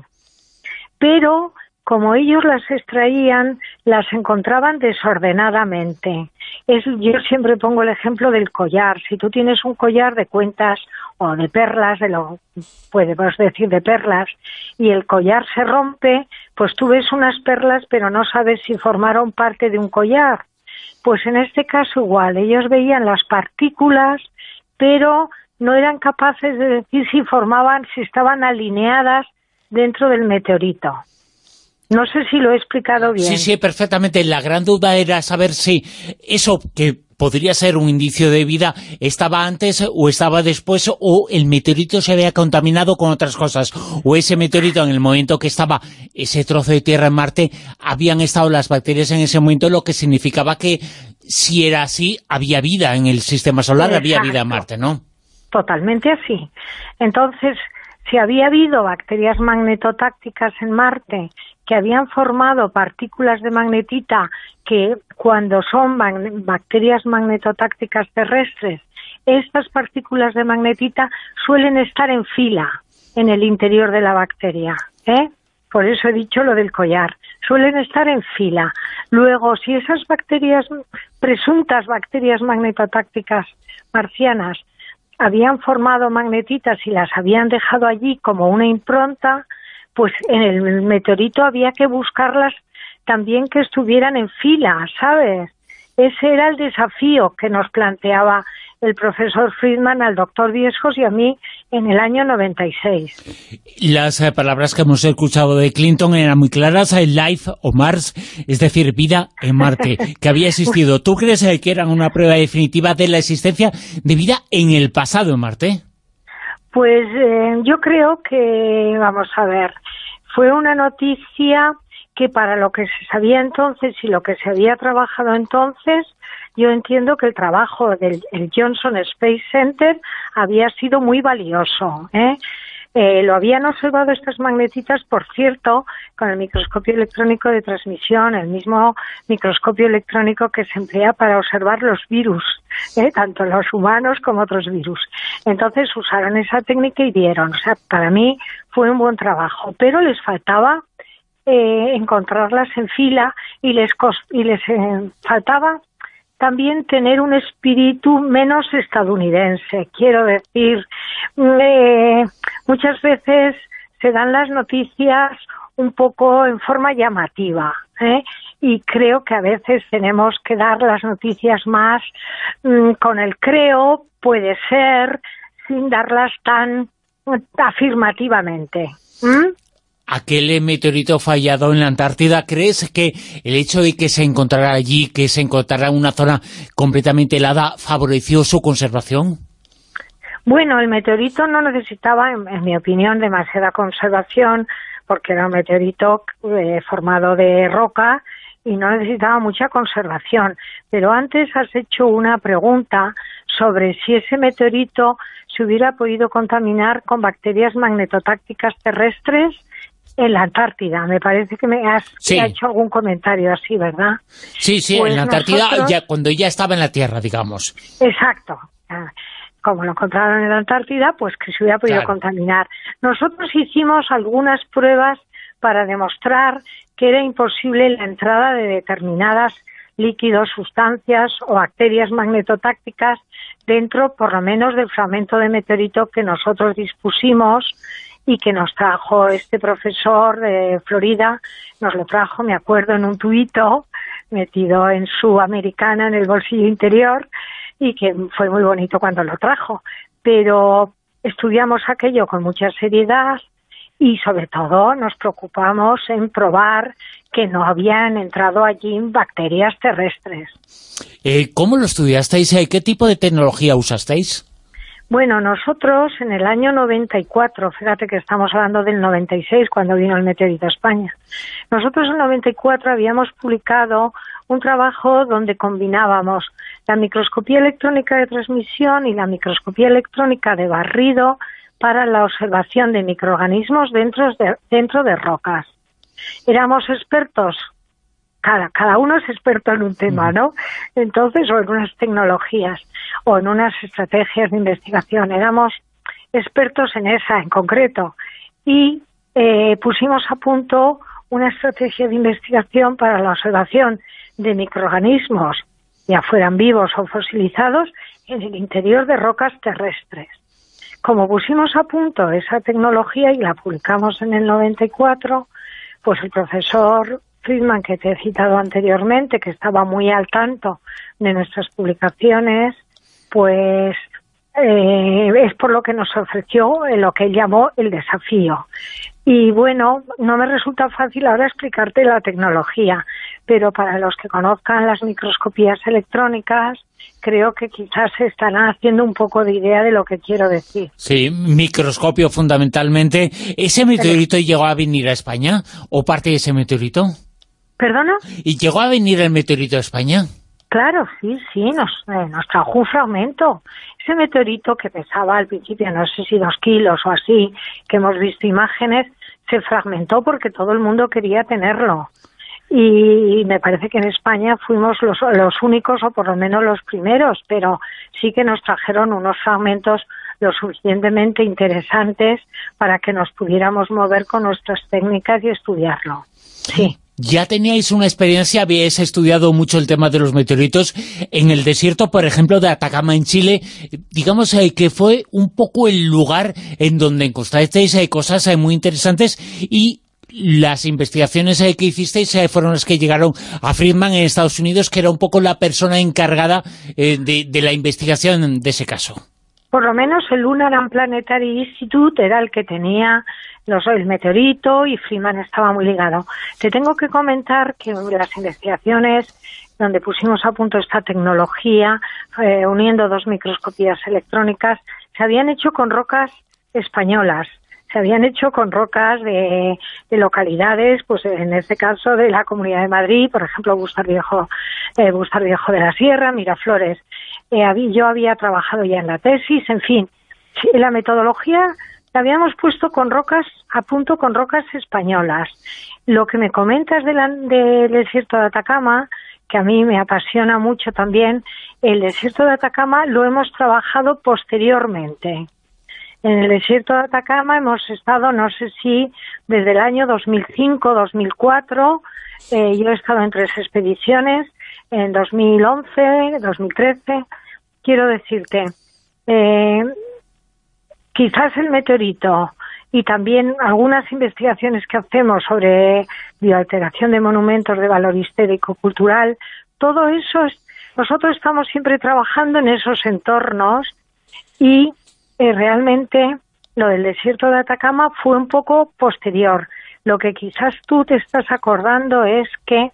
Pero, como ellos las extraían, las encontraban desordenadamente. Es, yo siempre pongo el ejemplo del collar. Si tú tienes un collar de cuentas o de perlas, de lo podemos decir de perlas, y el collar se rompe, pues tú ves unas perlas, pero no sabes si formaron parte de un collar. Pues en este caso igual, ellos veían las partículas, pero no eran capaces de decir si formaban, si estaban alineadas dentro del meteorito. No sé si lo he explicado bien. Sí, sí, perfectamente. La gran duda era saber si eso que podría ser un indicio de vida, ¿estaba antes o estaba después, o el meteorito se había contaminado con otras cosas? O ese meteorito, en el momento que estaba ese trozo de tierra en Marte, habían estado las bacterias en ese momento, lo que significaba que, si era así, había vida en el sistema solar, Exacto. había vida en Marte, ¿no? Totalmente así. Entonces, si había habido bacterias magnetotácticas en Marte que habían formado partículas de magnetita que, cuando son mag- bacterias magnetotácticas terrestres, estas partículas de magnetita suelen estar en fila en el interior de la bacteria, ¿eh? Por eso he dicho lo del collar. Suelen estar en fila. Luego, si esas bacterias, presuntas bacterias magnetotácticas marcianas, habían formado magnetitas y las habían dejado allí como una impronta, pues en el meteorito había que buscarlas también que estuvieran en fila, ¿sabes? Ese era el desafío que nos planteaba el profesor Friedman al doctor Viescos y a mí en el año noventa y seis. Las eh, palabras que hemos escuchado de Clinton eran muy claras, el life o Mars, es decir, vida en Marte, que había existido. ¿Tú crees eh, que eran una prueba definitiva de la existencia de vida en el pasado en Marte? Pues eh, yo creo que, vamos a ver, fue una noticia que, para lo que se sabía entonces y lo que se había trabajado entonces, yo entiendo que el trabajo del el Johnson Space Center había sido muy valioso, ¿eh? Eh, lo habían observado estas magnetitas, por cierto, con el microscopio electrónico de transmisión, el mismo microscopio electrónico que se emplea para observar los virus, ¿eh? Tanto los humanos como otros virus. Entonces usaron esa técnica y vieron. O sea, para mí fue un buen trabajo, pero les faltaba eh, encontrarlas en fila y les, y les eh, faltaba también tener un espíritu menos estadounidense. Quiero decir, eh, muchas veces se dan las noticias un poco en forma llamativa, ¿eh? Y creo que a veces tenemos que dar las noticias más mmm, con el creo, puede ser, sin darlas tan afirmativamente. ¿Mm? Aquel meteorito fallado en la Antártida, ¿crees que el hecho de que se encontrara allí, que se encontrara en una zona completamente helada, favoreció su conservación? Bueno, el meteorito no necesitaba, en, en mi opinión, demasiada conservación, porque era un meteorito eh, formado de roca y no necesitaba mucha conservación. Pero antes has hecho una pregunta sobre si ese meteorito se hubiera podido contaminar con bacterias magnetotácticas terrestres en la Antártida. Me parece que me has sí. me hecho algún comentario así, ¿verdad? Sí, sí, pues en la Antártida, nosotros... ya, cuando ya estaba en la Tierra, digamos. Exacto. Como lo encontraron en la Antártida, pues que se hubiera podido claro. contaminar. Nosotros hicimos algunas pruebas para demostrar que era imposible la entrada de determinadas líquidos, sustancias o bacterias magnetotácticas dentro, por lo menos, del fragmento de meteorito que nosotros dispusimos y que nos trajo este profesor de Florida, nos lo trajo, me acuerdo, en un tubito metido en su americana en el bolsillo interior, y que fue muy bonito cuando lo trajo. Pero estudiamos aquello con mucha seriedad y sobre todo nos preocupamos en probar que no habían entrado allí bacterias terrestres. Eh, ¿Cómo lo estudiasteis? ¿Qué tipo de tecnología usasteis? Bueno, nosotros en el año noventa y cuatro, fíjate que estamos hablando del noventa y seis, cuando vino el meteorito a España. Nosotros en el noventa y cuatro habíamos publicado un trabajo donde combinábamos la microscopía electrónica de transmisión y la microscopía electrónica de barrido para la observación de microorganismos dentro de, dentro de rocas. Éramos expertos, cada, cada uno es experto en un tema, ¿no? Entonces, o en unas tecnologías, o en unas estrategias de investigación. Éramos expertos en esa, en concreto. Y eh, pusimos a punto una estrategia de investigación para la observación de microorganismos, ya fueran vivos o fosilizados, en el interior de rocas terrestres. Como pusimos a punto esa tecnología y la publicamos en el noventa y cuatro, pues el profesor Friedman, que te he citado anteriormente, que estaba muy al tanto de nuestras publicaciones, pues eh, es por lo que nos ofreció lo que él llamó el desafío. Y bueno, no me resulta fácil ahora explicarte la tecnología, pero para los que conozcan las microscopías electrónicas, creo que quizás se están haciendo un poco de idea de lo que quiero decir. Sí, microscopio fundamentalmente. ¿Ese meteorito llegó a venir a España o parte de ese meteorito? ¿Perdona? ¿Y llegó a venir el meteorito a España? Claro, sí, sí, nos, eh, nos trajo un fragmento. Ese meteorito que pesaba al principio, no sé si dos kilos o así, que hemos visto imágenes, se fragmentó porque todo el mundo quería tenerlo. Y me parece que en España fuimos los, los únicos, o por lo menos los primeros, pero sí que nos trajeron unos fragmentos lo suficientemente interesantes para que nos pudiéramos mover con nuestras técnicas y estudiarlo. Sí. ¿Ya teníais una experiencia? ¿Habíais estudiado mucho el tema de los meteoritos en el desierto, por ejemplo, de Atacama en Chile? Digamos eh, que fue un poco el lugar en donde encontrasteis eh, cosas eh, muy interesantes, y las investigaciones eh, que hicisteis eh, fueron las que llegaron a Friedman en Estados Unidos, que era un poco la persona encargada eh, de, de la investigación de ese caso. Por lo menos el Lunar and Planetary Institute era el que tenía los, el meteorito, y Friedman estaba muy ligado. Te tengo que comentar que las investigaciones donde pusimos a punto esta tecnología, eh, uniendo dos microscopías electrónicas, se habían hecho con rocas españolas. Se habían hecho con rocas de, de localidades, pues en este caso de la Comunidad de Madrid, por ejemplo, Bustar Viejo, eh, Bustar Viejo de la Sierra, Miraflores. Eh, habí, yo había trabajado ya en la tesis, en fin. Sí, la metodología la habíamos puesto con rocas, a punto con rocas españolas. Lo que me comentas de la, del desierto de Atacama, que a mí me apasiona mucho también, el desierto de Atacama lo hemos trabajado posteriormente. En el desierto de Atacama hemos estado, no sé si desde el año dos mil cinco, dos mil cuatro, eh, yo he estado en tres expediciones, en dos mil once, dos mil trece, quiero decirte, eh, quizás el meteorito y también algunas investigaciones que hacemos sobre bioalteración de monumentos de valor histórico-cultural, todo eso, es, nosotros estamos siempre trabajando en esos entornos, y Eh, realmente lo del desierto de Atacama fue un poco posterior. Lo que quizás tú te estás acordando es que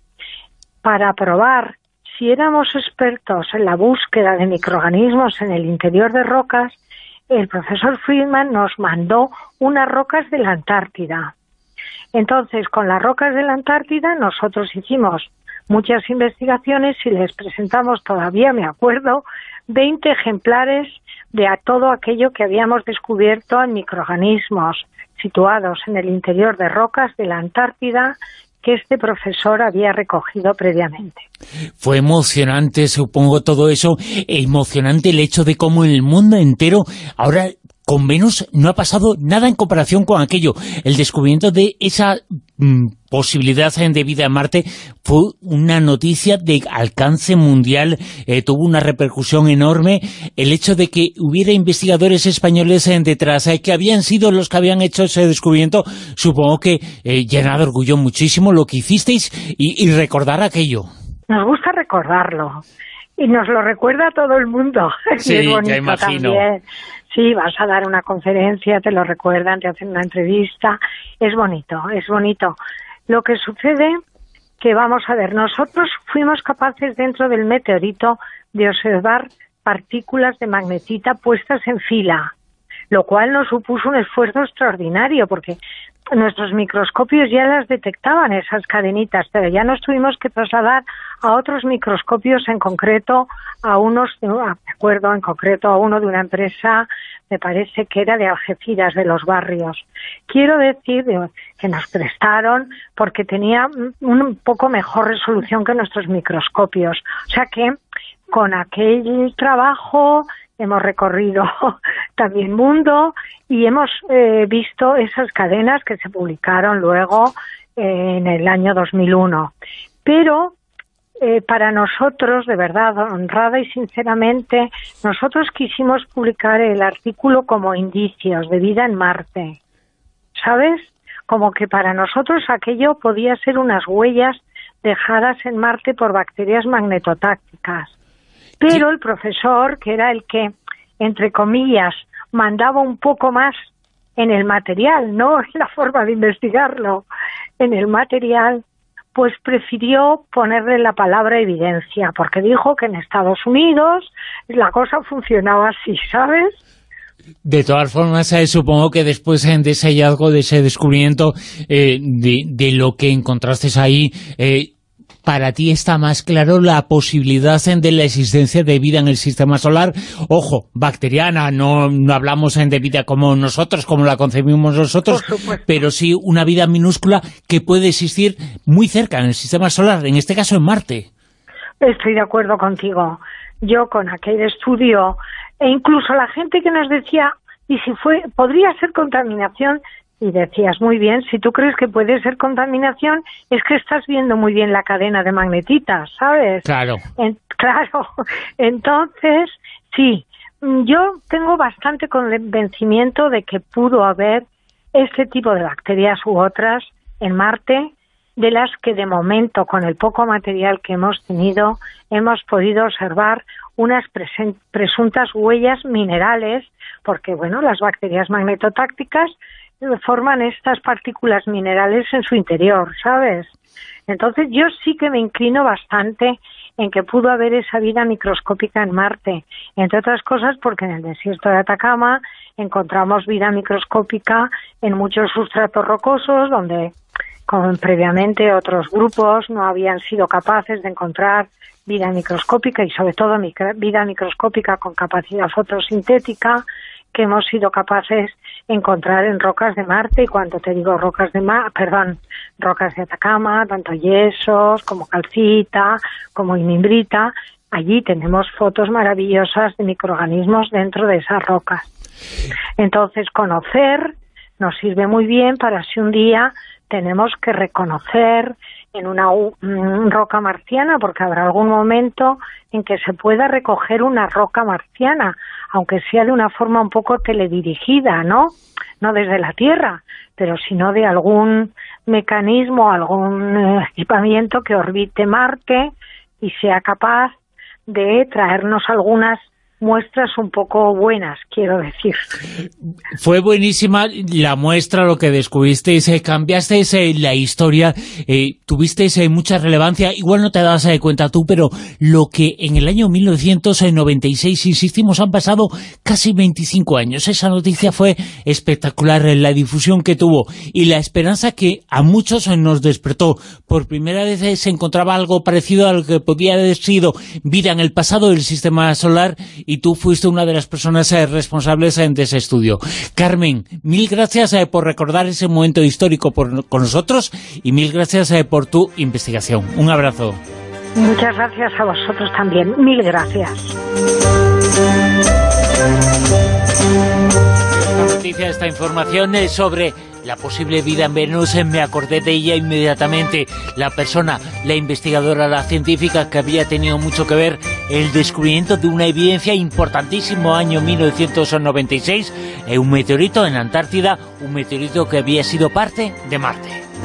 para probar si éramos expertos en la búsqueda de microorganismos en el interior de rocas, el profesor Friedman nos mandó unas rocas de la Antártida. Entonces, con las rocas de la Antártida nosotros hicimos muchas investigaciones y les presentamos, todavía me acuerdo, veinte ejemplares de a todo aquello que habíamos descubierto en microorganismos situados en el interior de rocas de la Antártida que este profesor había recogido previamente. Fue emocionante, supongo, todo eso, emocionante el hecho de cómo en el mundo entero ahora con Venus no ha pasado nada en comparación con aquello. El descubrimiento de esa mmm, posibilidad de vida en Marte fue una noticia de alcance mundial, eh, tuvo una repercusión enorme. El hecho de que hubiera investigadores españoles en detrás, eh, que habían sido los que habían hecho ese descubrimiento, supongo que eh, llena de orgullo muchísimo lo que hicisteis y, y recordar aquello. Nos gusta recordarlo y nos lo recuerda todo el mundo. Sí, y es bonito, ya imagino. También. Sí, vas a dar una conferencia, te lo recuerdan, te hacen una entrevista. Es bonito, es bonito. Lo que sucede que, vamos a ver, nosotros fuimos capaces dentro del meteorito de observar partículas de magnetita puestas en fila, lo cual nos supuso un esfuerzo extraordinario porque nuestros microscopios ya las detectaban, esas cadenitas, pero ya nos tuvimos que trasladar a otros microscopios, en concreto a unos, me acuerdo en concreto a uno de una empresa, me parece que era de Algeciras, de Los Barrios. Quiero decir que nos prestaron porque tenía un poco mejor resolución que nuestros microscopios. O sea que con aquel trabajo hemos recorrido también mundo y hemos eh, visto esas cadenas que se publicaron luego eh, en el año dos mil uno. Pero eh, para nosotros, de verdad, honrada y sinceramente, nosotros quisimos publicar el artículo como indicios de vida en Marte, ¿sabes? Como que para nosotros aquello podía ser unas huellas dejadas en Marte por bacterias magnetotácticas. Pero el profesor, que era el que, entre comillas, mandaba un poco más en el material, no en la forma de investigarlo, en el material, pues prefirió ponerle la palabra evidencia, porque dijo que en Estados Unidos la cosa funcionaba así, ¿sabes? De todas formas, eh, supongo que después eh, de ese hallazgo, de ese descubrimiento, eh, de, de lo que encontraste ahí, eh, para ti está más claro la posibilidad de la existencia de vida en el sistema solar. Ojo, bacteriana, no, no hablamos de vida como nosotros, como la concebimos nosotros, pero sí una vida minúscula que puede existir muy cerca en el sistema solar, en este caso en Marte. Estoy de acuerdo contigo. Yo con aquel estudio, e incluso la gente que nos decía, y si fue, podría ser contaminación, y decías, muy bien, si tú crees que puede ser contaminación, es que estás viendo muy bien la cadena de magnetitas, ¿sabes? Claro. En, claro. Entonces, sí, yo tengo bastante convencimiento de que pudo haber este tipo de bacterias u otras en Marte, de las que de momento, con el poco material que hemos tenido, hemos podido observar unas presuntas huellas minerales, porque, bueno, las bacterias magnetotácticas forman estas partículas minerales en su interior, ¿sabes? Entonces yo sí que me inclino bastante en que pudo haber esa vida microscópica en Marte, entre otras cosas porque en el desierto de Atacama encontramos vida microscópica en muchos sustratos rocosos donde con previamente otros grupos no habían sido capaces de encontrar vida microscópica y sobre todo micro, vida microscópica con capacidad fotosintética, que hemos sido capaces de encontrar en rocas de Marte. Y cuando te digo rocas de Mar, perdón, rocas de Atacama, tanto yesos como calcita, como imimbrita, allí tenemos fotos maravillosas de microorganismos dentro de esas rocas. Entonces, conocer nos sirve muy bien para si un día tenemos que reconocer en una un, roca marciana, porque habrá algún momento en que se pueda recoger una roca marciana, aunque sea de una forma un poco teledirigida, ¿no? No desde la Tierra, pero sino de algún mecanismo, algún equipamiento que orbite Marte y sea capaz de traernos algunas muestras un poco buenas, quiero decir. Fue buenísima la muestra, lo que descubristeis, eh, cambiasteis eh, la historia, eh, tuvisteis eh, mucha relevancia, igual no te das eh, cuenta tú, pero lo que en el año mil novecientos noventa y seis, insistimos, han pasado casi veinticinco años. Esa noticia fue espectacular, eh, la difusión que tuvo y la esperanza que a muchos eh, nos despertó. Por primera vez eh, se encontraba algo parecido a lo que podía haber sido vida en el pasado del sistema solar, y tú fuiste una de las personas eh, responsables eh, de ese estudio. Carmen, mil gracias eh, por recordar ese momento histórico por, con nosotros, y mil gracias eh, por tu investigación. Un abrazo. Muchas gracias a vosotros también. Mil gracias. Esta noticia, esta información es sobre la posible vida en Venus, me acordé de ella inmediatamente, la persona, la investigadora, la científica que había tenido mucho que ver el descubrimiento de una evidencia importantísimo, año mil novecientos noventa y seis, eh, un meteorito en Antártida, un meteorito que había sido parte de Marte.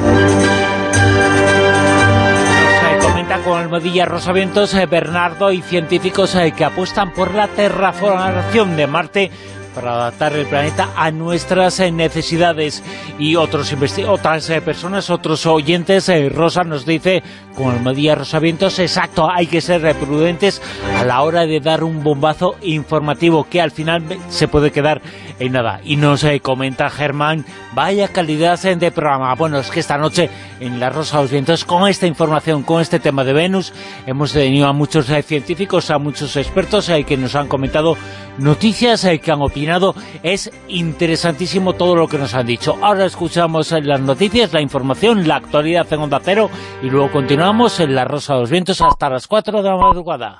Nos comenta con Almohadilla Rosavientos, eh, Bernardo, y científicos eh, que apuestan por la terraformación de Marte para adaptar el planeta a nuestras eh, necesidades. Y otros otras eh, personas, otros oyentes, eh, Rosa nos dice, con Almohadilla Rosavientos, exacto, hay que ser eh, prudentes a la hora de dar un bombazo informativo que al final se puede quedar en nada. Y nos eh, comenta Germán, vaya calidad eh, de programa. Bueno, es que esta noche en La Rosa de los Vientos, con esta información, con este tema de Venus, hemos tenido a muchos eh, científicos, a muchos expertos eh, que nos han comentado noticias, eh, que han opinado. Es interesantísimo todo lo que nos han dicho. Ahora escuchamos eh, las noticias, la información, la actualidad en Onda Cero, y luego continuamos en La Rosa de los Vientos hasta las cuatro de la madrugada.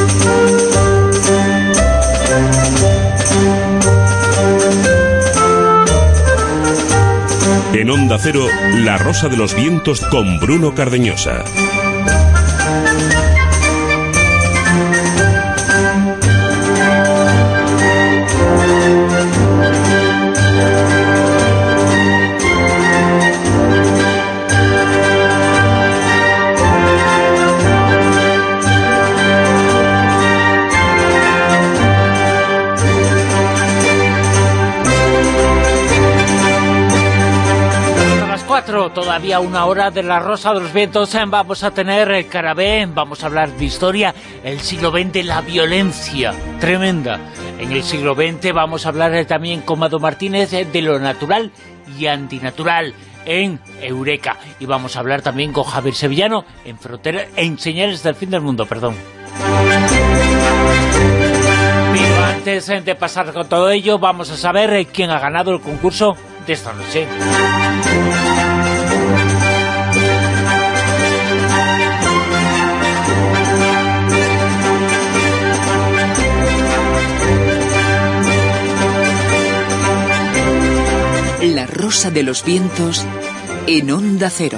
En Onda Cero, La Rosa de los Vientos con Bruno Cardeñosa. quedado todavía una hora de La Rosa de los Vientos. Vamos a tener Carabé, vamos a hablar de historia, el siglo veinte, la violencia tremenda. En el siglo veinte vamos a hablar también con Mado Martínez de lo natural y antinatural en Eureka. Y vamos a hablar también con Javier Sevillano en Frontera, en Señales del Fin del Mundo, perdón. Pero antes de pasar con todo ello, vamos a saber quién ha ganado el concurso de esta noche. La Rosa de los Vientos en Onda Cero.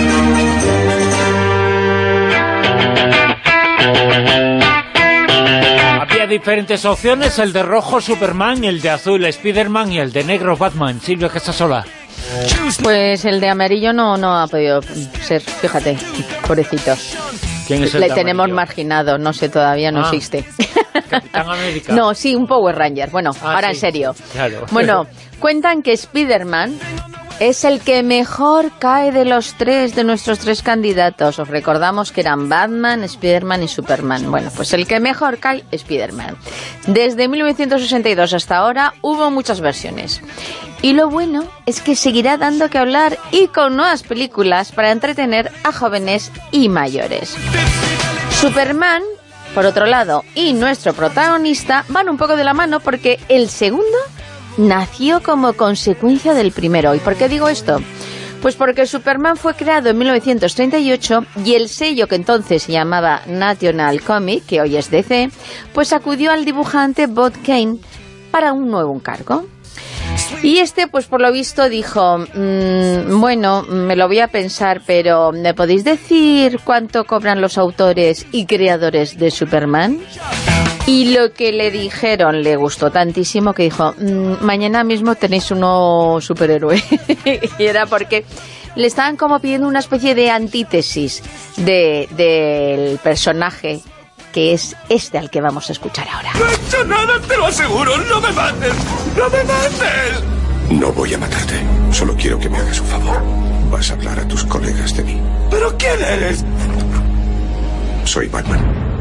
Había diferentes opciones, el de rojo Superman, el de azul Spiderman y el de negro Batman. Silvia, que está sola. Pues el de amarillo no, no ha podido ser, fíjate, pobrecito. ¿Quién es el Le de tenemos amarillo? marginado, no sé, todavía no Ah. existe. Capitán América. No, sí, un Power Ranger. Bueno, Ah, ahora sí, en serio. claro. Bueno, cuentan que Spiderman es el que mejor cae de los tres, de nuestros tres candidatos. Os recordamos que eran Batman, Spiderman y Superman. Bueno, pues el que mejor cae, Spiderman. Desde mil novecientos sesenta y dos hasta ahora hubo muchas versiones. Y lo bueno es que seguirá dando que hablar y con nuevas películas para entretener a jóvenes y mayores. Superman, por otro lado, y nuestro protagonista van un poco de la mano porque el segundo nació como consecuencia del primero. ¿Y por qué digo esto? Pues porque Superman fue creado en mil novecientos treinta y ocho y el sello que entonces se llamaba National Comic, que hoy es D C, pues acudió al dibujante Bob Kane para un nuevo encargo. Y este, pues por lo visto, dijo, mmm, bueno, me lo voy a pensar, pero ¿me podéis decir cuánto cobran los autores y creadores de Superman? Y lo que le dijeron le gustó tantísimo que dijo, mmm, mañana mismo tenéis un nuevo superhéroe. Y era porque le estaban como pidiendo una especie de antítesis de, del personaje, que es este al que vamos a escuchar ahora. No he hecho nada, te lo aseguro. ¡No me mates! ¡No me mates! No voy a matarte. Solo quiero que me hagas un favor. Vas a hablar a tus colegas de mí. ¿Pero quién eres? Soy Batman.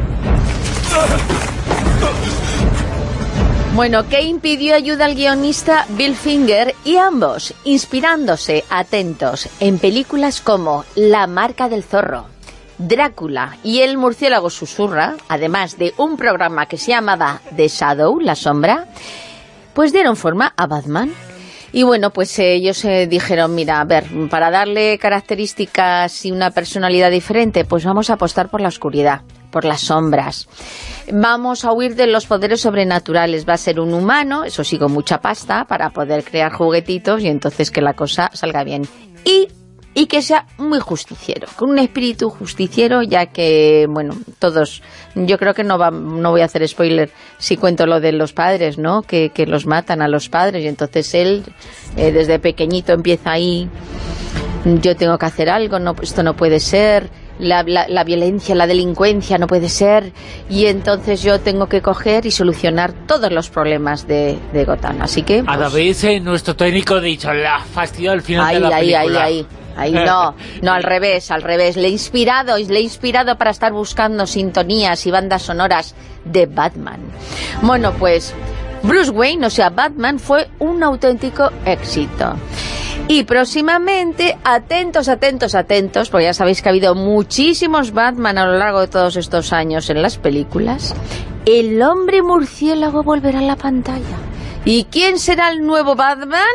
Bueno, Kane pidió ayuda al guionista Bill Finger y ambos, inspirándose, atentos, en películas como La marca del zorro, Drácula y El murciélago susurra, además de un programa que se llamaba The Shadow, La sombra, pues dieron forma a Batman. Y bueno, pues eh, ellos eh, dijeron, mira, a ver, para darle características y una personalidad diferente, pues vamos a apostar por la oscuridad, por las sombras. Vamos a huir de los poderes sobrenaturales. Va a ser un humano, eso sí, con mucha pasta, para poder crear juguetitos y entonces que la cosa salga bien. Y y que sea muy justiciero, con un espíritu justiciero, ya que, bueno, todos, yo creo que no va, no voy a hacer spoiler si cuento lo de los padres, ¿no?, que, que los matan a los padres, y entonces él, eh, desde pequeñito empieza ahí, yo tengo que hacer algo, no, esto no puede ser, la, la, la violencia, la delincuencia no puede ser, y entonces yo tengo que coger y solucionar todos los problemas de, de Gotham, así que... Pues, a David, eh, nuestro técnico, ha dicho, la fastidio al final ahí, de la ahí, película. Ahí, ahí, ahí. Ahí no, no, al revés, al revés. Le he inspirado, le he inspirado para estar buscando sintonías y bandas sonoras de Batman. Bueno, pues Bruce Wayne, o sea, Batman, fue un auténtico éxito. Y próximamente, atentos, atentos, atentos, porque ya sabéis que ha habido muchísimos Batman a lo largo de todos estos años en las películas, el hombre murciélago volverá a la pantalla. ¿Y quién será el nuevo Batman?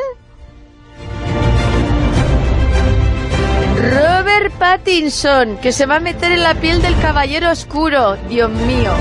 Robert Pattinson, que se va a meter en la piel del Caballero Oscuro. Dios mío.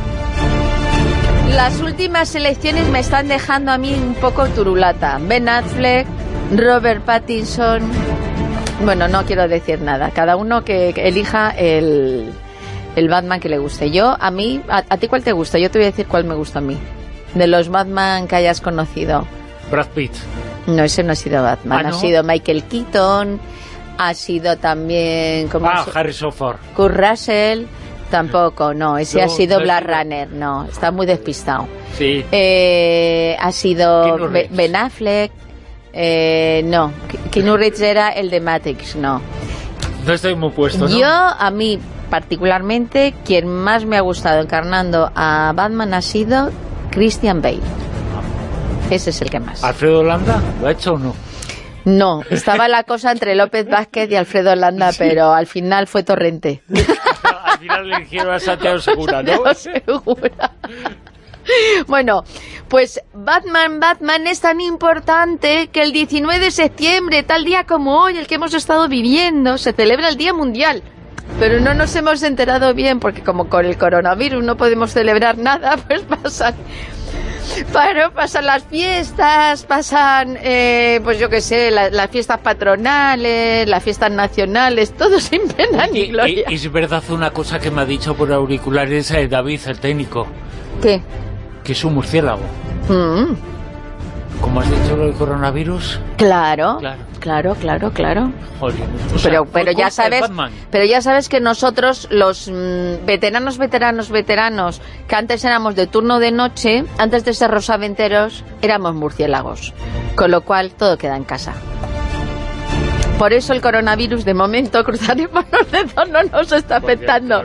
Las últimas elecciones me están dejando a mí un poco turulata. Ben Affleck, Robert Pattinson... Bueno, no quiero decir nada. Cada uno que, que elija el, el Batman que le guste. Yo, a mí... A, ¿A ti cuál te gusta? Yo te voy a decir cuál me gusta a mí. De los Batman que hayas conocido. Brad Pitt. No, ese no ha sido Batman. ¿Ah, no? Ha sido Michael Keaton... Ha sido también... ¿cómo Ah, se... Harrison Ford. Kurt Russell, tampoco, no. Ese No, ha sido no Blade es... Runner, no. Está muy despistado. Sí. Eh, ha sido Keanu Be- Reeves. Ben Affleck, Eh, no, Keanu Reeves era el de Matrix, no. No estoy muy puesto, ¿no? Yo, a mí particularmente, quien más me ha gustado encarnando a Batman ha sido Christian Bale. Ese es el que más. ¿Alfredo Landa lo ha hecho o no? No, estaba la cosa entre López Vázquez y Alfredo Landa, sí. Pero al final fue Torrente. Al final le eligieron a Santiago Segura, ¿no? Santiago Segura. Bueno, pues Batman, Batman es tan importante que el diecinueve de septiembre, tal día como hoy, el que hemos estado viviendo, se celebra el Día Mundial. Pero no nos hemos enterado bien, porque como con el coronavirus no podemos celebrar nada, pues pasan... Bueno, pasan las fiestas, pasan, eh, pues yo qué sé, la, las fiestas patronales, las fiestas nacionales, todo sin pena ni gloria. Y, y es verdad una cosa que me ha dicho por auriculares eh, David, el técnico. ¿Qué? Que es un murciélago. Mm. ¿Cómo has dicho lo del coronavirus? Claro, claro, claro, claro, claro. Joder, o sea, pero pero ya sabes, pero ya sabes que nosotros los mmm, veteranos, veteranos, veteranos, que antes éramos de turno de noche, antes de ser rosaventeros, éramos murciélagos. Con lo cual todo queda en casa. Por eso el coronavirus, de momento, cruzaremos los dedos, no nos está afectando.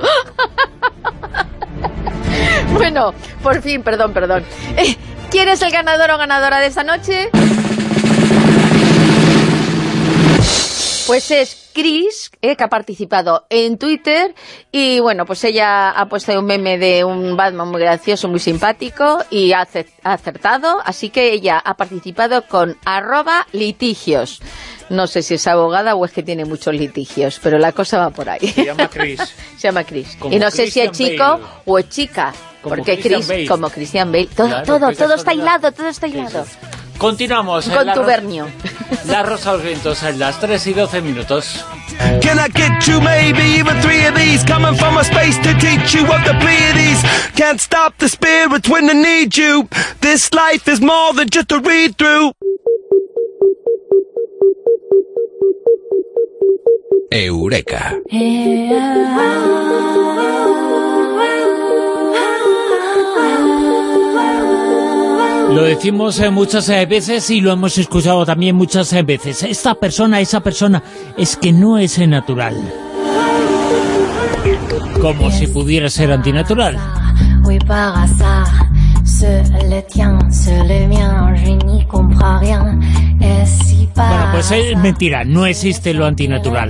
Bueno, por fin, perdón, perdón. Eh, ¿Quién es el ganador o ganadora de esta noche? Pues es Chris, eh, que ha participado en Twitter y bueno, pues ella ha puesto un meme de un Batman muy gracioso, muy simpático y ha acertado, así que ella ha participado con arroba litigios. No sé si es abogada o es que tiene muchos litigios, pero la cosa va por ahí. Se llama Chris. Se llama Chris. Y no sé si es chico Bale. O es chica. Como porque Chris, Bale. Como Christian Bale. Todo, claro, todo, todo está hilado, todo está hilado. Sí, sí. Continuamos. Contubernio. La Rosa de los Vientos en las tres y doce minutos. Can I get you maybe even three of these? Coming from a space to teach you of the Pleiades. Can't stop the spirits when they need you. This life is more than just a read through. Eureka. Lo decimos eh, muchas eh, veces y lo hemos escuchado también muchas eh, veces. Esta persona, esa persona, es que no es eh, natural. Como si pudiera ser antinatural. Bueno, pues es mentira, no existe lo antinatural.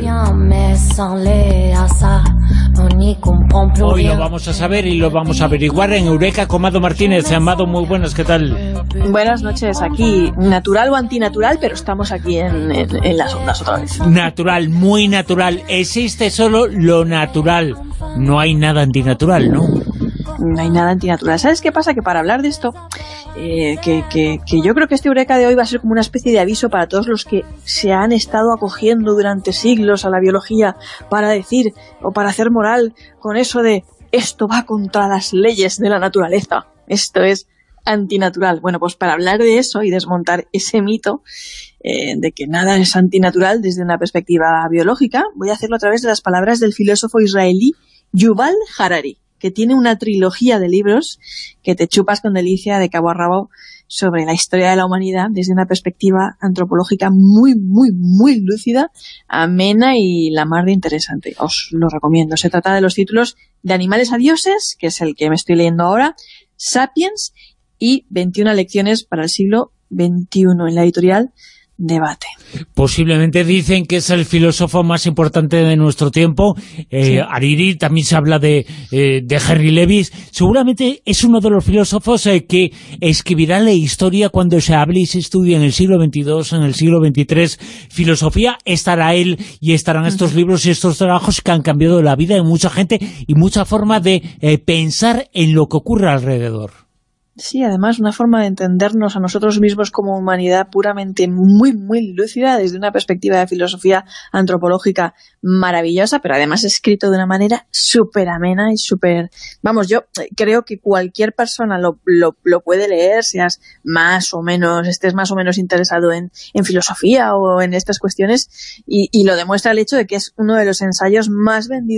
Hoy lo vamos a saber y lo vamos a averiguar en Eureka con Mado Martínez. Amado, muy buenas, ¿qué tal? Buenas noches, aquí natural o antinatural, pero estamos aquí en, en, en las ondas otra vez. Natural, muy natural, existe solo lo natural, no hay nada antinatural, ¿no? No hay nada antinatural. ¿Sabes qué pasa? Que para hablar de esto, eh, que, que, que yo creo que este Eureka de hoy va a ser como una especie de aviso para todos los que se han estado acogiendo durante siglos a la biología para decir, o para hacer moral con eso de esto va contra las leyes de la naturaleza, esto es antinatural. Bueno, pues para hablar de eso y desmontar ese mito eh, de que nada es antinatural desde una perspectiva biológica, voy a hacerlo a través de las palabras del filósofo israelí Yuval Harari, que tiene una trilogía de libros que te chupas con delicia de cabo a rabo sobre la historia de la humanidad desde una perspectiva antropológica muy, muy, muy lúcida, amena y la mar de interesante. Os lo recomiendo. Se trata de los títulos de Animales a Dioses, que es el que me estoy leyendo ahora, Sapiens y veintiuna lecciones para el siglo veintiuno, en la editorial Debate. Posiblemente dicen que es el filósofo más importante de nuestro tiempo. eh, sí. Hariri, también se habla de, eh, de Henry Lewis. Seguramente es uno de los filósofos eh, que escribirá la historia cuando se hable y se estudie en el siglo veintidós, en el siglo veintitrés. Filosofía, estará él y estarán estos libros y estos trabajos que han cambiado la vida de mucha gente y mucha forma de eh, pensar en lo que ocurre alrededor. Sí, además una forma de entendernos a nosotros mismos como humanidad puramente muy, muy lúcida desde una perspectiva de filosofía antropológica maravillosa, pero además escrito de una manera súper amena y súper... Vamos, yo creo que cualquier persona lo, lo, lo puede leer, seas más o menos, estés más o menos interesado en, en filosofía o en estas cuestiones, y, y lo demuestra el hecho de que es uno de los ensayos más vendidos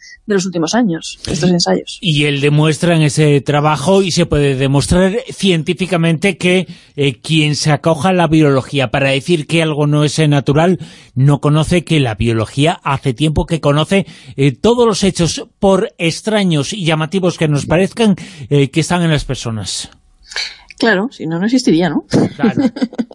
de los últimos años, estos ensayos. Y él demuestra en ese trabajo, y se puede demostrar científicamente, que eh, quien se acoja a la biología para decir que algo no es natural, no conoce que la biología hace tiempo que conoce eh, todos los hechos, por extraños y llamativos que nos parezcan, eh, que están en las personas. Claro, si no, no existiría, ¿no? Claro.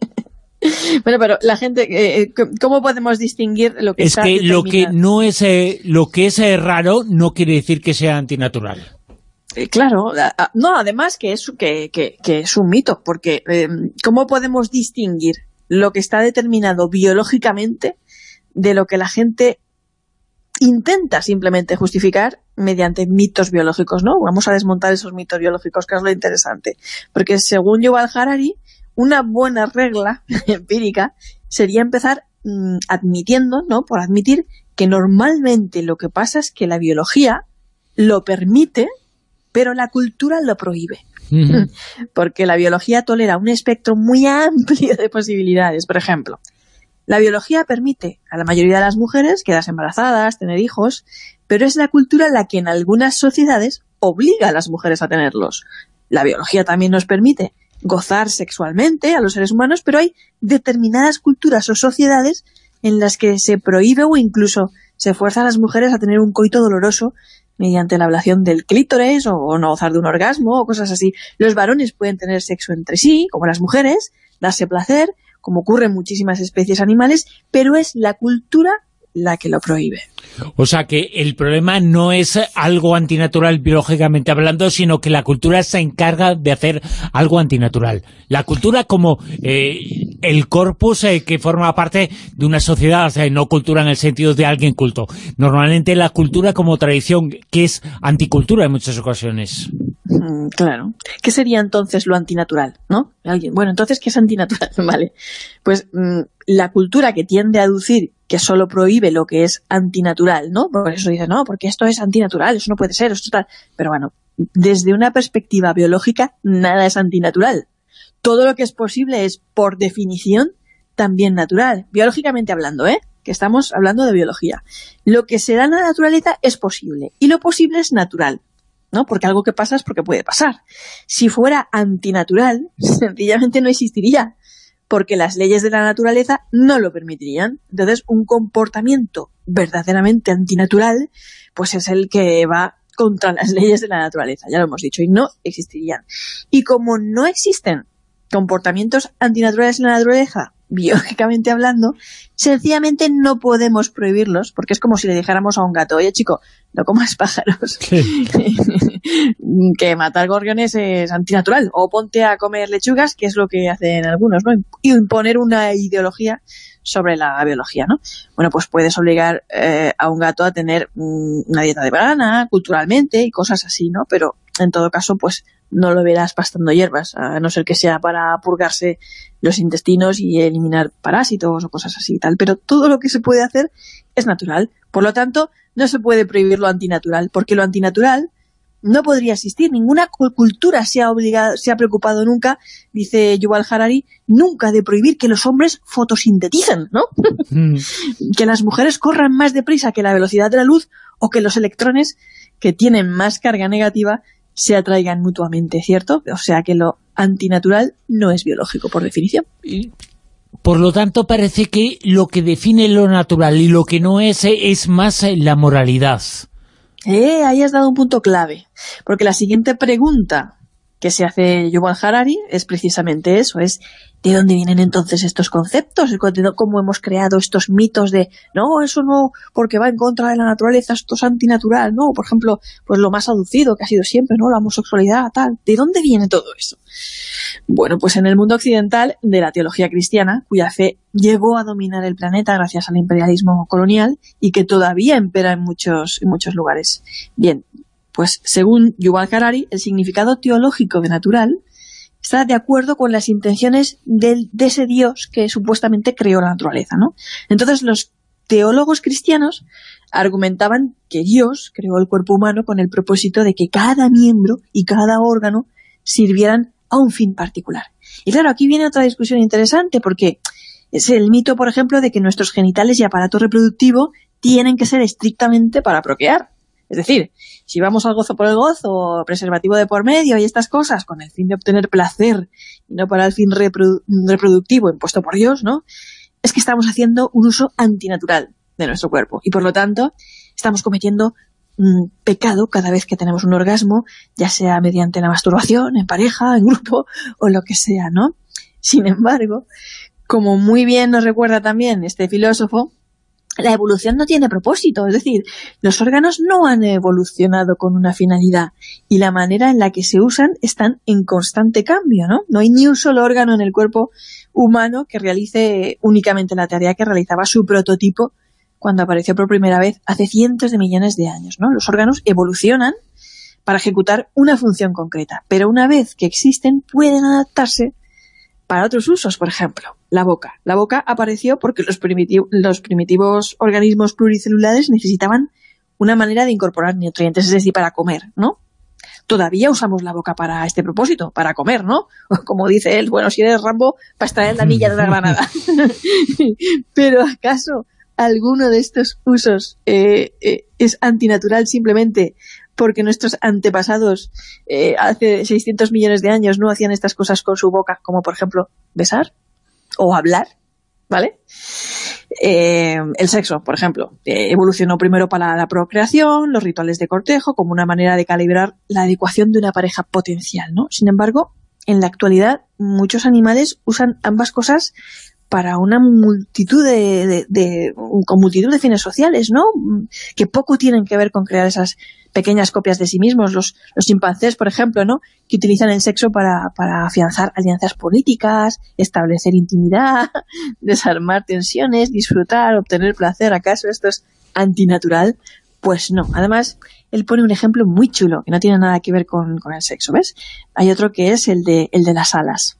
Bueno, pero la gente, eh, ¿cómo podemos distinguir lo que es está que lo que determinado? no es eh, lo que es eh, raro no quiere decir que sea antinatural. Eh, claro, a, a, no, además que es que, que, que es un mito, porque eh, ¿cómo podemos distinguir lo que está determinado biológicamente de lo que la gente intenta simplemente justificar mediante mitos biológicos, ¿no? Vamos a desmontar esos mitos biológicos, que es lo interesante, porque según Yuval Harari, una buena regla empírica sería empezar mmm, admitiendo, ¿no? Por admitir que normalmente lo que pasa es que la biología lo permite, pero la cultura lo prohíbe. Uh-huh. Porque la biología tolera un espectro muy amplio de posibilidades. Por ejemplo, la biología permite a la mayoría de las mujeres quedarse embarazadas, tener hijos, pero es la cultura la que en algunas sociedades obliga a las mujeres a tenerlos. La biología también nos permite gozar sexualmente a los seres humanos, pero hay determinadas culturas o sociedades en las que se prohíbe o incluso se fuerza a las mujeres a tener un coito doloroso mediante la ablación del clítoris o, o no gozar de un orgasmo o cosas así. Los varones pueden tener sexo entre sí, como las mujeres, darse placer, como ocurre en muchísimas especies animales, pero es la cultura la que lo prohíbe. O sea que el problema no es algo antinatural biológicamente hablando, sino que la cultura se encarga de hacer algo antinatural. La cultura como eh, el corpus eh, que forma parte de una sociedad, o sea, no cultura en el sentido de alguien culto. Normalmente la cultura como tradición, que es anticultura en muchas ocasiones. Mm, claro. ¿Qué sería entonces lo antinatural, no? Alguien, bueno, entonces, ¿qué es antinatural? Vale. Pues mm, la cultura que tiende a aducir que solo prohíbe lo que es antinatural, ¿no? Por eso dice, no, porque esto es antinatural, eso no puede ser, esto tal. Pero bueno, desde una perspectiva biológica, nada es antinatural. Todo lo que es posible es, por definición, también natural. Biológicamente hablando, ¿eh? Que estamos hablando de biología. Lo que se da en la naturaleza es posible, y lo posible es natural, ¿no? Porque algo que pasa es porque puede pasar. Si fuera antinatural, sencillamente no existiría, porque las leyes de la naturaleza no lo permitirían. Entonces, un comportamiento verdaderamente antinatural, pues es el que va contra las leyes de la naturaleza, ya lo hemos dicho, y no existirían. Y como no existen comportamientos antinaturales en la naturaleza, biológicamente hablando, sencillamente no podemos prohibirlos, porque es como si le dijéramos a un gato, oye chico, no comas pájaros, que matar gorriones es antinatural, o ponte a comer lechugas, que es lo que hacen algunos, ¿no? Y imponer una ideología sobre la biología, ¿no? Bueno, pues puedes obligar eh, a un gato a tener mm, una dieta de banana, culturalmente, y cosas así, ¿no? Pero en todo caso, pues no lo verás pastando hierbas, a no ser que sea para purgarse los intestinos y eliminar parásitos o cosas así y tal. Pero todo lo que se puede hacer es natural. Por lo tanto, no se puede prohibir lo antinatural, porque lo antinatural no podría existir. Ninguna cultura se ha obligado, se ha preocupado nunca, dice Yuval Harari, nunca de prohibir que los hombres fotosinteticen, ¿no? Mm. Que las mujeres corran más deprisa que la velocidad de la luz, o que los electrones, que tienen más carga negativa, se atraigan mutuamente, ¿cierto? O sea que lo antinatural no es biológico, por definición. Y, por lo tanto, parece que lo que define lo natural y lo que no es, es más la moralidad. Eh, ahí has dado un punto clave, porque la siguiente pregunta que se hace Yuval Harari es precisamente eso, es ¿de dónde vienen entonces estos conceptos? ¿Cómo hemos creado estos mitos de no, eso no, porque va en contra de la naturaleza, esto es antinatural, no? Por ejemplo, pues lo más aducido que ha sido siempre, ¿no? La homosexualidad, tal. ¿De dónde viene todo eso? Bueno, pues en el mundo occidental de la teología cristiana, cuya fe llegó a dominar el planeta gracias al imperialismo colonial y que todavía impera en muchos, en muchos lugares. Bien, pues según Yuval Harari, el significado teológico de natural está de acuerdo con las intenciones de, de ese Dios que supuestamente creó la naturaleza, ¿no? Entonces los teólogos cristianos argumentaban que Dios creó el cuerpo humano con el propósito de que cada miembro y cada órgano sirvieran a un fin particular. Y claro, aquí viene otra discusión interesante, porque es el mito, por ejemplo, de que nuestros genitales y aparato reproductivo tienen que ser estrictamente para procrear. Es decir, si vamos al gozo por el gozo, preservativo de por medio y estas cosas, con el fin de obtener placer y no para el fin reprodu reproductivo impuesto por Dios, ¿no? Es que estamos haciendo un uso antinatural de nuestro cuerpo y por lo tanto estamos cometiendo un pecado cada vez que tenemos un orgasmo, ya sea mediante la masturbación, en pareja, en grupo o lo que sea, ¿no? Sin embargo, como muy bien nos recuerda también este filósofo, la evolución no tiene propósito, es decir, los órganos no han evolucionado con una finalidad y la manera en la que se usan están en constante cambio, ¿no? No hay ni un solo órgano en el cuerpo humano que realice únicamente la tarea que realizaba su prototipo cuando apareció por primera vez hace cientos de millones de años, ¿no? Los órganos evolucionan para ejecutar una función concreta, pero una vez que existen pueden adaptarse para otros usos. Por ejemplo, la boca. La boca apareció porque los, primitivo, los primitivos organismos pluricelulares necesitaban una manera de incorporar nutrientes, es decir, para comer, ¿no? Todavía usamos la boca para este propósito, para comer, ¿no? Como dice él, bueno, si eres Rambo, para extraer la anilla de una granada. Pero ¿acaso alguno de estos usos eh, eh, es antinatural simplemente porque nuestros antepasados eh, hace seiscientos millones de años no hacían estas cosas con su boca, como por ejemplo besar o hablar, ¿vale? Eh, el sexo, por ejemplo, eh, evolucionó primero para la procreación, los rituales de cortejo, como una manera de calibrar la adecuación de una pareja potencial, ¿no? Sin embargo, en la actualidad, muchos animales usan ambas cosas para una multitud de, de, de, con multitud de fines sociales, ¿no? Que poco tienen que ver con crear esas pequeñas copias de sí mismos. Los, los chimpancés, por ejemplo, ¿no? Que utilizan el sexo para, para afianzar alianzas políticas, establecer intimidad, desarmar tensiones, disfrutar, obtener placer. ¿Acaso esto es antinatural? Pues no. Además, él pone un ejemplo muy chulo, que no tiene nada que ver con, con el sexo, ¿ves? Hay otro que es el de, el de las alas.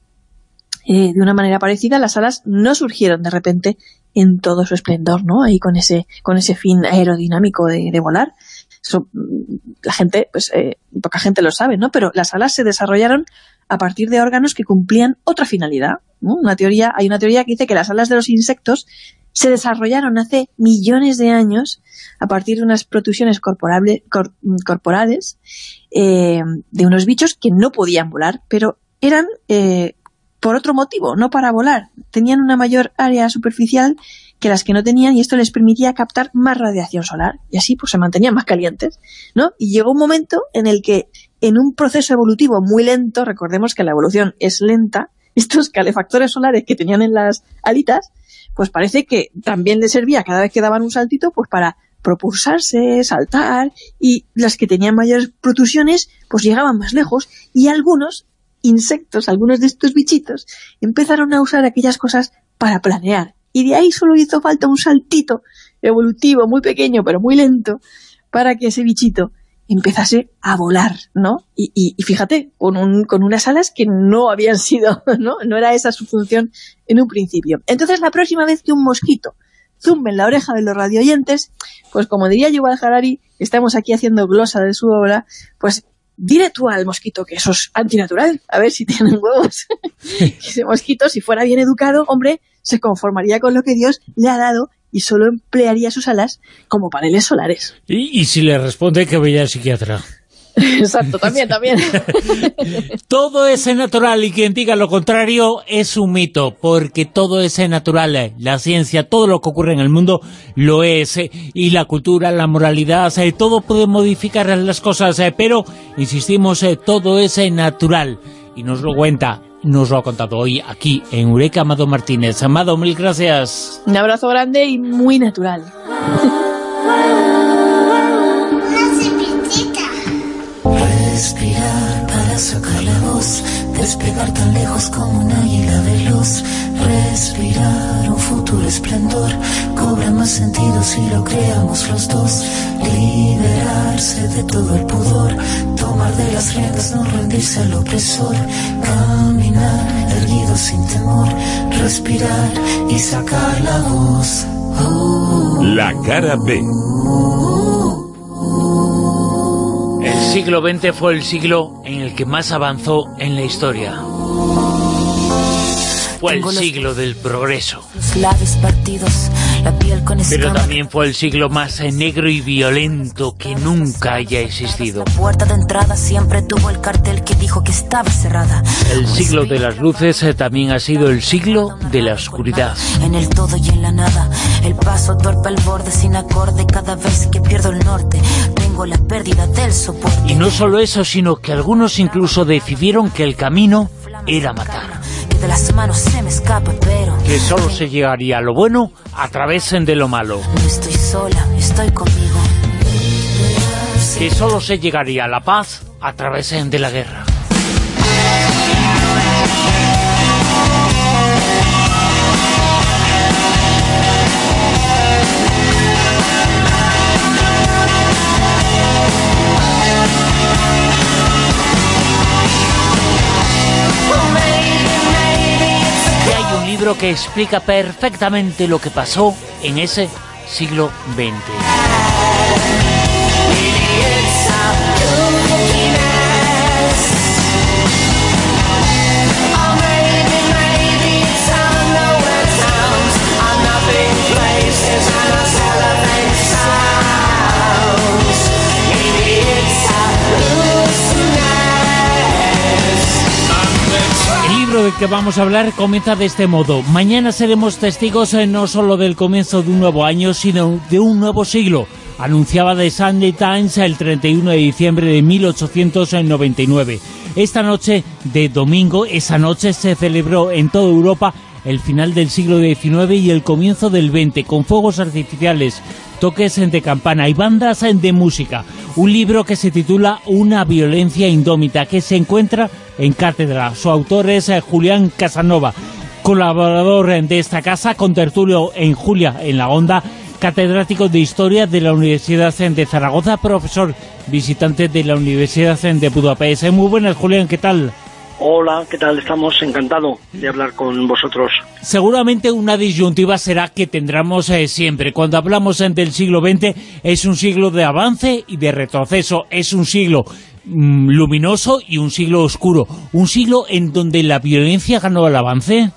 Eh, de una manera parecida, las alas no surgieron de repente en todo su esplendor, ¿no? Ahí con ese, con ese fin aerodinámico de, de volar. Eso, la gente, pues, eh, poca gente lo sabe, ¿no? Pero las alas se desarrollaron a partir de órganos que cumplían otra finalidad, ¿no? Una teoría, hay una teoría que dice que las alas de los insectos se desarrollaron hace millones de años a partir de unas protusiones corporales, cor, corporales eh, de unos bichos que no podían volar, pero eran eh, por otro motivo, no para volar. Tenían una mayor área superficial que las que no tenían y esto les permitía captar más radiación solar y así pues se mantenían más calientes, ¿no? Y llegó un momento en el que en un proceso evolutivo muy lento, recordemos que la evolución es lenta, estos calefactores solares que tenían en las alitas, pues parece que también les servía cada vez que daban un saltito pues para propulsarse, saltar, y las que tenían mayores protrusiones pues llegaban más lejos y algunos insectos, algunos de estos bichitos empezaron a usar aquellas cosas para planear. Y de ahí solo hizo falta un saltito evolutivo muy pequeño, pero muy lento, para que ese bichito empezase a volar, ¿no? Y, y, y fíjate, con, un, con unas alas que no habían sido, ¿no? No era esa su función en un principio. Entonces, la próxima vez que un mosquito zumbe en la oreja de los radioyentes, pues como diría Yuval Harari, estamos aquí haciendo glosa de su obra, pues dile tú al mosquito que eso es antinatural, a ver si tienen huevos. Ese mosquito, si fuera bien educado, hombre, se conformaría con lo que Dios le ha dado y solo emplearía sus alas como paneles solares. Y, y si le responde que vaya al psiquiatra. Exacto, también, también. Todo es natural y quien diga lo contrario es un mito, porque todo es natural. La ciencia, todo lo que ocurre en el mundo lo es, y la cultura, la moralidad, todo puede modificar las cosas, pero insistimos, todo es natural. Y nos lo cuenta, nos lo ha contado hoy aquí en Eureka Amado Martínez. Amado, mil gracias. Un abrazo grande y muy natural. Respirar para sacar la voz, despegar tan lejos como un águila veloz. Respirar un futuro esplendor, cobra más sentido si lo creamos los dos. Liberarse de todo el pudor, tomar de las riendas, no rendirse al opresor. Caminar erguido sin temor, respirar y sacar la voz. Oh, la cara B. El siglo veinte fue el siglo en el que más avanzó en la historia. Fue el siglo del progreso. Los labios partidos, la piel con Pero también fue el siglo más negro y violento que nunca haya existido. La puerta de entrada siempre tuvo el cartel que dijo que estaba cerrada. El siglo de las luces eh, también ha sido el siglo de la oscuridad. En el todo y en la nada, el paso torpe al borde sin acorde. Cada vez que pierdo el norte, tengo la pérdida del soporte. Y no solo eso, sino que algunos incluso decidieron que el camino era matar. Que de las manos se me escapa, pero que solo se llegaría a lo bueno a través de lo malo. No estoy sola, estoy conmigo. Que solo se llegaría a la paz a través de la guerra. Que explica perfectamente lo que pasó en ese siglo veinte. De que vamos a hablar comienza de este modo. Mañana seremos testigos eh, no solo del comienzo de un nuevo año, sino de un nuevo siglo. Anunciaba The Sunday Times el treinta y uno de diciembre de mil ochocientos noventa y nueve. Esta noche de domingo, esa noche se celebró en toda Europa el final del siglo diecinueve y el comienzo del veinte, con fuegos artificiales, toques de campana y bandas de música. Un libro que se titula Una violencia indómita, que se encuentra en cátedra. Su autor es Julián Casanova, colaborador de esta casa, contertulio en Julia en la Onda, catedrático de Historia de la Universidad de Zaragoza, profesor visitante de la Universidad de Budapest. Muy buenas, Julián, ¿qué tal? Hola, ¿qué tal? Estamos encantados de hablar con vosotros. Seguramente una disyuntiva será que tendremos eh, siempre. Cuando hablamos eh, del siglo veinte, es un siglo de avance y de retroceso. Es un siglo mmm, luminoso y un siglo oscuro. Un siglo en donde la violencia ganó el avance.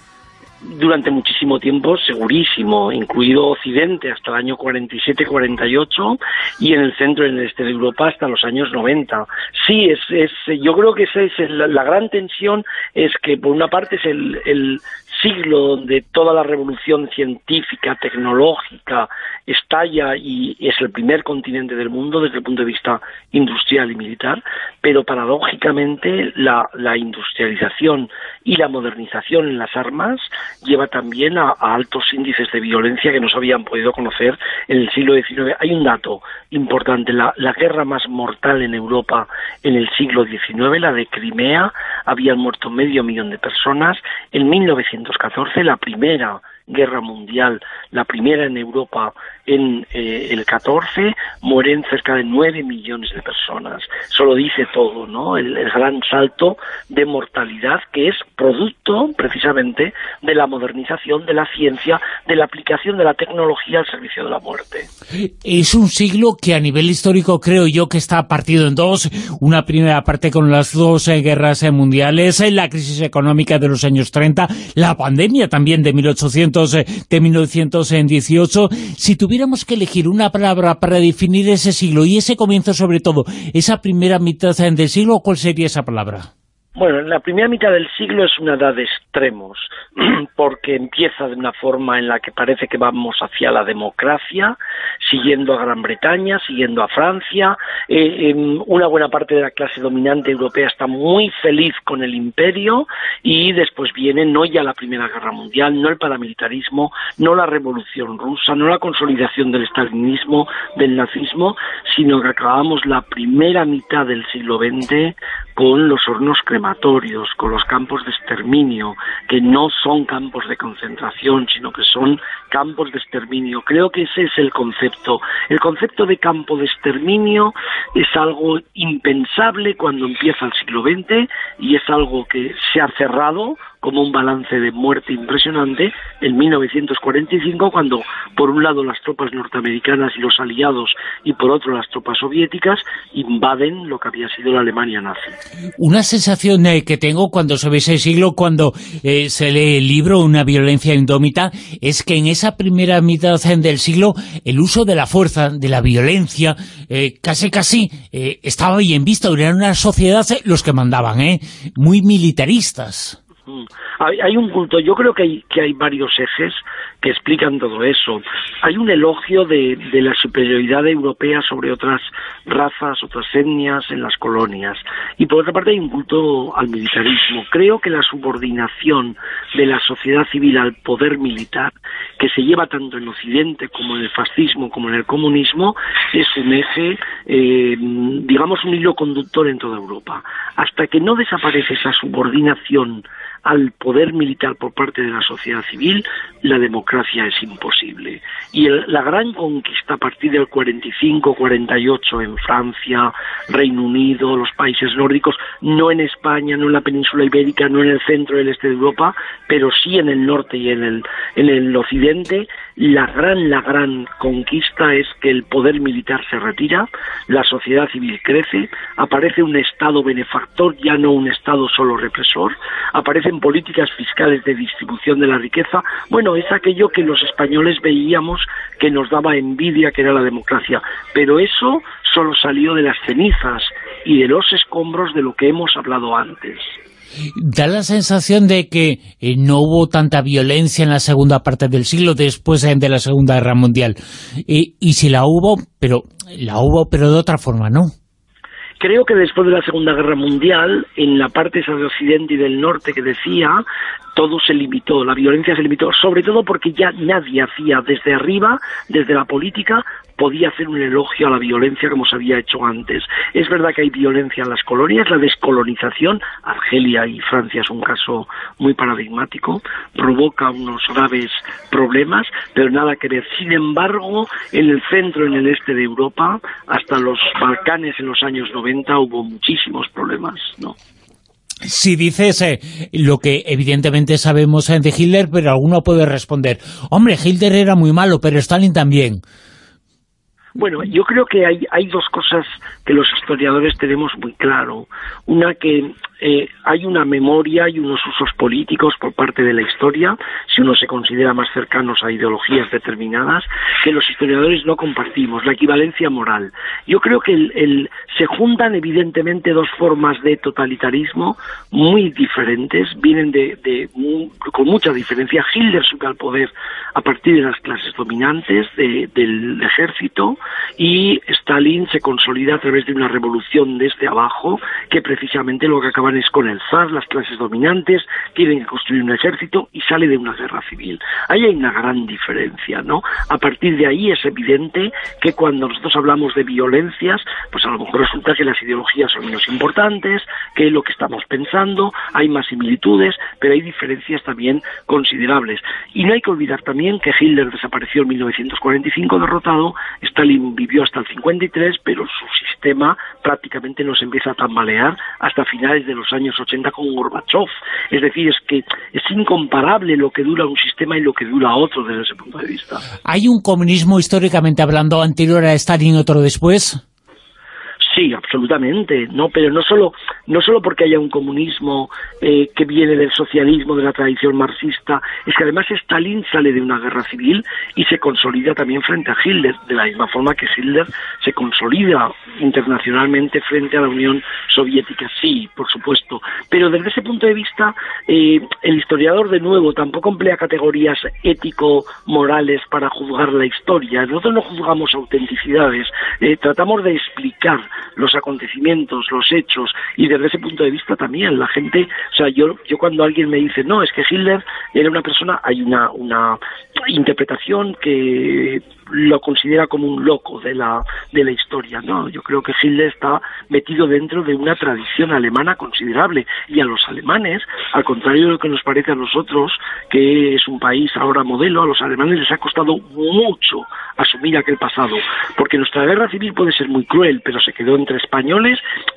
Durante muchísimo tiempo, segurísimo, incluido Occidente hasta el año cuarenta y siete cuarenta y ocho y en el centro y en el este de Europa hasta los años noventa. Sí, es, es yo creo que esa es el, la gran tensión, es que por una parte es el, el siglo donde toda la revolución científica, tecnológica estalla y es el primer continente del mundo desde el punto de vista industrial y militar, pero paradójicamente la, la industrialización y la modernización en las armas lleva también a, a altos índices de violencia que no se habían podido conocer en el siglo diecinueve. Hay un dato importante, la, la guerra más mortal en Europa en el siglo diecinueve, la de Crimea, habían muerto medio millón de personas. En mil novecientos catorce, la primera guerra mundial, la primera en Europa en eh, el catorce, mueren cerca de nueve millones de personas. Eso lo dice todo, ¿no? El, el gran salto de mortalidad que es producto, precisamente, de la modernización de la ciencia, de la aplicación de la tecnología al servicio de la muerte. Es un siglo que a nivel histórico creo yo que está partido en dos. Una primera parte con las dos eh, guerras eh, mundiales, eh, la crisis económica de los años treinta, la pandemia también de mil ochocientos, eh, de mil novecientos dieciocho. Si tuviéramos que elegir una palabra para definir ese siglo y ese comienzo sobre todo, esa primera mitad eh, del siglo, ¿cuál sería esa palabra? Bueno, la primera mitad del siglo es una edad de extremos, porque empieza de una forma en la que parece que vamos hacia la democracia, siguiendo a Gran Bretaña, siguiendo a Francia. Eh, eh, una buena parte de la clase dominante europea está muy feliz con el imperio, y después viene no ya la Primera Guerra Mundial, no el paramilitarismo, no la Revolución Rusa, no la consolidación del estalinismo, del nazismo, sino que acabamos la primera mitad del siglo veinte con los hornos crematorios, con los campos de exterminio, que no son campos de concentración, sino que son campos de exterminio. Creo que ese es el concepto. El concepto de campo de exterminio es algo impensable cuando empieza el siglo veinte y es algo que se ha cerrado como un balance de muerte impresionante en mil novecientos cuarenta y cinco, cuando por un lado las tropas norteamericanas y los aliados y por otro las tropas soviéticas invaden lo que había sido la Alemania nazi. Una sensación eh, que tengo cuando se ve ese siglo, cuando eh, se lee el libro Una violencia indómita, es que en esa primera mitad del siglo el uso de la fuerza, de la violencia, eh, casi casi eh, estaba bien visto. Era una sociedad eh, los que mandaban, eh, muy militaristas. Hay, hay un culto, yo creo que hay, que hay varios ejes que explican todo eso. Hay un elogio de, de la superioridad europea sobre otras razas, otras etnias en las colonias. Y por otra parte hay un culto al militarismo. Creo que la subordinación de la sociedad civil al poder militar, que se lleva tanto en Occidente como en el fascismo como en el comunismo, es un eje, eh, digamos un hilo conductor en toda Europa. Hasta que no desaparece esa subordinación al poder militar por parte de la sociedad civil, la democracia es imposible. Y el, la gran conquista a partir del cuarenta y cinco cuarenta y ocho en Francia, Reino Unido, los países nórdicos, no en España, no en la península ibérica, no en el centro y el este de Europa, pero sí en el norte y en el, en el occidente, la gran, la gran conquista es que el poder militar se retira, la sociedad civil crece, aparece un Estado benefactor, ya no un Estado solo represor, aparecen políticas fiscales de distribución de la riqueza. Bueno, es aquello que los españoles veíamos que nos daba envidia, que era la democracia, pero eso solo salió de las cenizas y de los escombros de lo que hemos hablado antes. Da la sensación de que eh, no hubo tanta violencia en la segunda parte del siglo, después eh, de la Segunda Guerra Mundial. Y, y si la hubo, pero la hubo, pero de otra forma, ¿no? Creo que después de la Segunda Guerra Mundial, en la parte esa de Occidente y del Norte que decía, todo se limitó, la violencia se limitó, sobre todo porque ya nadie hacía desde arriba, desde la política, podía hacer un elogio a la violencia como se había hecho antes. Es verdad que hay violencia en las colonias, la descolonización, Argelia y Francia es un caso muy paradigmático, provoca unos graves problemas, pero nada que ver. Sin embargo, en el centro, en el este de Europa, hasta los Balcanes en los años noventa hubo muchísimos problemas, ¿no? Si dices eh, lo que evidentemente sabemos eh, de Hitler, pero alguno puede responder, hombre, Hitler era muy malo, pero Stalin también. Bueno, yo creo que hay, hay dos cosas que los historiadores tenemos muy claro. Una, que eh, hay una memoria y unos usos políticos por parte de la historia, si uno se considera más cercanos a ideologías determinadas, que los historiadores no compartimos, la equivalencia moral. Yo creo que el, el, se juntan evidentemente dos formas de totalitarismo muy diferentes, vienen de, de con mucha diferencia. Hitler sube al poder a partir de las clases dominantes de, del ejército, y Stalin se consolida a través de una revolución desde abajo, que precisamente lo que acaban es con el zar, las clases dominantes tienen que construir un ejército y sale de una guerra civil. Ahí hay una gran diferencia, ¿no? A partir de ahí es evidente que cuando nosotros hablamos de violencias, pues a lo mejor resulta que las ideologías son menos importantes, que es lo que estamos pensando, hay más similitudes, pero hay diferencias también considerables. Y no hay que olvidar también que Hitler desapareció en mil novecientos cuarenta y cinco derrotado, Stalin vivió hasta el cincuenta y tres, pero su sistema prácticamente no se empieza a tambalear hasta finales de los años ochenta con Gorbachev. Es decir, es que es incomparable lo que dura un sistema y lo que dura otro desde ese punto de vista. ¿Hay un comunismo históricamente hablando anterior a Stalin y otro después? Sí, absolutamente, no, pero no solo no solo porque haya un comunismo eh, que viene del socialismo, de la tradición marxista, es que además Stalin sale de una guerra civil y se consolida también frente a Hitler, de la misma forma que Hitler se consolida internacionalmente frente a la Unión Soviética. Sí, por supuesto, pero desde ese punto de vista eh, el historiador, de nuevo, tampoco emplea categorías ético-morales para juzgar la historia. Nosotros no juzgamos autenticidades, eh, tratamos de explicar los acontecimientos, los hechos, y desde ese punto de vista también la gente, o sea, yo yo cuando alguien me dice, no, es que Hitler era una persona, hay una una interpretación que lo considera como un loco de la de la historia. No, yo creo que Hitler está metido dentro de una tradición alemana considerable, y a los alemanes, al contrario de lo que nos parece a nosotros, que es un país ahora modelo, a los alemanes les ha costado mucho asumir aquel pasado, porque nuestra guerra civil puede ser muy cruel, pero se quedó entre españoles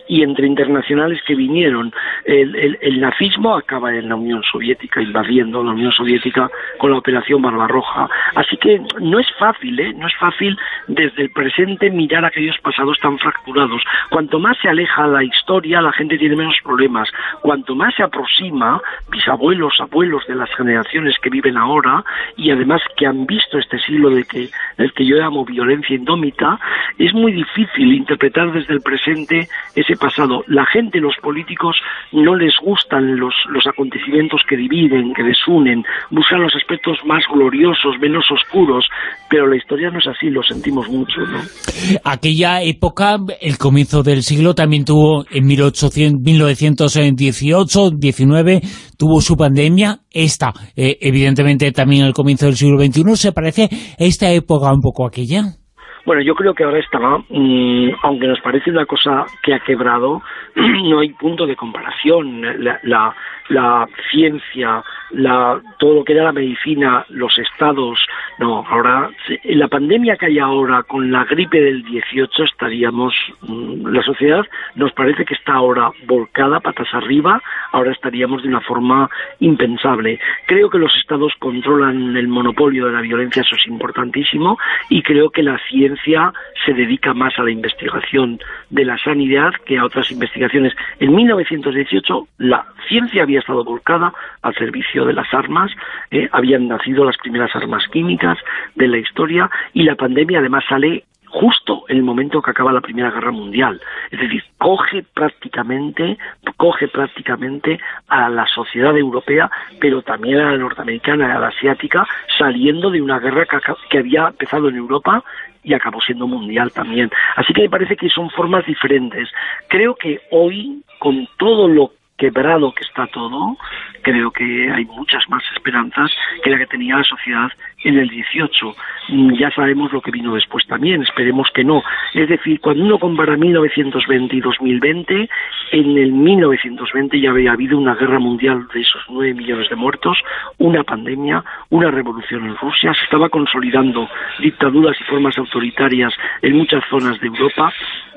y entre internacionales que vinieron. El, el, el nazismo acaba en la Unión Soviética, invadiendo la Unión Soviética con la Operación Barbarroja. Así que no es fácil, ¿eh? No es fácil desde el presente mirar aquellos pasados tan fracturados. Cuanto más se aleja la historia, la gente tiene menos problemas. Cuanto más se aproxima, bisabuelos, abuelos de las generaciones que viven ahora, y además que han visto este siglo de que, del que yo llamo violencia indómita, es muy difícil interpretar desde el presente ese pasado. La gente, los políticos, no les gustan los, los acontecimientos que dividen, que desunen, buscan los aspectos más gloriosos, menos oscuros, pero la historia no es así, lo sentimos mucho, ¿no? Aquella época, el comienzo del siglo, también tuvo en mil novecientos dieciocho, diecinueve, tuvo su pandemia. Esta, eh, evidentemente, también el comienzo del siglo veintiuno. ¿Se parece esta época un poco a aquella? Bueno, yo creo que ahora está, mmm, aunque nos parece una cosa que ha quebrado, no hay punto de comparación. La, la, la ciencia, la, todo lo que era la medicina, los estados, no, ahora, en la pandemia que hay ahora con la gripe del dieciocho estaríamos, mmm, la sociedad nos parece que está ahora volcada patas arriba, ahora estaríamos de una forma impensable. Creo que los estados controlan el monopolio de la violencia, eso es importantísimo, y creo que la ciencia se dedica más a la investigación de la sanidad que a otras investigaciones. En mil novecientos dieciocho la ciencia había estado volcada al servicio de las armas, eh, habían nacido las primeras armas químicas de la historia, y la pandemia además sale justo en el momento que acaba la Primera Guerra Mundial. Es decir, coge prácticamente, coge prácticamente a la sociedad europea, pero también a la norteamericana y a la asiática, saliendo de una guerra que, que había empezado en Europa y acabó siendo mundial también. Así que me parece que son formas diferentes. Creo que hoy, con todo lo quebrado que está todo, creo que hay muchas más esperanzas que la que tenía la sociedad en el dieciocho. Ya sabemos lo que vino después también, esperemos que no. Es decir, cuando uno compara mil novecientos veinte y dos mil veinte, en el mil novecientos veinte ya había habido una guerra mundial de esos nueve millones de muertos, una pandemia, una revolución en Rusia, se estaba consolidando dictaduras y formas autoritarias en muchas zonas de Europa.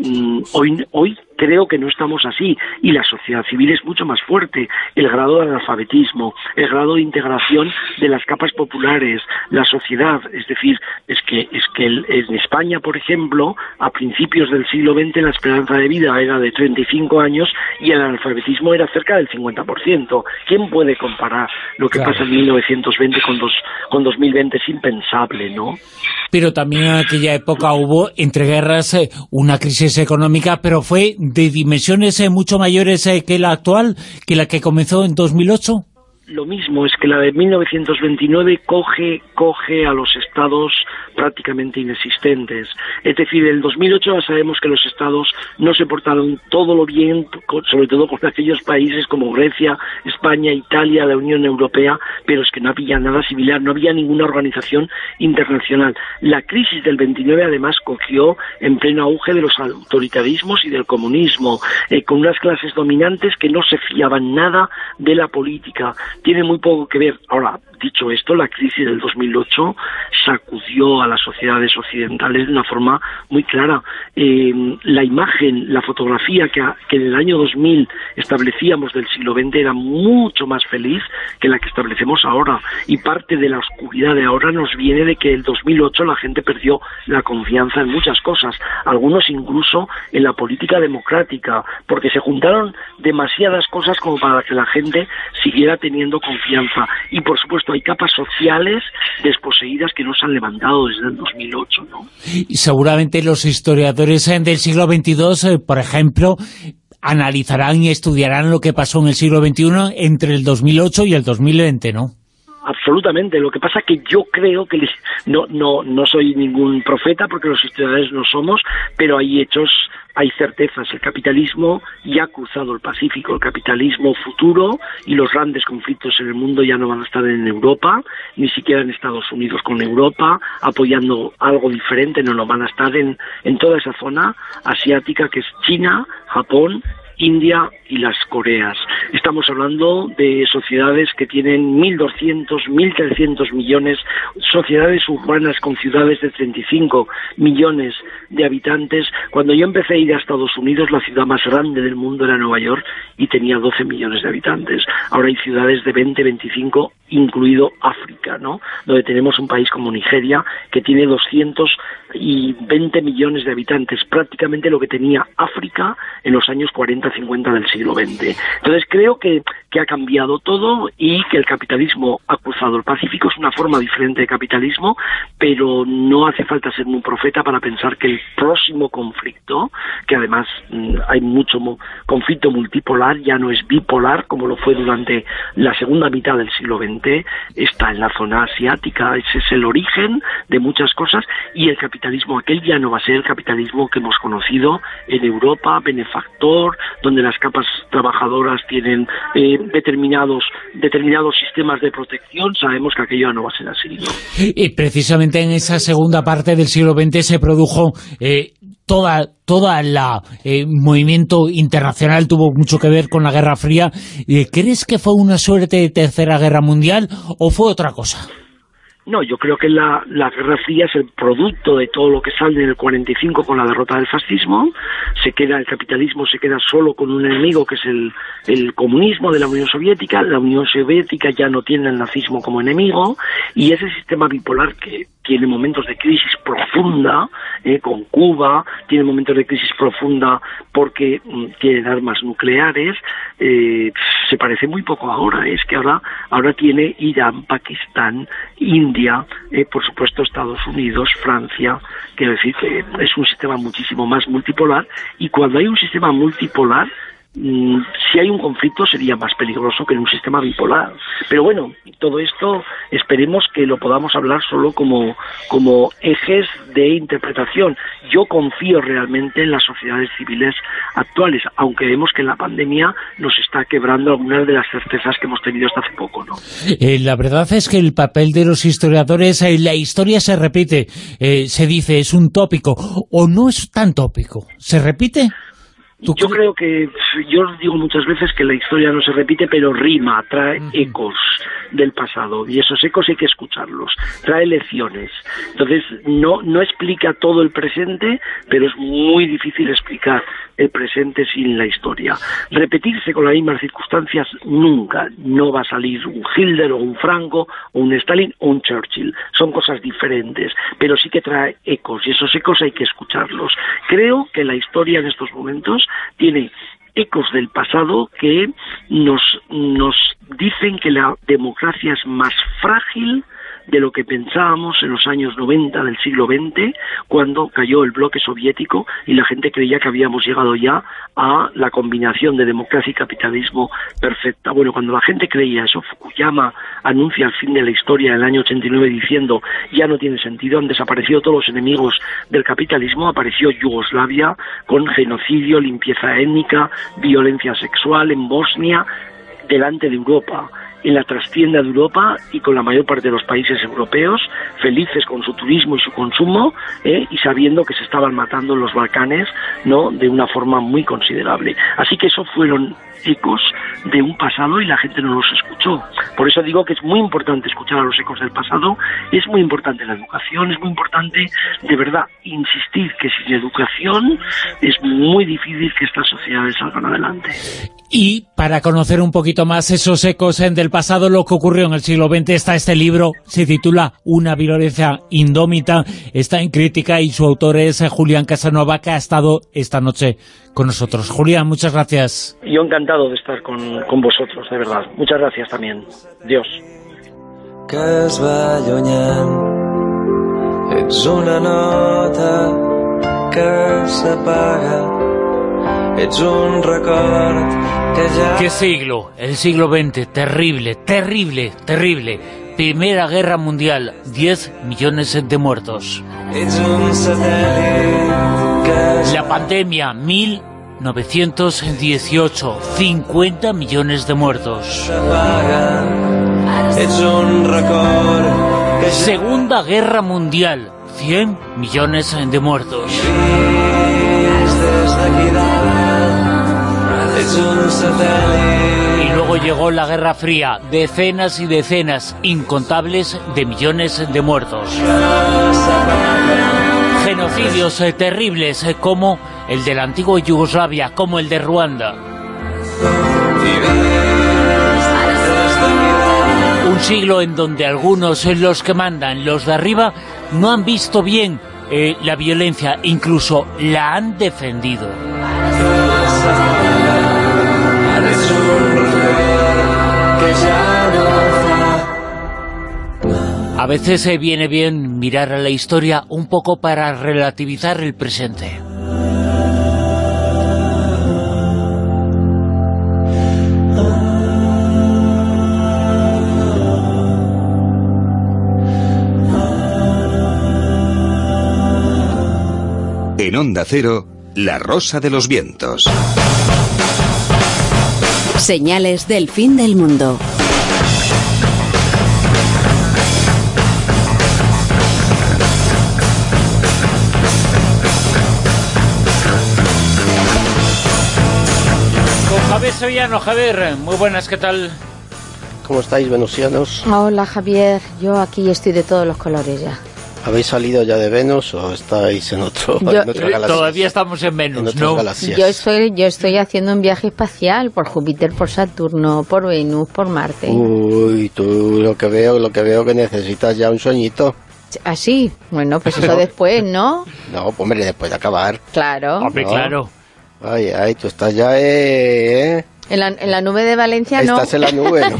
Hoy, hoy creo que no estamos así, y la sociedad civil es mucho más fuerte. El grado de analfabetismo, el grado de integración de las capas populares, la sociedad, es decir, es que es que el, en España, por ejemplo, a principios del siglo veinte la esperanza de vida era de treinta y cinco años y el analfabetismo era cerca del cincuenta por ciento. ¿Quién puede comparar lo que claro. pasa en mil novecientos veinte con, dos, con dos mil veinte? Es impensable, ¿no? Pero también en aquella época hubo, entre guerras, eh, una crisis económica, pero fue de dimensiones eh, mucho mayores eh, que la actual, que la que comenzó en dos mil ocho. Lo mismo, es que la de mil novecientos veintinueve coge, coge a los estados prácticamente inexistentes. Es decir, en el dos mil ocho ya sabemos que los estados no se portaron todo lo bien, sobre todo con aquellos países como Grecia, España, Italia, la Unión Europea, pero es que no había nada similar, no había ninguna organización internacional. La crisis del veintinueve además cogió en pleno auge de los autoritarismos y del comunismo, eh, con unas clases dominantes que no se fiaban nada de la política. Tiene muy poco que ver. Ahora, dicho esto, la crisis del dos mil ocho sacudió a las sociedades occidentales de una forma muy clara. Eh, la imagen, la fotografía que, a, que en el año dos mil establecíamos del siglo veinte era mucho más feliz que la que establecemos ahora, y parte de la oscuridad de ahora nos viene de que en el dos mil ocho la gente perdió la confianza en muchas cosas, algunos incluso en la política democrática, porque se juntaron demasiadas cosas como para que la gente siguiera teniendo confianza. Y por supuesto hay capas sociales desposeídas que no se han levantado desde el dos mil ocho, ¿no? Y seguramente los historiadores del siglo veintidós, eh, por ejemplo, analizarán y estudiarán lo que pasó en el siglo veintiuno entre el dos mil ocho y el dos mil veinte, ¿no? Absolutamente. Lo que pasa es que yo creo que les, no, no, no soy ningún profeta, porque los historiadores no somos, pero hay hechos, hay certezas. El capitalismo ya ha cruzado el Pacífico, el capitalismo futuro, y los grandes conflictos en el mundo ya no van a estar en Europa, ni siquiera en Estados Unidos con Europa, apoyando algo diferente, no, no van a estar en, en toda esa zona asiática que es China, Japón, India y las Coreas. Estamos hablando de sociedades que tienen mil doscientos, mil trescientos millones, sociedades urbanas con ciudades de treinta y cinco millones de habitantes. Cuando yo empecé a ir a Estados Unidos, la ciudad más grande del mundo era Nueva York y tenía doce millones de habitantes. Ahora hay ciudades de veinte, veinticinco, incluido África, ¿no? Donde tenemos un país como Nigeria que tiene doscientos veinte millones de habitantes, prácticamente lo que tenía África en los años cuarenta, cincuenta del siglo veinte. Entonces creo que, que ha cambiado todo y que el capitalismo ha cruzado el Pacífico. Es una forma diferente de capitalismo, pero no hace falta ser un profeta para pensar que el próximo conflicto, que además hay mucho conflicto multipolar, ya no es bipolar como lo fue durante la segunda mitad del siglo veinte, está en la zona asiática. Ese es el origen de muchas cosas, y el capitalismo aquel ya no va a ser el capitalismo que hemos conocido en Europa, benefactor, donde las capas trabajadoras tienen eh, determinados determinados sistemas de protección. Sabemos que aquello ya no va a ser así, ¿no? Y precisamente en esa segunda parte del siglo veinte se produjo eh, toda toda la eh, movimiento internacional, tuvo mucho que ver con la Guerra Fría. ¿Crees que fue una suerte de Tercera Guerra Mundial o fue otra cosa? No, yo creo que la, la Guerra Fría es el producto de todo lo que sale en el cuarenta y cinco con la derrota del fascismo. Se queda, el capitalismo se queda solo con un enemigo que es el, el comunismo de la Unión Soviética. La Unión Soviética ya no tiene el nazismo como enemigo, y ese sistema bipolar que tiene momentos de crisis profunda, eh, con Cuba, tiene momentos de crisis profunda porque mm, tienen armas nucleares, eh, se parece muy poco ahora. Es que ahora, ahora tiene Irán, Pakistán, India, eh, por supuesto Estados Unidos, Francia. Quiero decir que es un sistema muchísimo más multipolar, y cuando hay un sistema multipolar, mm, si hay un conflicto sería más peligroso que en un sistema bipolar. Pero bueno, todo esto esperemos que lo podamos hablar solo como, como ejes de interpretación. Yo confío realmente en las sociedades civiles actuales, aunque vemos que la pandemia nos está quebrando algunas de las certezas que hemos tenido hasta hace poco, ¿no? Eh, la verdad es que el papel de los historiadores, eh, la historia se repite, eh, se dice, es un tópico, o no es tan tópico, ¿se repite? Yo creo que, yo digo muchas veces que la historia no se repite, pero rima, trae uh-huh. ecos del pasado, y esos ecos hay que escucharlos, trae lecciones. Entonces, no, no explica todo el presente, pero es muy difícil explicar el presente sin la historia. Repetirse con las mismas circunstancias nunca, no va a salir un Hitler o un Franco o un Stalin o un Churchill, son cosas diferentes, pero sí que trae ecos, y esos ecos hay que escucharlos. Creo que la historia en estos momentos tiene ecos del pasado que nos, nos dicen que la democracia es más frágil de lo que pensábamos en los años noventa del siglo veinte, cuando cayó el bloque soviético y la gente creía que habíamos llegado ya a la combinación de democracia y capitalismo perfecta. Bueno, cuando la gente creía eso, Fukuyama anuncia el fin de la historia en el año ochenta y nueve diciendo ya no tiene sentido, han desaparecido todos los enemigos del capitalismo. Apareció Yugoslavia con genocidio, limpieza étnica, violencia sexual en Bosnia, delante de Europa, en la trastienda de Europa y con la mayor parte de los países europeos, felices con su turismo y su consumo, ¿eh? y sabiendo que se estaban matando en los Balcanes, ¿no?, de una forma muy considerable. Así que eso fueron ecos de un pasado y la gente no los escuchó. Por eso digo que es muy importante escuchar a los ecos del pasado, es muy importante la educación, es muy importante, de verdad, insistir que sin educación es muy difícil que estas sociedades salgan adelante. Y para conocer un poquito más esos ecos del pasado, lo que ocurrió en el siglo veinte, está este libro, se titula Una violencia indómita, está en Crítica y su autor es Julián Casanova, que ha estado esta noche con nosotros. Julián, muchas gracias. Yo encantado de estar con, con vosotros, de verdad. Muchas gracias también. Dios. Que es va allunyant, ets una nota que s'apaga. Ets un record que ya... ¿Qué siglo? El siglo veinte, terrible, terrible, terrible. Primera Guerra Mundial, diez millones de muertos. Ets un satèl·lit que... La pandemia, mil novecientos dieciocho, cincuenta millones de muertos. Ets un record que... Segunda Guerra Mundial, cien millones de muertos. Luego llegó la Guerra Fría, decenas y decenas, incontables de millones de muertos. Genocidios eh, terribles eh, como el de la antigua Yugoslavia, como el de Ruanda. Un siglo en donde algunos, los que mandan, los de arriba, no han visto bien eh, la violencia, incluso la han defendido. A veces eh, viene bien mirar a la historia un poco para relativizar el presente. En Onda Cero, La Rosa de los Vientos. Señales del fin del mundo. Con Javier Sevillano. Javier, muy buenas, ¿qué tal? ¿Cómo estáis, venusianos? Hola, Javier, yo aquí estoy de todos los colores ya. ¿Habéis salido ya de Venus o estáis en, otro, yo, en otra galaxia? Todavía estamos en Venus, en ¿no? Galaxias. Yo estoy, yo estoy haciendo un viaje espacial por Júpiter, por Saturno, por Venus, por Marte. Uy, tú lo que veo, lo que veo que necesitas ya un sueñito. ¿Ah, sí? Bueno, pues eso después, ¿no? No, hombre, después de acabar. Claro. Hombre, ¿no? Claro. Ay, ay, tú estás ya, eh... ¿eh? En la, en la nube de Valencia, ¿no? Estás en la nube, ¿no?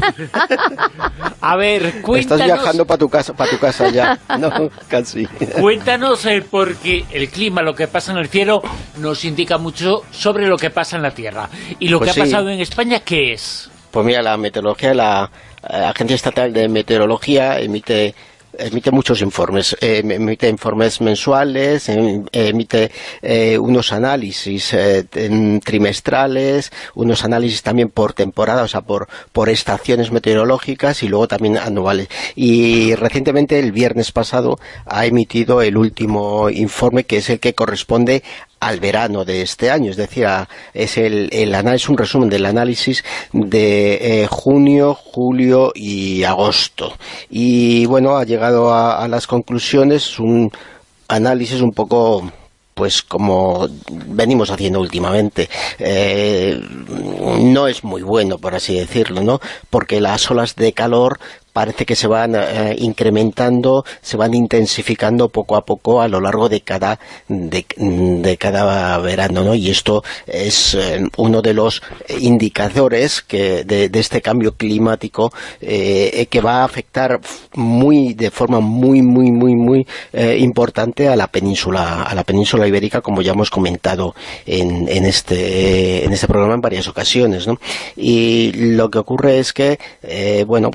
A ver, cuéntanos... Estás viajando para tu casa, para tu casa ya. No, casi. Cuéntanos, eh, porque el clima, lo que pasa en el cielo, nos indica mucho sobre lo que pasa en la Tierra. Y lo Pues que ha sí. pasado en España, ¿qué es? Pues mira, la meteorología, la eh, Agencia Estatal de Meteorología emite... emite muchos informes, eh, emite informes mensuales, em, emite eh, unos análisis eh, trimestrales, unos análisis también por temporada, o sea, por, por estaciones meteorológicas y luego también anuales. Y recientemente, el viernes pasado, ha emitido el último informe, que es el que corresponde al verano de este año, es decir, a, es el, el análisis, un resumen del análisis de eh, junio, julio y agosto. Y bueno, ha llegado a, a las conclusiones, un análisis un poco, pues como venimos haciendo últimamente. Eh, no es muy bueno, por así decirlo, ¿no? Porque las olas de calor parece que se van eh, incrementando, se van intensificando poco a poco a lo largo de cada de, de cada verano, ¿no? Y esto es eh, uno de los indicadores que de, de este cambio climático eh, que va a afectar muy de forma muy muy muy muy eh, importante a la península a la península ibérica, como ya hemos comentado en, en este en este programa en varias ocasiones, ¿no? Y lo que ocurre es que eh, bueno,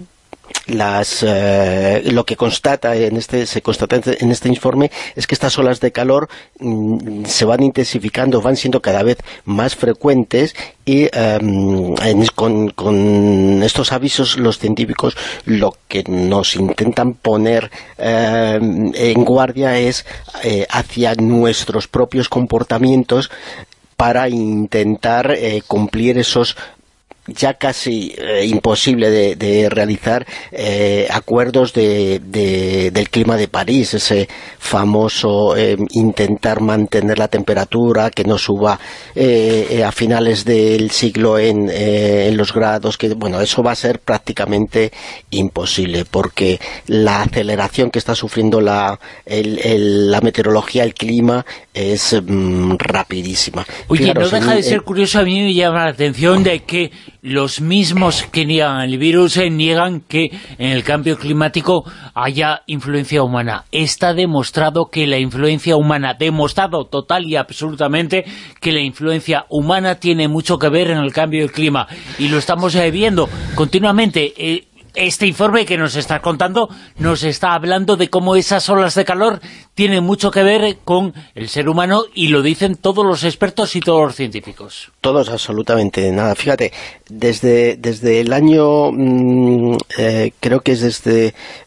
las eh, lo que constata en este se constata en este informe es que estas olas de calor mmm, se van intensificando, van siendo cada vez más frecuentes y um, en, con, con estos avisos los científicos lo que nos intentan poner eh, en guardia es eh, hacia nuestros propios comportamientos para intentar eh, cumplir esos ya casi eh, imposible de, de realizar eh, acuerdos de, de, del clima de París, ese famoso eh, intentar mantener la temperatura, que no suba eh, eh, a finales del siglo en, eh, en los grados, que bueno, eso va a ser prácticamente imposible, porque la aceleración que está sufriendo la, el, el, la meteorología, el clima, es mm, rapidísima. Oye, Fijaros, no deja en, de ser en, curioso, a mí me llama la atención de que los mismos que niegan el virus eh, niegan que en el cambio climático haya influencia humana. Está demostrado que la influencia humana, demostrado total y absolutamente que la influencia humana tiene mucho que ver en el cambio del clima. Y lo estamos eh, viendo continuamente. Eh, Este informe que nos está contando nos está hablando de cómo esas olas de calor tienen mucho que ver con el ser humano, y lo dicen todos los expertos y todos los científicos. Todos, absolutamente nada. Fíjate, desde, desde el año, mmm, eh, creo que es desde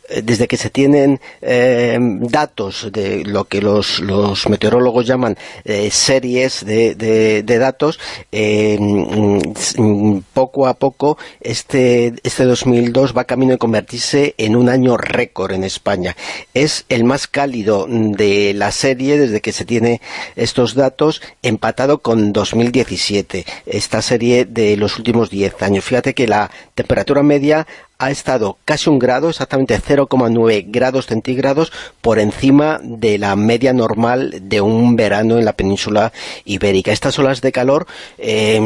desde que se tienen eh, datos de lo que los, los meteorólogos llaman eh, series de, de, de datos, eh, poco a poco este, este dos mil dos va camino de convertirse en un año récord en España. Es el más cálido de la serie desde que se tiene estos datos, empatado con dos mil diecisiete, esta serie de los últimos diez años. Fíjate que la temperatura media ha estado casi un grado, exactamente cero coma nueve grados centígrados por encima de la media normal de un verano en la península ibérica. Estas olas de calor, eh,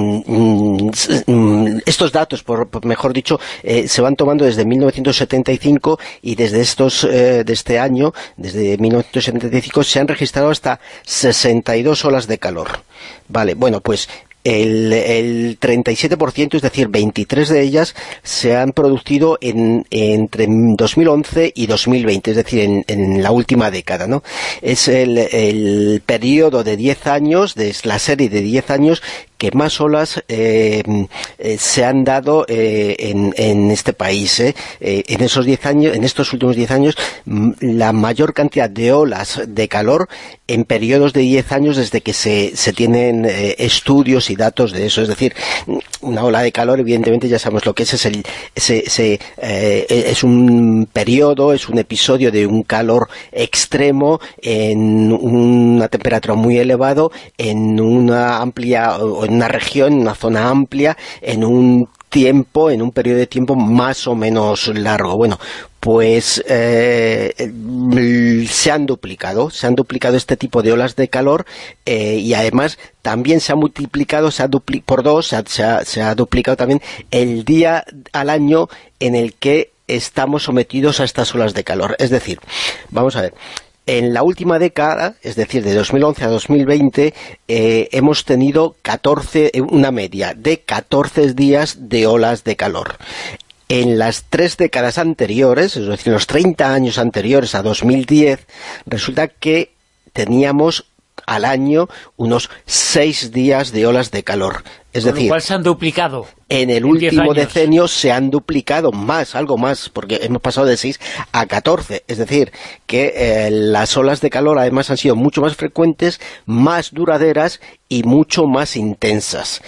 estos datos, por, por mejor dicho, eh, se van tomando desde mil novecientos setenta y cinco y desde estos eh, de este año, desde mil novecientos setenta y cinco, se han registrado hasta sesenta y dos olas de calor. Vale, bueno, pues El, el treinta y siete por ciento, es decir, veintitrés de ellas se han producido en, entre dos mil once y dos mil veinte, es decir, en, en la última década, ¿no? Es el, el periodo de diez años, de la serie de diez años, que más olas eh, eh, se han dado eh, en, en este país. Eh. Eh, en esos diez años, en estos últimos diez años, la mayor cantidad de olas de calor en periodos de diez años desde que se, se tienen eh, estudios y datos de eso. Es decir, una ola de calor, evidentemente ya sabemos lo que es, es, el, ese, ese, eh, es un periodo, es un episodio de un calor extremo en una temperatura muy elevado, en una amplia, o en una región, en una zona amplia, en un tiempo, en un periodo de tiempo más o menos largo. Bueno, pues eh, se han duplicado, se han duplicado este tipo de olas de calor eh, y además también se ha multiplicado, se ha dupli- por dos, se ha, se, ha, se ha duplicado también el día al año en el que estamos sometidos a estas olas de calor. Es decir, vamos a ver, en la última década, es decir, de dos mil once a dos mil veinte, eh, hemos tenido catorce, una media de catorce días de olas de calor. En las tres décadas anteriores, es decir, los treinta años anteriores a dos mil diez, resulta que teníamos al año unos seis días de olas de calor. Es Con decir, lo cual se han duplicado. En el último decenio se han duplicado más, algo más, porque hemos pasado de seis a catorce. Es decir, que eh, las olas de calor además han sido mucho más frecuentes, más duraderas y mucho más intensas.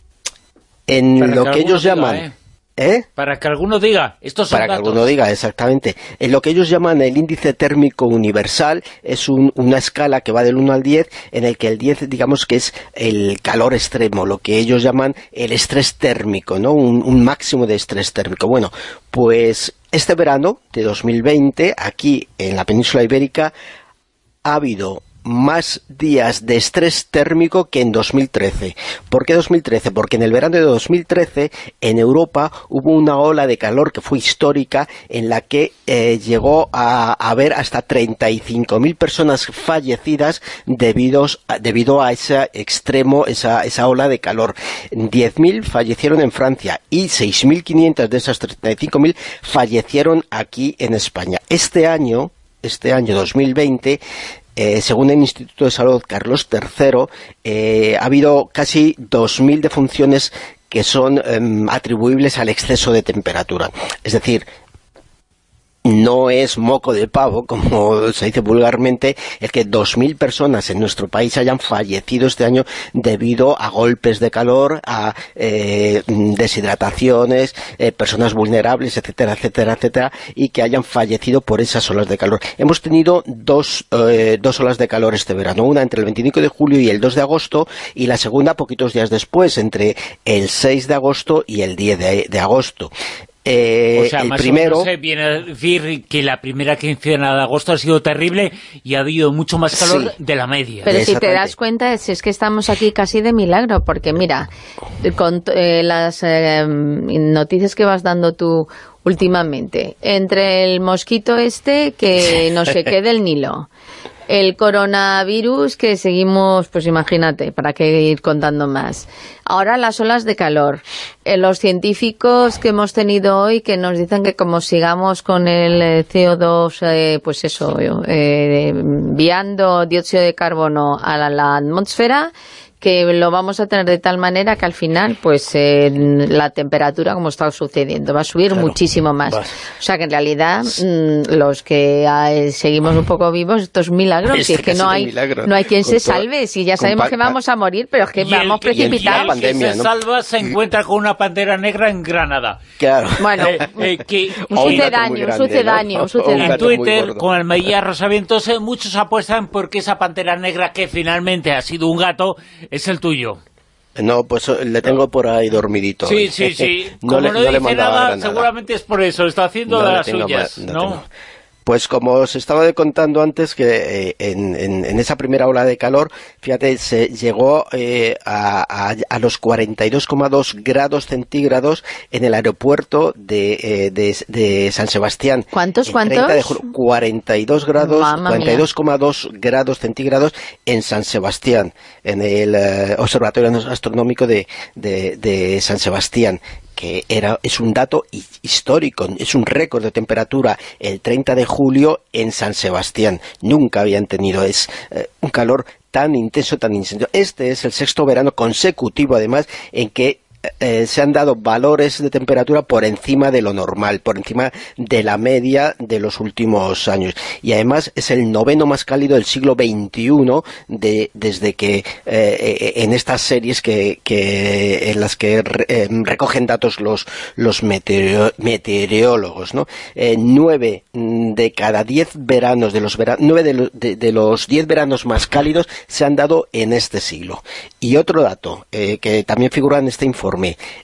En Para lo que, que ellos diga, llaman... ¿eh? ¿Eh? Para que alguno diga, estos son Para datos. que alguno diga, exactamente. En lo que ellos llaman el índice térmico universal, es un, una escala que va del uno al diez, en el que el diez, digamos que es el calor extremo, lo que ellos llaman el estrés térmico, ¿no? Un, un máximo de estrés térmico. Bueno, pues este verano de dos mil veinte, aquí en la península ibérica, ha habido más días de estrés térmico que en dos mil trece. ¿Por qué dos mil trece? Porque en el verano de dos mil trece en Europa hubo una ola de calor que fue histórica, en la que eh, llegó a haber hasta treinta y cinco mil personas fallecidas debido a, debido a ese extremo, esa, esa ola de calor. diez mil fallecieron en Francia y seis mil quinientos de esas treinta y cinco mil fallecieron aquí en España. Este año, este año dos mil veinte, Eh, según el Instituto de Salud Carlos tercero, eh, ha habido casi dos mil defunciones que son eh, atribuibles al exceso de temperatura. Es decir, no es moco de pavo, como se dice vulgarmente, el que dos mil personas en nuestro país hayan fallecido este año debido a golpes de calor, a eh, deshidrataciones, eh, personas vulnerables, etcétera, etcétera, etcétera, y que hayan fallecido por esas olas de calor. Hemos tenido dos, eh, dos olas de calor este verano, una entre el veinticinco de julio y el dos de agosto, y la segunda poquitos días después, entre el seis de agosto y el diez de, de agosto. Eh, o sea, el más primero... o menos se viene a decir que la primera quincena de agosto ha sido terrible y ha habido mucho más calor sí. de la media. Pero si te das cuenta, si es que estamos aquí casi de milagro, porque mira, con eh, las eh, noticias que vas dando tú últimamente, entre el mosquito este que no sé qué del Nilo, el coronavirus que seguimos, pues imagínate, para qué ir contando más. Ahora las olas de calor. Eh, los científicos que hemos tenido hoy que nos dicen que como sigamos con el C O dos, eh, pues eso, eh, enviando dióxido de carbono a la, la atmósfera, que lo vamos a tener de tal manera que al final, pues eh, la temperatura, como está sucediendo, va a subir claro, muchísimo más. Vas. O sea que en realidad mmm, los que eh, seguimos un poco vivos, esto es un milagro, es, si es que no hay, milagro. no hay quien con se todo, salve, si ya sabemos que vamos a morir, pero es que vamos el, precipitados. Y el que se ¿no? salva se encuentra con una pantera negra en Granada. Claro. Bueno, eh, eh, que, un sucedáneo, un sucedáneo, ¿no? un sucedáneo. En Twitter, con el Melilla Rosavientos, eh, muchos apuestan porque esa pantera negra, que finalmente ha sido un gato, es el tuyo. No, pues le tengo por ahí dormidito. Sí, sí, sí. no Como le, no, no dice nada, seguramente es por eso. Está haciendo no de las suyas, más, no, ¿no? Tengo. Pues como os estaba contando antes, que eh, en, en, en esa primera ola de calor, fíjate, se llegó eh, a, a, a los cuarenta y dos coma dos grados centígrados en el aeropuerto de, eh, de, de San Sebastián. ¿Cuántos, cuántos? De julio, cuarenta y dos grados, cuarenta y dos coma dos grados centígrados en San Sebastián, en el eh, Observatorio Astronómico de, de, de San Sebastián, que era, es un dato histórico, es un récord de temperatura el treinta de julio en San Sebastián. Nunca habían tenido es eh, un calor tan intenso, tan intenso. Este es el sexto verano consecutivo, además, en que Eh, se han dado valores de temperatura por encima de lo normal, por encima de la media de los últimos años, y además es el noveno más cálido del siglo veintiuno de, desde que eh, en estas series que, que en las que re, eh, recogen datos los, los meteoro, meteorólogos, ¿no? Eh, nueve de cada diez veranos de los vera, nueve de, lo, de, de los diez veranos más cálidos se han dado en este siglo. Y otro dato eh, que también figura en este informe: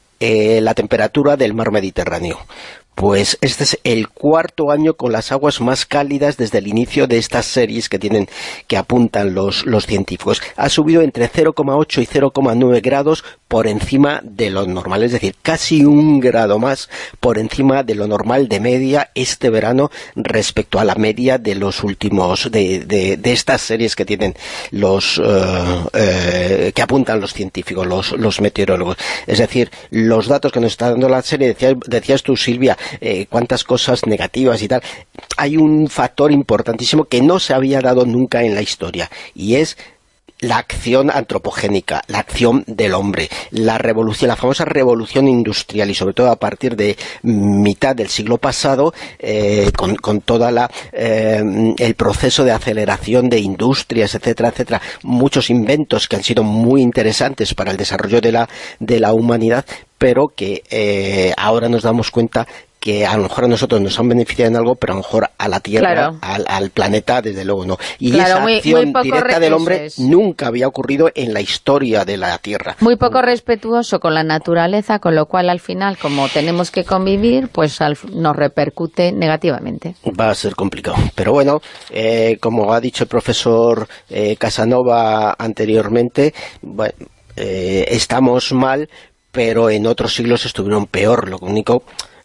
Eh, la temperatura del mar Mediterráneo. Pues este es el cuarto año con las aguas más cálidas desde el inicio de estas series que tienen, que apuntan los, los científicos. Ha subido entre cero coma ocho y cero coma nueve grados por encima de lo normal, es decir, casi un grado más por encima de lo normal de media este verano respecto a la media de los últimos, de, de, de estas series que tienen los, uh, eh, que apuntan los científicos, los, los meteorólogos. Es decir, los datos que nos está dando la serie, decías, decías tú, Silvia, Eh, cuántas cosas negativas y tal. Hay un factor importantísimo que no se había dado nunca en la historia, y es la acción antropogénica, la acción del hombre, la revolución, la famosa revolución industrial, y sobre todo a partir de mitad del siglo pasado, eh, con, con toda la eh, el proceso de aceleración de industrias, etcétera, etcétera, muchos inventos que han sido muy interesantes para el desarrollo de la, de la humanidad, pero que eh, ahora nos damos cuenta que a lo mejor a nosotros nos han beneficiado en algo, pero a lo mejor a la Tierra, claro, al, al planeta, desde luego no. Y claro, esa muy, acción muy directa del hombre nunca había ocurrido en la historia de la Tierra. Muy poco respetuoso con la naturaleza, con lo cual al final, como tenemos que convivir, pues al, nos repercute negativamente. Va a ser complicado. Pero bueno, eh, como ha dicho el profesor eh, Casanova anteriormente, bueno, eh, estamos mal, pero en otros siglos estuvieron peor. Lo único,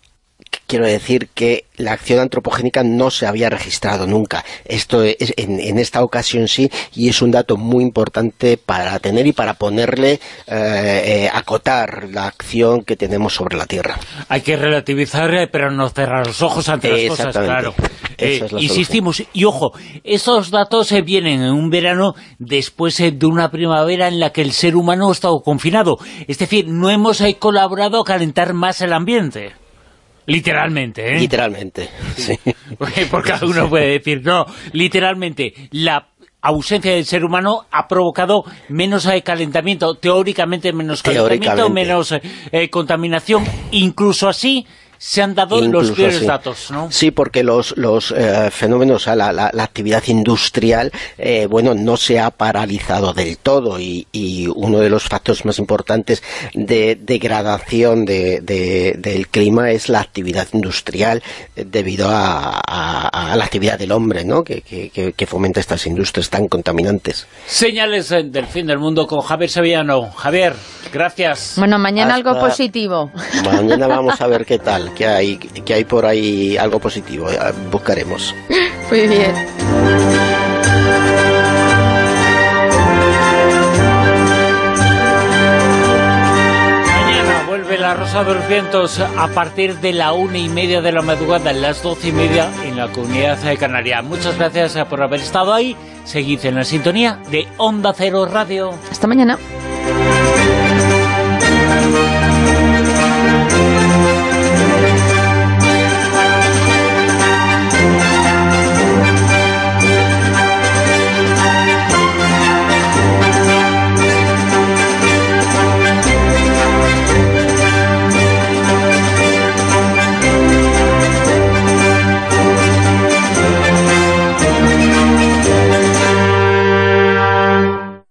quiero decir que la acción antropogénica no se había registrado nunca. Esto es en, en esta ocasión sí, y es un dato muy importante para tener y para ponerle, eh, eh, acotar la acción que tenemos sobre la Tierra. Hay que relativizar, pero no cerrar los ojos ante las cosas, claro. Eh, es insistimos, y ojo, estos datos eh, vienen en un verano después eh, de una primavera en la que el ser humano ha estado confinado. Es decir, no hemos eh, colaborado a calentar más el ambiente. Literalmente, ¿eh? Literalmente, sí. Porque cada uno puede decir, no, literalmente, la ausencia del ser humano ha provocado menos eh, calentamiento, teóricamente menos calentamiento, menos eh, contaminación, incluso así se han dado Incluso los peores sí. datos, ¿no? Sí, porque los, los eh, fenómenos, o sea, la, la, la actividad industrial, eh, bueno, no se ha paralizado del todo, y, y uno de los factores más importantes de degradación de, de, del clima es la actividad industrial, eh, debido a, a, a la actividad del hombre, ¿no?, que, que, que fomenta estas industrias tan contaminantes. Señales del fin del mundo con Javier Sevillano. Javier, gracias. Bueno, mañana Hasta... algo positivo. Mañana vamos a ver qué tal. Que hay, que hay por ahí algo positivo, buscaremos. Muy bien. Mañana vuelve La Rosa de los Vientos a partir de la una y media de la madrugada, en las doce y media en la Comunidad de Canarias. Muchas gracias por haber estado ahí. Seguid en la sintonía de Onda Cero Radio. Hasta mañana. Luz.